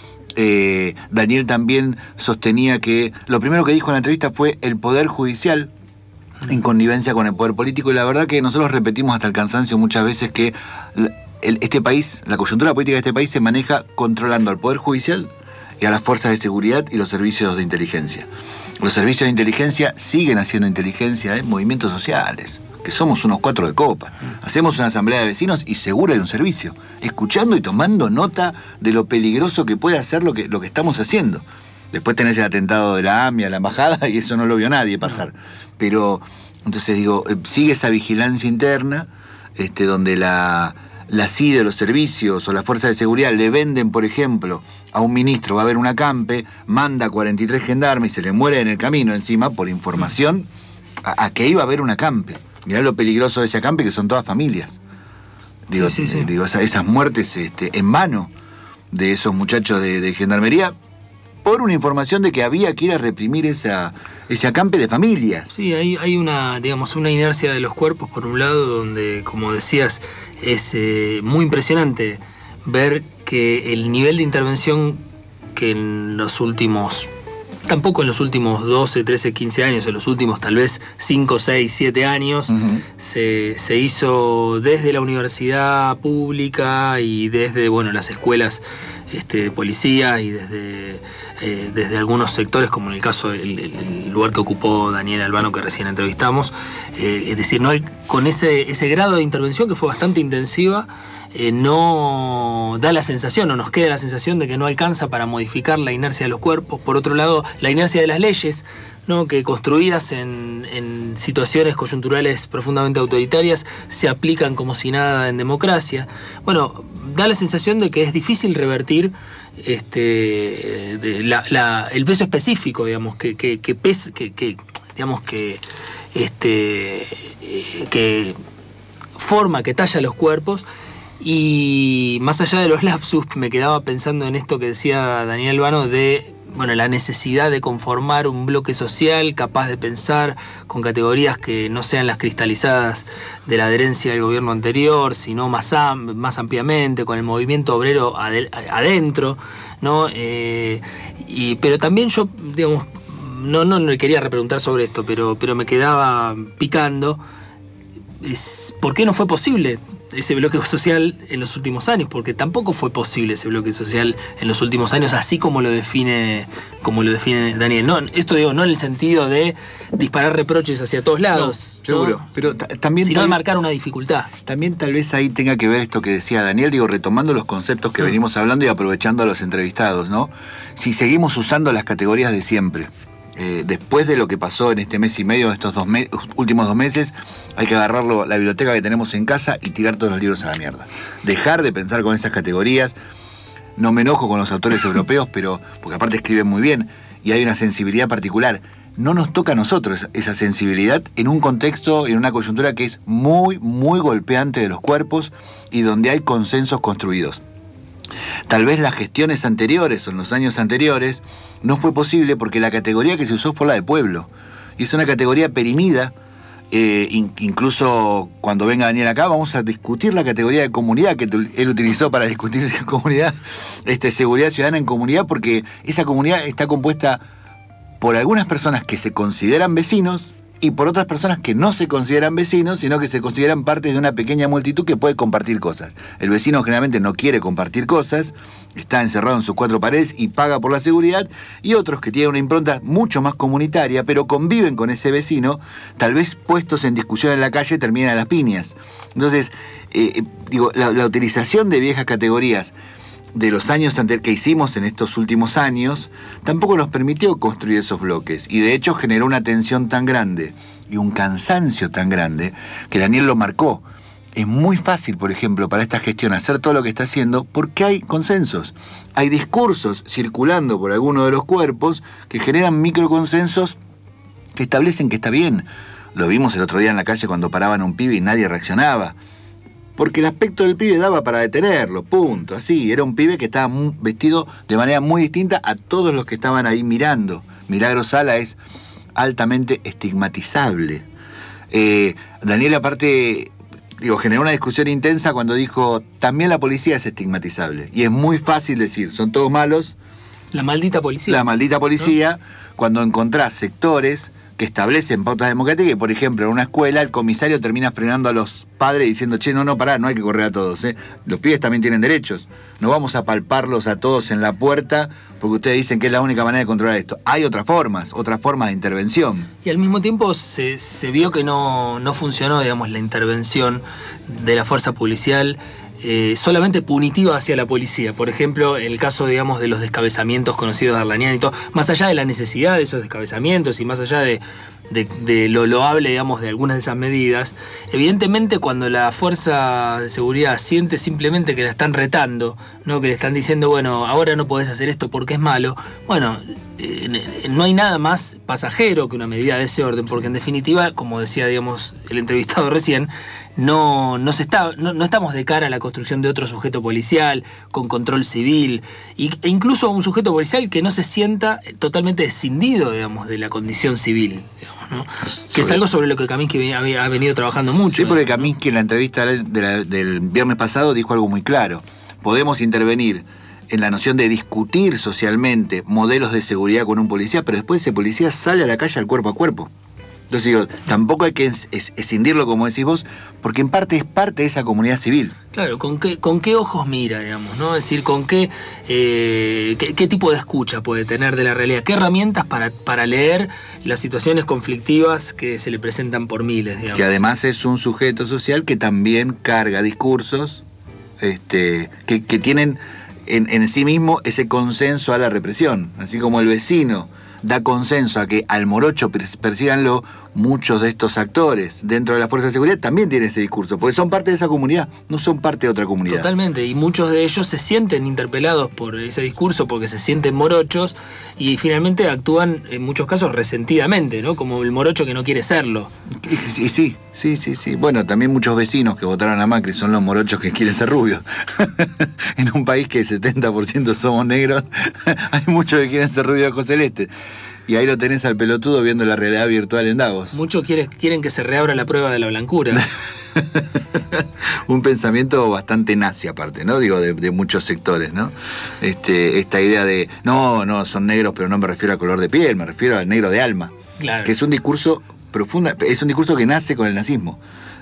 [SPEAKER 6] eh, Daniel también sostenía que lo primero que dijo en la entrevista fue el poder judicial en connivencia con el poder político, y la verdad que nosotros repetimos hasta el cansancio muchas veces que el, este país, la coyuntura política de este país se maneja controlando al poder judicial y a las fuerzas de seguridad y los servicios de inteligencia. Los servicios de inteligencia siguen haciendo inteligencia en movimientos sociales, que somos unos cuatro de copa. Hacemos una asamblea de vecinos y seguro hay un servicio, escuchando y tomando nota de lo peligroso que puede hacer lo que, lo que estamos haciendo. Después tenés el atentado de la AMIA, la embajada, y eso no lo vio nadie pasar. Pero, entonces digo, sigue esa vigilancia interna, este, donde la... la C I D E, los servicios o las fuerzas de seguridad le venden, por ejemplo, a un ministro, va a haber un acampe, manda cuarenta y tres gendarmes y se le muere en el camino encima por información a, a que iba a haber un acampe. Mirá lo peligroso de ese acampe, que son todas familias. Digo, sí, sí, sí. digo esa, esas muertes este, en vano de esos muchachos de, de gendarmería por una información de que había que ir a reprimir esa, ese acampe de familias.
[SPEAKER 1] Sí, hay, hay una, digamos, una inercia de los cuerpos, por un lado, donde, como decías, es eh, muy impresionante ver que el nivel de intervención que en los últimos, tampoco en los últimos doce, trece, quince años, en los últimos tal vez cinco, seis, siete años, uh-huh. se, se hizo desde la universidad pública y desde, bueno, las escuelas este, de policía y desde, eh, desde algunos sectores, como en el caso del el lugar que ocupó Daniel Albano, que recién entrevistamos. Eh, es decir, ¿no? con ese, ese grado de intervención que fue bastante intensiva eh, no da la sensación, o nos queda la sensación de que no alcanza para modificar la inercia de los cuerpos. Por otro lado, la inercia de las leyes, ¿no? Que construidas en, en situaciones coyunturales profundamente autoritarias se aplican como si nada en democracia. Bueno, da la sensación de que es difícil revertir este, de la, la, el peso específico, digamos, que, que, que, pes, que, que digamos que, este, que forma, que talla los cuerpos. Y más allá de los lapsus, me quedaba pensando en esto que decía Daniel Albano de, bueno, la necesidad de conformar un bloque social capaz de pensar con categorías que no sean las cristalizadas de la adherencia del gobierno anterior, sino más, am, más ampliamente, con el movimiento obrero ad, adentro, ¿no? Eh, y, pero también yo, digamos, no, no, no quería repreguntar sobre esto, pero, pero me quedaba picando. Es, ¿por qué no fue posible ese bloque social en los últimos años? Porque tampoco fue posible ese bloque social en los últimos años, así como lo define, como lo define Daniel. No, esto digo, no en el sentido de disparar reproches hacia todos lados,
[SPEAKER 6] no, seguro, ¿no? Pero también
[SPEAKER 1] sino de marcar una dificultad.
[SPEAKER 6] También tal vez ahí tenga que ver esto que decía Daniel, digo, retomando los conceptos que mm. venimos hablando y aprovechando a los entrevistados, ¿no? Si seguimos usando las categorías de siempre, eh, después de lo que pasó en este mes y medio, estos dos me- últimos dos meses, hay que agarrarlo, la biblioteca que tenemos en casa y tirar todos los libros a la mierda. Dejar de pensar con esas categorías. No me enojo con los autores europeos, pero porque aparte escriben muy bien y hay una sensibilidad particular. No nos toca a nosotros esa sensibilidad en un contexto, en una coyuntura que es muy, muy golpeante de los cuerpos y donde hay consensos construidos. Tal vez las gestiones anteriores o en los años anteriores no fue posible porque la categoría que se usó fue la de pueblo. Y es una categoría perimida. Eh, in, incluso cuando venga Daniel acá vamos a discutir la categoría de comunidad que él utilizó para discutir comunidad, este, seguridad ciudadana en comunidad, porque esa comunidad está compuesta por algunas personas que se consideran vecinos y por otras personas que no se consideran vecinos, sino que se consideran parte de una pequeña multitud que puede compartir cosas. El vecino generalmente no quiere compartir cosas, está encerrado en sus cuatro paredes y paga por la seguridad, y otros que tienen una impronta mucho más comunitaria, pero conviven con ese vecino, tal vez puestos en discusión en la calle terminan a las piñas. Entonces, eh, digo, la, la utilización de viejas categorías de los años anteriores que hicimos en estos últimos años tampoco nos permitió construir esos bloques, y de hecho generó una tensión tan grande y un cansancio tan grande que Daniel lo marcó. Es muy fácil, por ejemplo, para esta gestión hacer todo lo que está haciendo porque hay consensos, hay discursos circulando por alguno de los cuerpos que generan microconsensos que establecen que está bien. Lo vimos el otro día en la calle cuando paraban a un pibe y nadie reaccionaba. Porque el aspecto del pibe daba para detenerlo, punto, así. Era un pibe que estaba muy, vestido de manera muy distinta a todos los que estaban ahí mirando. Milagro Sala es altamente estigmatizable. Eh, Daniel, aparte, digo, generó una discusión intensa cuando dijo, también la policía es estigmatizable. Y es muy fácil decir, son todos malos.
[SPEAKER 1] La maldita policía.
[SPEAKER 6] La maldita policía, ¿no? Cuando encontrás sectores que establecen pautas democráticas y, por ejemplo, en una escuela el comisario termina frenando a los padres diciendo, che, no, no, pará, no hay que correr a todos, ¿eh? Los pibes también tienen derechos. No vamos a palparlos a todos en la puerta porque ustedes dicen que es la única manera de controlar esto. Hay otras formas, otras formas de intervención.
[SPEAKER 1] Y al mismo tiempo se, se vio que no, no funcionó, digamos, la intervención de la fuerza policial Eh, solamente punitiva hacia la policía. Por ejemplo, el caso, digamos, de los descabezamientos conocidos de Arlanian y todo, más allá de la necesidad de esos descabezamientos y más allá de, de, de lo loable, digamos, de algunas de esas medidas, evidentemente cuando la fuerza de seguridad siente simplemente que la están retando, ¿no? Que le están diciendo, bueno, ahora no podés hacer esto porque es malo, bueno, eh, no hay nada más pasajero que una medida de ese orden, porque en definitiva, como decía, digamos, el entrevistado recién, No, no, se está, no, no estamos de cara a la construcción de otro sujeto policial con control civil y, e incluso a un sujeto policial que no se sienta totalmente escindido, digamos, de la condición civil, digamos, ¿no? Sobre... Que es algo sobre lo que Kaminsky ha venido trabajando mucho.
[SPEAKER 6] Sí, porque Kaminsky en la entrevista de la, del viernes pasado dijo algo muy claro. Podemos intervenir en la noción de discutir socialmente modelos de seguridad con un policía, pero después ese policía sale a la calle al cuerpo a cuerpo. Entonces digo, tampoco hay que es, es, escindirlo, como decís vos, porque en parte es parte de esa comunidad civil.
[SPEAKER 1] Claro, ¿con qué, con qué ojos mira, digamos, ¿no? Es decir, con qué, eh, qué, qué tipo de escucha puede tener de la realidad, qué herramientas para, para leer las situaciones conflictivas que se le presentan por miles, digamos.
[SPEAKER 6] Que además es un sujeto social que también carga discursos este, que, que tienen en, en sí mismo ese consenso a la represión, así como el vecino da consenso a que al morocho persíganlo, muchos de estos actores dentro de la Fuerza de Seguridad también tienen ese discurso, porque son parte de esa comunidad, no son parte de otra comunidad.
[SPEAKER 1] Totalmente, y muchos de ellos se sienten interpelados por ese discurso porque se sienten morochos y finalmente actúan en muchos casos resentidamente, ¿no? Como el morocho que no quiere serlo.
[SPEAKER 6] Sí, sí, sí, sí, sí. Bueno, también muchos vecinos que votaron a Macri son los morochos que quieren ser rubios. En un país que el setenta por ciento somos negros, hay muchos que quieren ser rubios de ojos celestes. Y ahí lo tenés al pelotudo viendo la realidad virtual en Davos.
[SPEAKER 1] Muchos quieren, quieren que se reabra la prueba de la blancura.
[SPEAKER 6] Un pensamiento bastante nazi aparte, ¿no? Digo, de, de muchos sectores, ¿no? Este, esta idea de, no, no, son negros, pero no me refiero al color de piel, me refiero al negro de alma.
[SPEAKER 1] Claro.
[SPEAKER 6] Que es un discurso profundo, es un discurso que nace con el nazismo.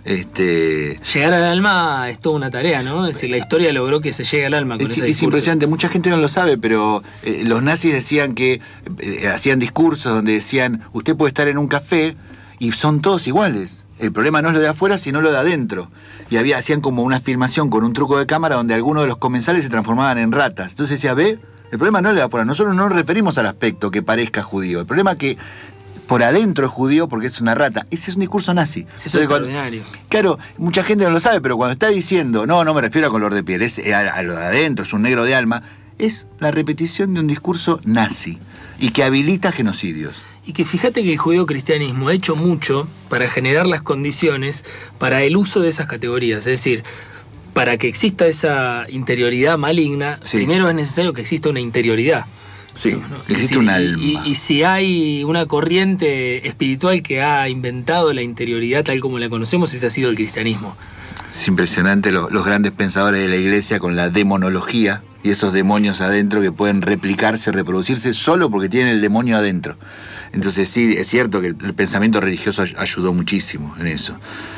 [SPEAKER 6] Este...
[SPEAKER 1] Llegar al alma es toda una tarea, ¿no? Es decir, la historia logró que se llegue al alma con
[SPEAKER 6] es,
[SPEAKER 1] ese
[SPEAKER 6] es
[SPEAKER 1] discurso.
[SPEAKER 6] impresionante, mucha gente no lo sabe, pero eh, los nazis decían que eh, hacían discursos donde decían, usted puede estar en un café y son todos iguales. El problema no es lo de afuera, sino lo de adentro. Y había, hacían como una filmación con un truco de cámara donde algunos de los comensales se transformaban en ratas. Entonces decía, ve, el problema no es lo de afuera, nosotros no nos referimos al aspecto que parezca judío. El problema es que por adentro es judío porque es una rata. Ese es un discurso nazi.
[SPEAKER 1] Es extraordinario.
[SPEAKER 6] Claro, mucha gente no lo sabe, pero cuando está diciendo, no, no me refiero a color de piel, es a, a lo de adentro, es un negro de alma, es la repetición de un discurso nazi y que habilita genocidios.
[SPEAKER 1] Y que fíjate que el judeocristianismo ha hecho mucho para generar las condiciones para el uso de esas categorías. Es decir, para que exista esa interioridad maligna, sí, primero es necesario que exista una interioridad.
[SPEAKER 6] Sí,
[SPEAKER 1] ¿no?
[SPEAKER 6] existe
[SPEAKER 1] si,
[SPEAKER 6] un alma.
[SPEAKER 1] Y, y si hay una corriente espiritual que ha inventado la interioridad tal como la conocemos, ese ha sido el cristianismo.
[SPEAKER 6] Es impresionante lo, los grandes pensadores de la iglesia con la demonología y esos demonios adentro que pueden replicarse, reproducirse solo porque tienen el demonio adentro. Entonces sí, es cierto que el, el pensamiento religioso ayudó muchísimo en eso.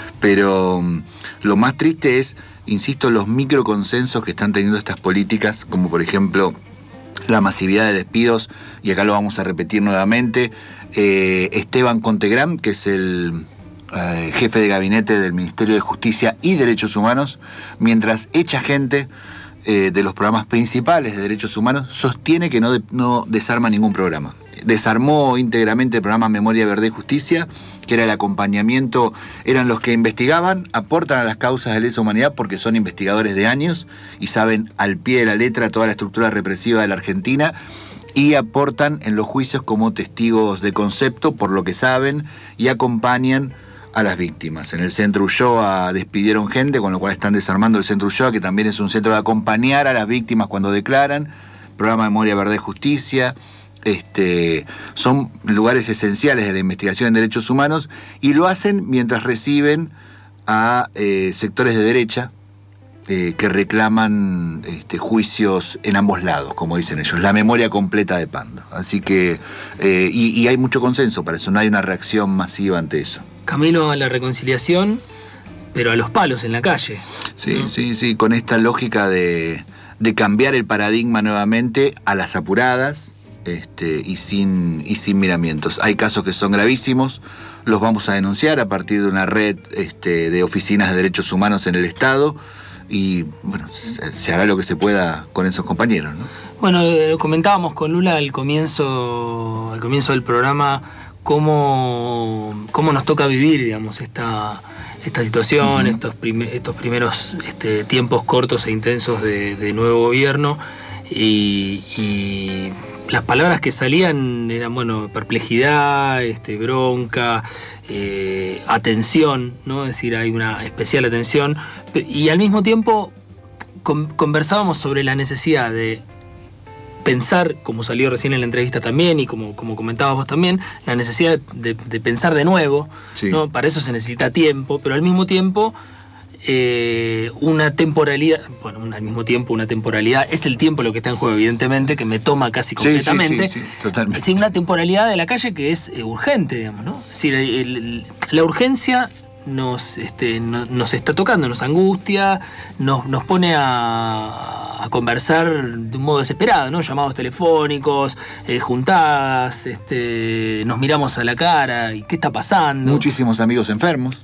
[SPEAKER 6] Pero um, lo más triste es, insisto, los microconsensos que están teniendo estas políticas, como por ejemplo la masividad de despidos, y acá lo vamos a repetir nuevamente. eh, Esteban Contegram, que es el eh, jefe de gabinete del Ministerio de Justicia y Derechos Humanos, mientras echa gente eh, de los programas principales de derechos humanos, sostiene que no, de, no desarma ningún programa. Desarmó íntegramente el programa Memoria, Verdad y Justicia, que era el acompañamiento, eran los que investigaban, aportan a las causas de lesa humanidad porque son investigadores de años y saben al pie de la letra toda la estructura represiva de la Argentina, y aportan en los juicios como testigos de concepto por lo que saben y acompañan a las víctimas. En el Centro Ulloa despidieron gente, con lo cual están desarmando el Centro Ulloa, que también es un centro de acompañar a las víctimas cuando declaran. Programa Memoria, Verdad y Justicia. Este, son lugares esenciales de la investigación en derechos humanos, y lo hacen mientras reciben a eh, sectores de derecha eh, que reclaman este, juicios en ambos lados, como dicen ellos, la memoria completa de Pando. Así que, eh, y, y hay mucho consenso para eso, no hay una reacción masiva ante eso.
[SPEAKER 1] Camino a la reconciliación, pero a los palos en la calle.
[SPEAKER 6] Sí,
[SPEAKER 1] ¿no?
[SPEAKER 6] sí, sí, con esta lógica de, de cambiar el paradigma nuevamente a las apuradas. Este, y sin y sin miramientos. Hay casos que son gravísimos, los vamos a denunciar a partir de una red este, de oficinas de derechos humanos en el Estado, y bueno, se, se hará lo que se pueda con esos compañeros, ¿no?
[SPEAKER 1] Bueno, eh, comentábamos con Lula al comienzo, al comienzo del programa cómo, cómo nos toca vivir, digamos, esta, esta situación, uh-huh. estos, prim estos primeros este, tiempos cortos e intensos de, de nuevo gobierno, y, y las palabras que salían eran, bueno, perplejidad, este, bronca, eh, atención, ¿no? Es decir, hay una especial atención, y al mismo tiempo con, conversábamos sobre la necesidad de pensar, como salió recién en la entrevista también, y como, como comentabas vos también, la necesidad de, de pensar de nuevo, sí. ¿no? Para eso se necesita tiempo, pero al mismo tiempo Eh, una temporalidad, bueno, al mismo tiempo una temporalidad, es el tiempo lo que está en juego, evidentemente, que me toma casi completamente.
[SPEAKER 6] Sí, sí, sí, sí, totalmente.
[SPEAKER 1] Es decir, una temporalidad de la calle que es eh, urgente, digamos, ¿no? Es decir, el, el, la urgencia nos, este, no, nos está tocando, nos angustia, nos, nos pone a, a conversar de un modo desesperado, ¿no? Llamados telefónicos, eh, juntadas, este, nos miramos a la cara, y ¿qué está pasando?
[SPEAKER 6] Muchísimos amigos enfermos.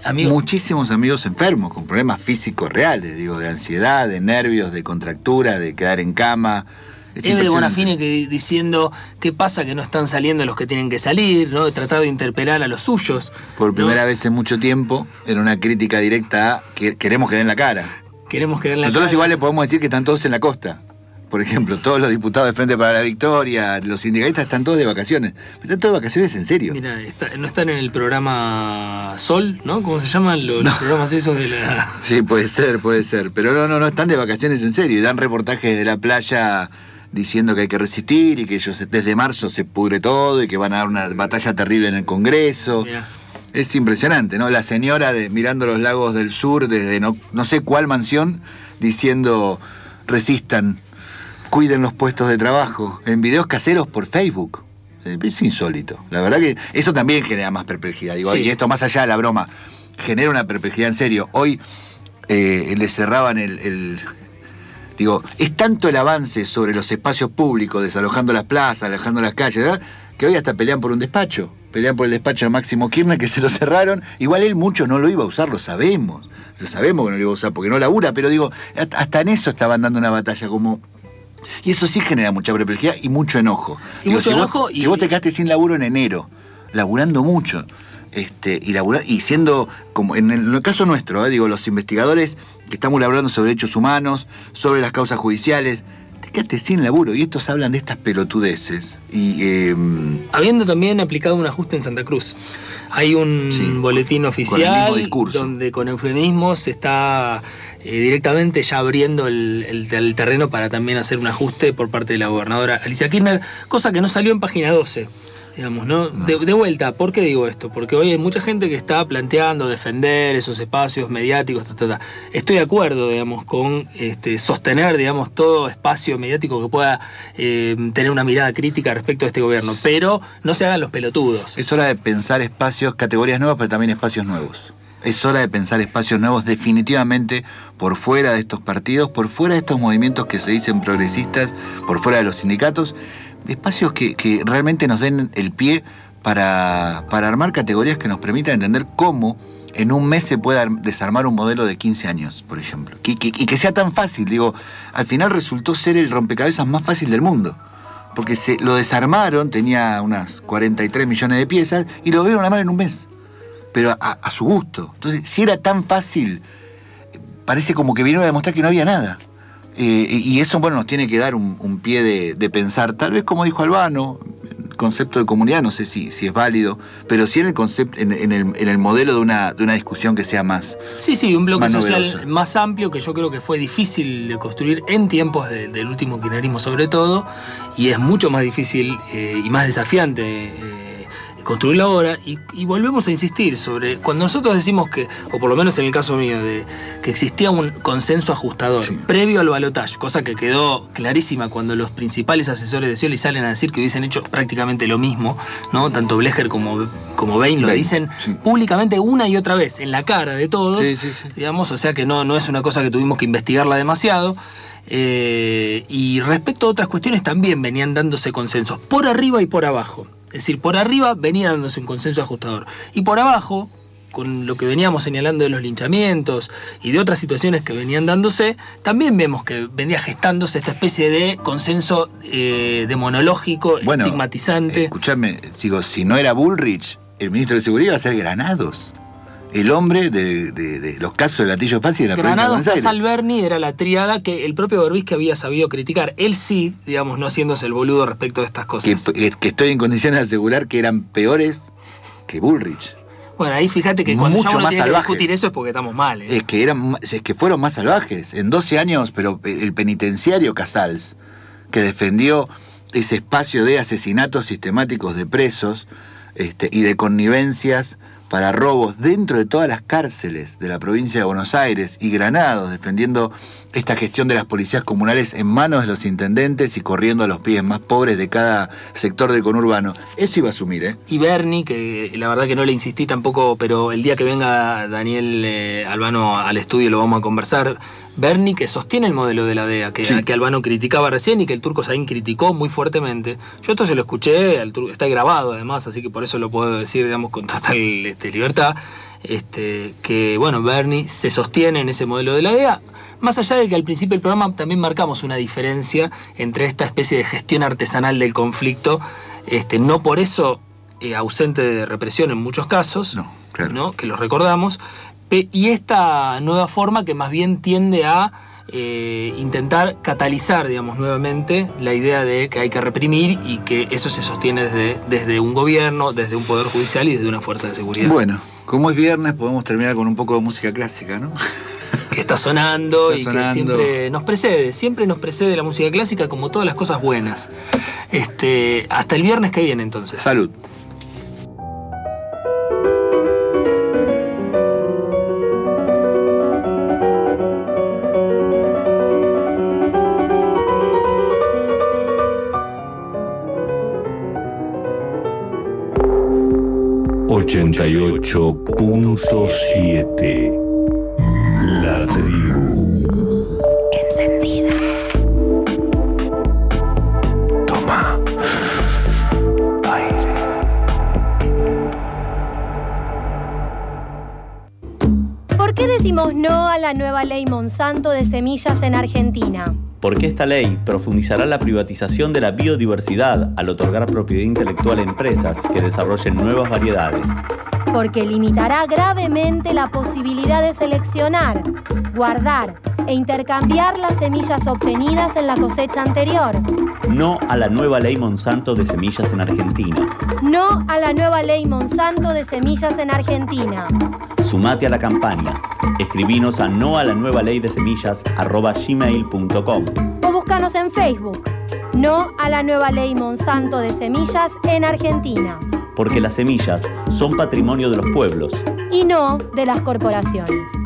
[SPEAKER 1] Amigo.
[SPEAKER 6] muchísimos amigos enfermos, con problemas físicos reales, digo, de ansiedad, de nervios, de contractura, de quedar en cama.
[SPEAKER 1] Eve de Bonafini que diciendo qué pasa que no están saliendo los que tienen que salir, ¿no? De tratar de interpelar a los suyos.
[SPEAKER 6] Por primera
[SPEAKER 1] ¿no?
[SPEAKER 6] vez en mucho tiempo, era una crítica directa a que queremos que den la cara.
[SPEAKER 1] Queremos que den la
[SPEAKER 6] Nosotros
[SPEAKER 1] cara.
[SPEAKER 6] igual le podemos decir que están todos en la costa. Por ejemplo, todos los diputados de Frente para la Victoria, los sindicalistas están todos de vacaciones. Están todos de vacaciones en serio.
[SPEAKER 1] Mira, está, no están en el programa Sol, ¿no? ¿Cómo se llaman los, no. los programas esos de la...?
[SPEAKER 6] Sí, puede ser, puede ser. Pero no, no, no están de vacaciones en serio. Y dan reportajes de la playa diciendo que hay que resistir y que ellos desde marzo se pudre todo y que van a dar una batalla terrible en el Congreso. Mira. Es impresionante, ¿no? La señora de, mirando los lagos del sur desde no, no sé cuál mansión diciendo resistan, cuiden los puestos de trabajo, en videos caseros por Facebook. Es insólito. La verdad que eso también genera más perplejidad. Digo, sí. Y esto más allá de la broma, genera una perplejidad en serio. Hoy eh, le cerraban el, el... Digo, es tanto el avance sobre los espacios públicos, desalojando las plazas, alejando las calles, ¿verdad? Que hoy hasta pelean por un despacho. Pelean por el despacho de Máximo Kirchner, que se lo cerraron. Igual él mucho no lo iba a usar, lo sabemos. Lo sabemos que no lo iba a usar porque no labura, pero digo, hasta en eso estaban dando una batalla como... Y eso sí genera mucha perplejidad y mucho enojo.
[SPEAKER 1] Y
[SPEAKER 6] digo,
[SPEAKER 1] mucho
[SPEAKER 6] si,
[SPEAKER 1] enojo
[SPEAKER 6] vos,
[SPEAKER 1] y...
[SPEAKER 6] si vos te quedaste sin laburo en enero, laburando mucho, este, y labura, y siendo, como en el, en el caso nuestro, eh, digo, los investigadores que estamos laburando sobre derechos humanos, sobre las causas judiciales, te quedaste sin laburo, y estos hablan de estas pelotudeces. Y, eh,
[SPEAKER 1] habiendo también aplicado un ajuste en Santa Cruz. Hay un sí, boletín oficial
[SPEAKER 6] con
[SPEAKER 1] donde con eufemismos se está eh, directamente ya abriendo el, el, el terreno para también hacer un ajuste por parte de la gobernadora Alicia Kirchner, cosa que no salió en página doce. Digamos, ¿no? No. De, de vuelta, ¿por qué digo esto? Porque hoy hay mucha gente que está planteando defender esos espacios mediáticos, ta, ta, ta. Estoy de acuerdo, digamos, con este, sostener, digamos, todo espacio mediático que pueda eh, tener una mirada crítica respecto a este gobierno, pero no se hagan los pelotudos.
[SPEAKER 6] Es hora de pensar espacios, categorías nuevas, pero también espacios nuevos. Es hora de pensar espacios nuevos definitivamente por fuera de estos partidos, por fuera de estos movimientos que se dicen progresistas, por fuera de los sindicatos. Espacios que, que realmente nos den el pie para, para armar categorías que nos permitan entender cómo en un mes se puede desarmar un modelo de quince años, por ejemplo. Que, que, y que sea tan fácil. Digo, al final resultó ser el rompecabezas más fácil del mundo. Porque se lo desarmaron, tenía unas cuarenta y tres millones de piezas, y lo vieron armar en un mes. Pero a, a su gusto. Entonces, si era tan fácil, parece como que vinieron a demostrar que no había nada. Eh, y eso, bueno, nos tiene que dar un, un pie de, de pensar, tal vez como dijo Albano, el concepto de comunidad, no sé si, si es válido, pero sí en el concepto, en, en, el, en el modelo de una, de una discusión que sea más
[SPEAKER 1] Sí, sí, un bloque social
[SPEAKER 6] novedosa.
[SPEAKER 1] Más amplio que yo creo que fue difícil de construir en tiempos de, del último kirchnerismo sobre todo, y es mucho más difícil eh, y más desafiante eh, construirlo ahora, y, y volvemos a insistir sobre, cuando nosotros decimos que, o por lo menos en el caso mío, de que existía un consenso ajustador sí. previo al balotaje, cosa que quedó clarísima cuando los principales asesores de Scioli salen a decir que hubiesen hecho prácticamente lo mismo, ¿no? Tanto Blecher como, como Bain lo Bain, dicen sí. públicamente una y otra vez, en la cara de todos,
[SPEAKER 6] sí, sí, sí.
[SPEAKER 1] digamos, o sea que no, no es una cosa que tuvimos que investigarla demasiado. Eh, y respecto a otras cuestiones también venían dándose consensos, por arriba y por abajo. Es decir, por arriba venía dándose un consenso ajustador. Y por abajo, con lo que veníamos señalando de los linchamientos y de otras situaciones que venían dándose, también vemos que venía gestándose esta especie de consenso eh, demonológico, bueno, estigmatizante.
[SPEAKER 6] Escuchadme, digo, si no era Bullrich, el ministro de Seguridad iba a ser Granados. El hombre de, de, de los casos de gatillo fácil en la provincia de Buenos Aires.
[SPEAKER 1] Granados, Casal, Berni era la tríada que el propio Berbisky había sabido criticar. Él sí, digamos, no haciéndose el boludo respecto de estas cosas.
[SPEAKER 6] Que, que estoy en condiciones de asegurar que eran peores que Bullrich.
[SPEAKER 1] Bueno, ahí fíjate que cuando
[SPEAKER 6] mucho
[SPEAKER 1] ya uno
[SPEAKER 6] más
[SPEAKER 1] tiene
[SPEAKER 6] salvajes.
[SPEAKER 1] que discutir eso es porque estamos mal. ¿eh?
[SPEAKER 6] Es que eran, es que fueron más salvajes. En doce años, pero el penitenciario Casals, que defendió ese espacio de asesinatos sistemáticos de presos este, y de connivencias para robos dentro de todas las cárceles de la provincia de Buenos Aires, y Granados defendiendo esta gestión de las policías comunales en manos de los intendentes y corriendo a los pies más pobres de cada sector del conurbano. Eso iba a asumir, ¿eh?
[SPEAKER 1] Y Berni, que la verdad que no le insistí tampoco, pero el día que venga Daniel eh, Albano al estudio lo vamos a conversar. Berni, que sostiene el modelo de la D E A, que, sí. que Albano criticaba recién y que el Turco Saín criticó muy fuertemente. Yo esto se lo escuché, el turco, está grabado además, así que por eso lo puedo decir, digamos, con total este, libertad. este, que, bueno, Bernie se sostiene en ese modelo de la D E A, más allá de que al principio del programa también marcamos una diferencia entre esta especie de gestión artesanal del conflicto, este, no por eso eh, ausente de represión en muchos casos,
[SPEAKER 6] no, claro.
[SPEAKER 1] ¿no? Que los recordamos, y esta nueva forma que más bien tiende a eh, intentar catalizar, digamos, nuevamente la idea de que hay que reprimir y que eso se sostiene desde, desde un gobierno, desde un poder judicial y desde una fuerza de seguridad.
[SPEAKER 6] Bueno, como es viernes podemos terminar con un poco de música clásica, ¿no?
[SPEAKER 1] Que está sonando
[SPEAKER 6] está
[SPEAKER 1] y
[SPEAKER 6] sonando.
[SPEAKER 1] que siempre nos precede, siempre nos precede la música clásica como todas las cosas buenas. Este, hasta el viernes que viene entonces.
[SPEAKER 6] Salud.
[SPEAKER 4] ochenta y ocho punto siete La Tribu.
[SPEAKER 28] Encendida.
[SPEAKER 4] Toma aire.
[SPEAKER 7] ¿Por qué decimos no a la nueva ley Monsanto de semillas en Argentina?
[SPEAKER 12] Porque esta ley profundizará la privatización de la biodiversidad al otorgar propiedad intelectual a empresas que desarrollen nuevas variedades.
[SPEAKER 7] Porque limitará gravemente la posibilidad de seleccionar, guardar e intercambiar las semillas obtenidas en la cosecha anterior.
[SPEAKER 12] No a la nueva ley Monsanto de semillas en Argentina.
[SPEAKER 7] No a la nueva ley Monsanto de semillas en Argentina.
[SPEAKER 12] Sumate a la campaña. Escribinos a no a la nueva ley de semillas arroba gmail punto com
[SPEAKER 7] o búscanos en Facebook. No a la nueva ley Monsanto de semillas en Argentina.
[SPEAKER 12] Porque las semillas son patrimonio de los pueblos
[SPEAKER 7] y no de las corporaciones.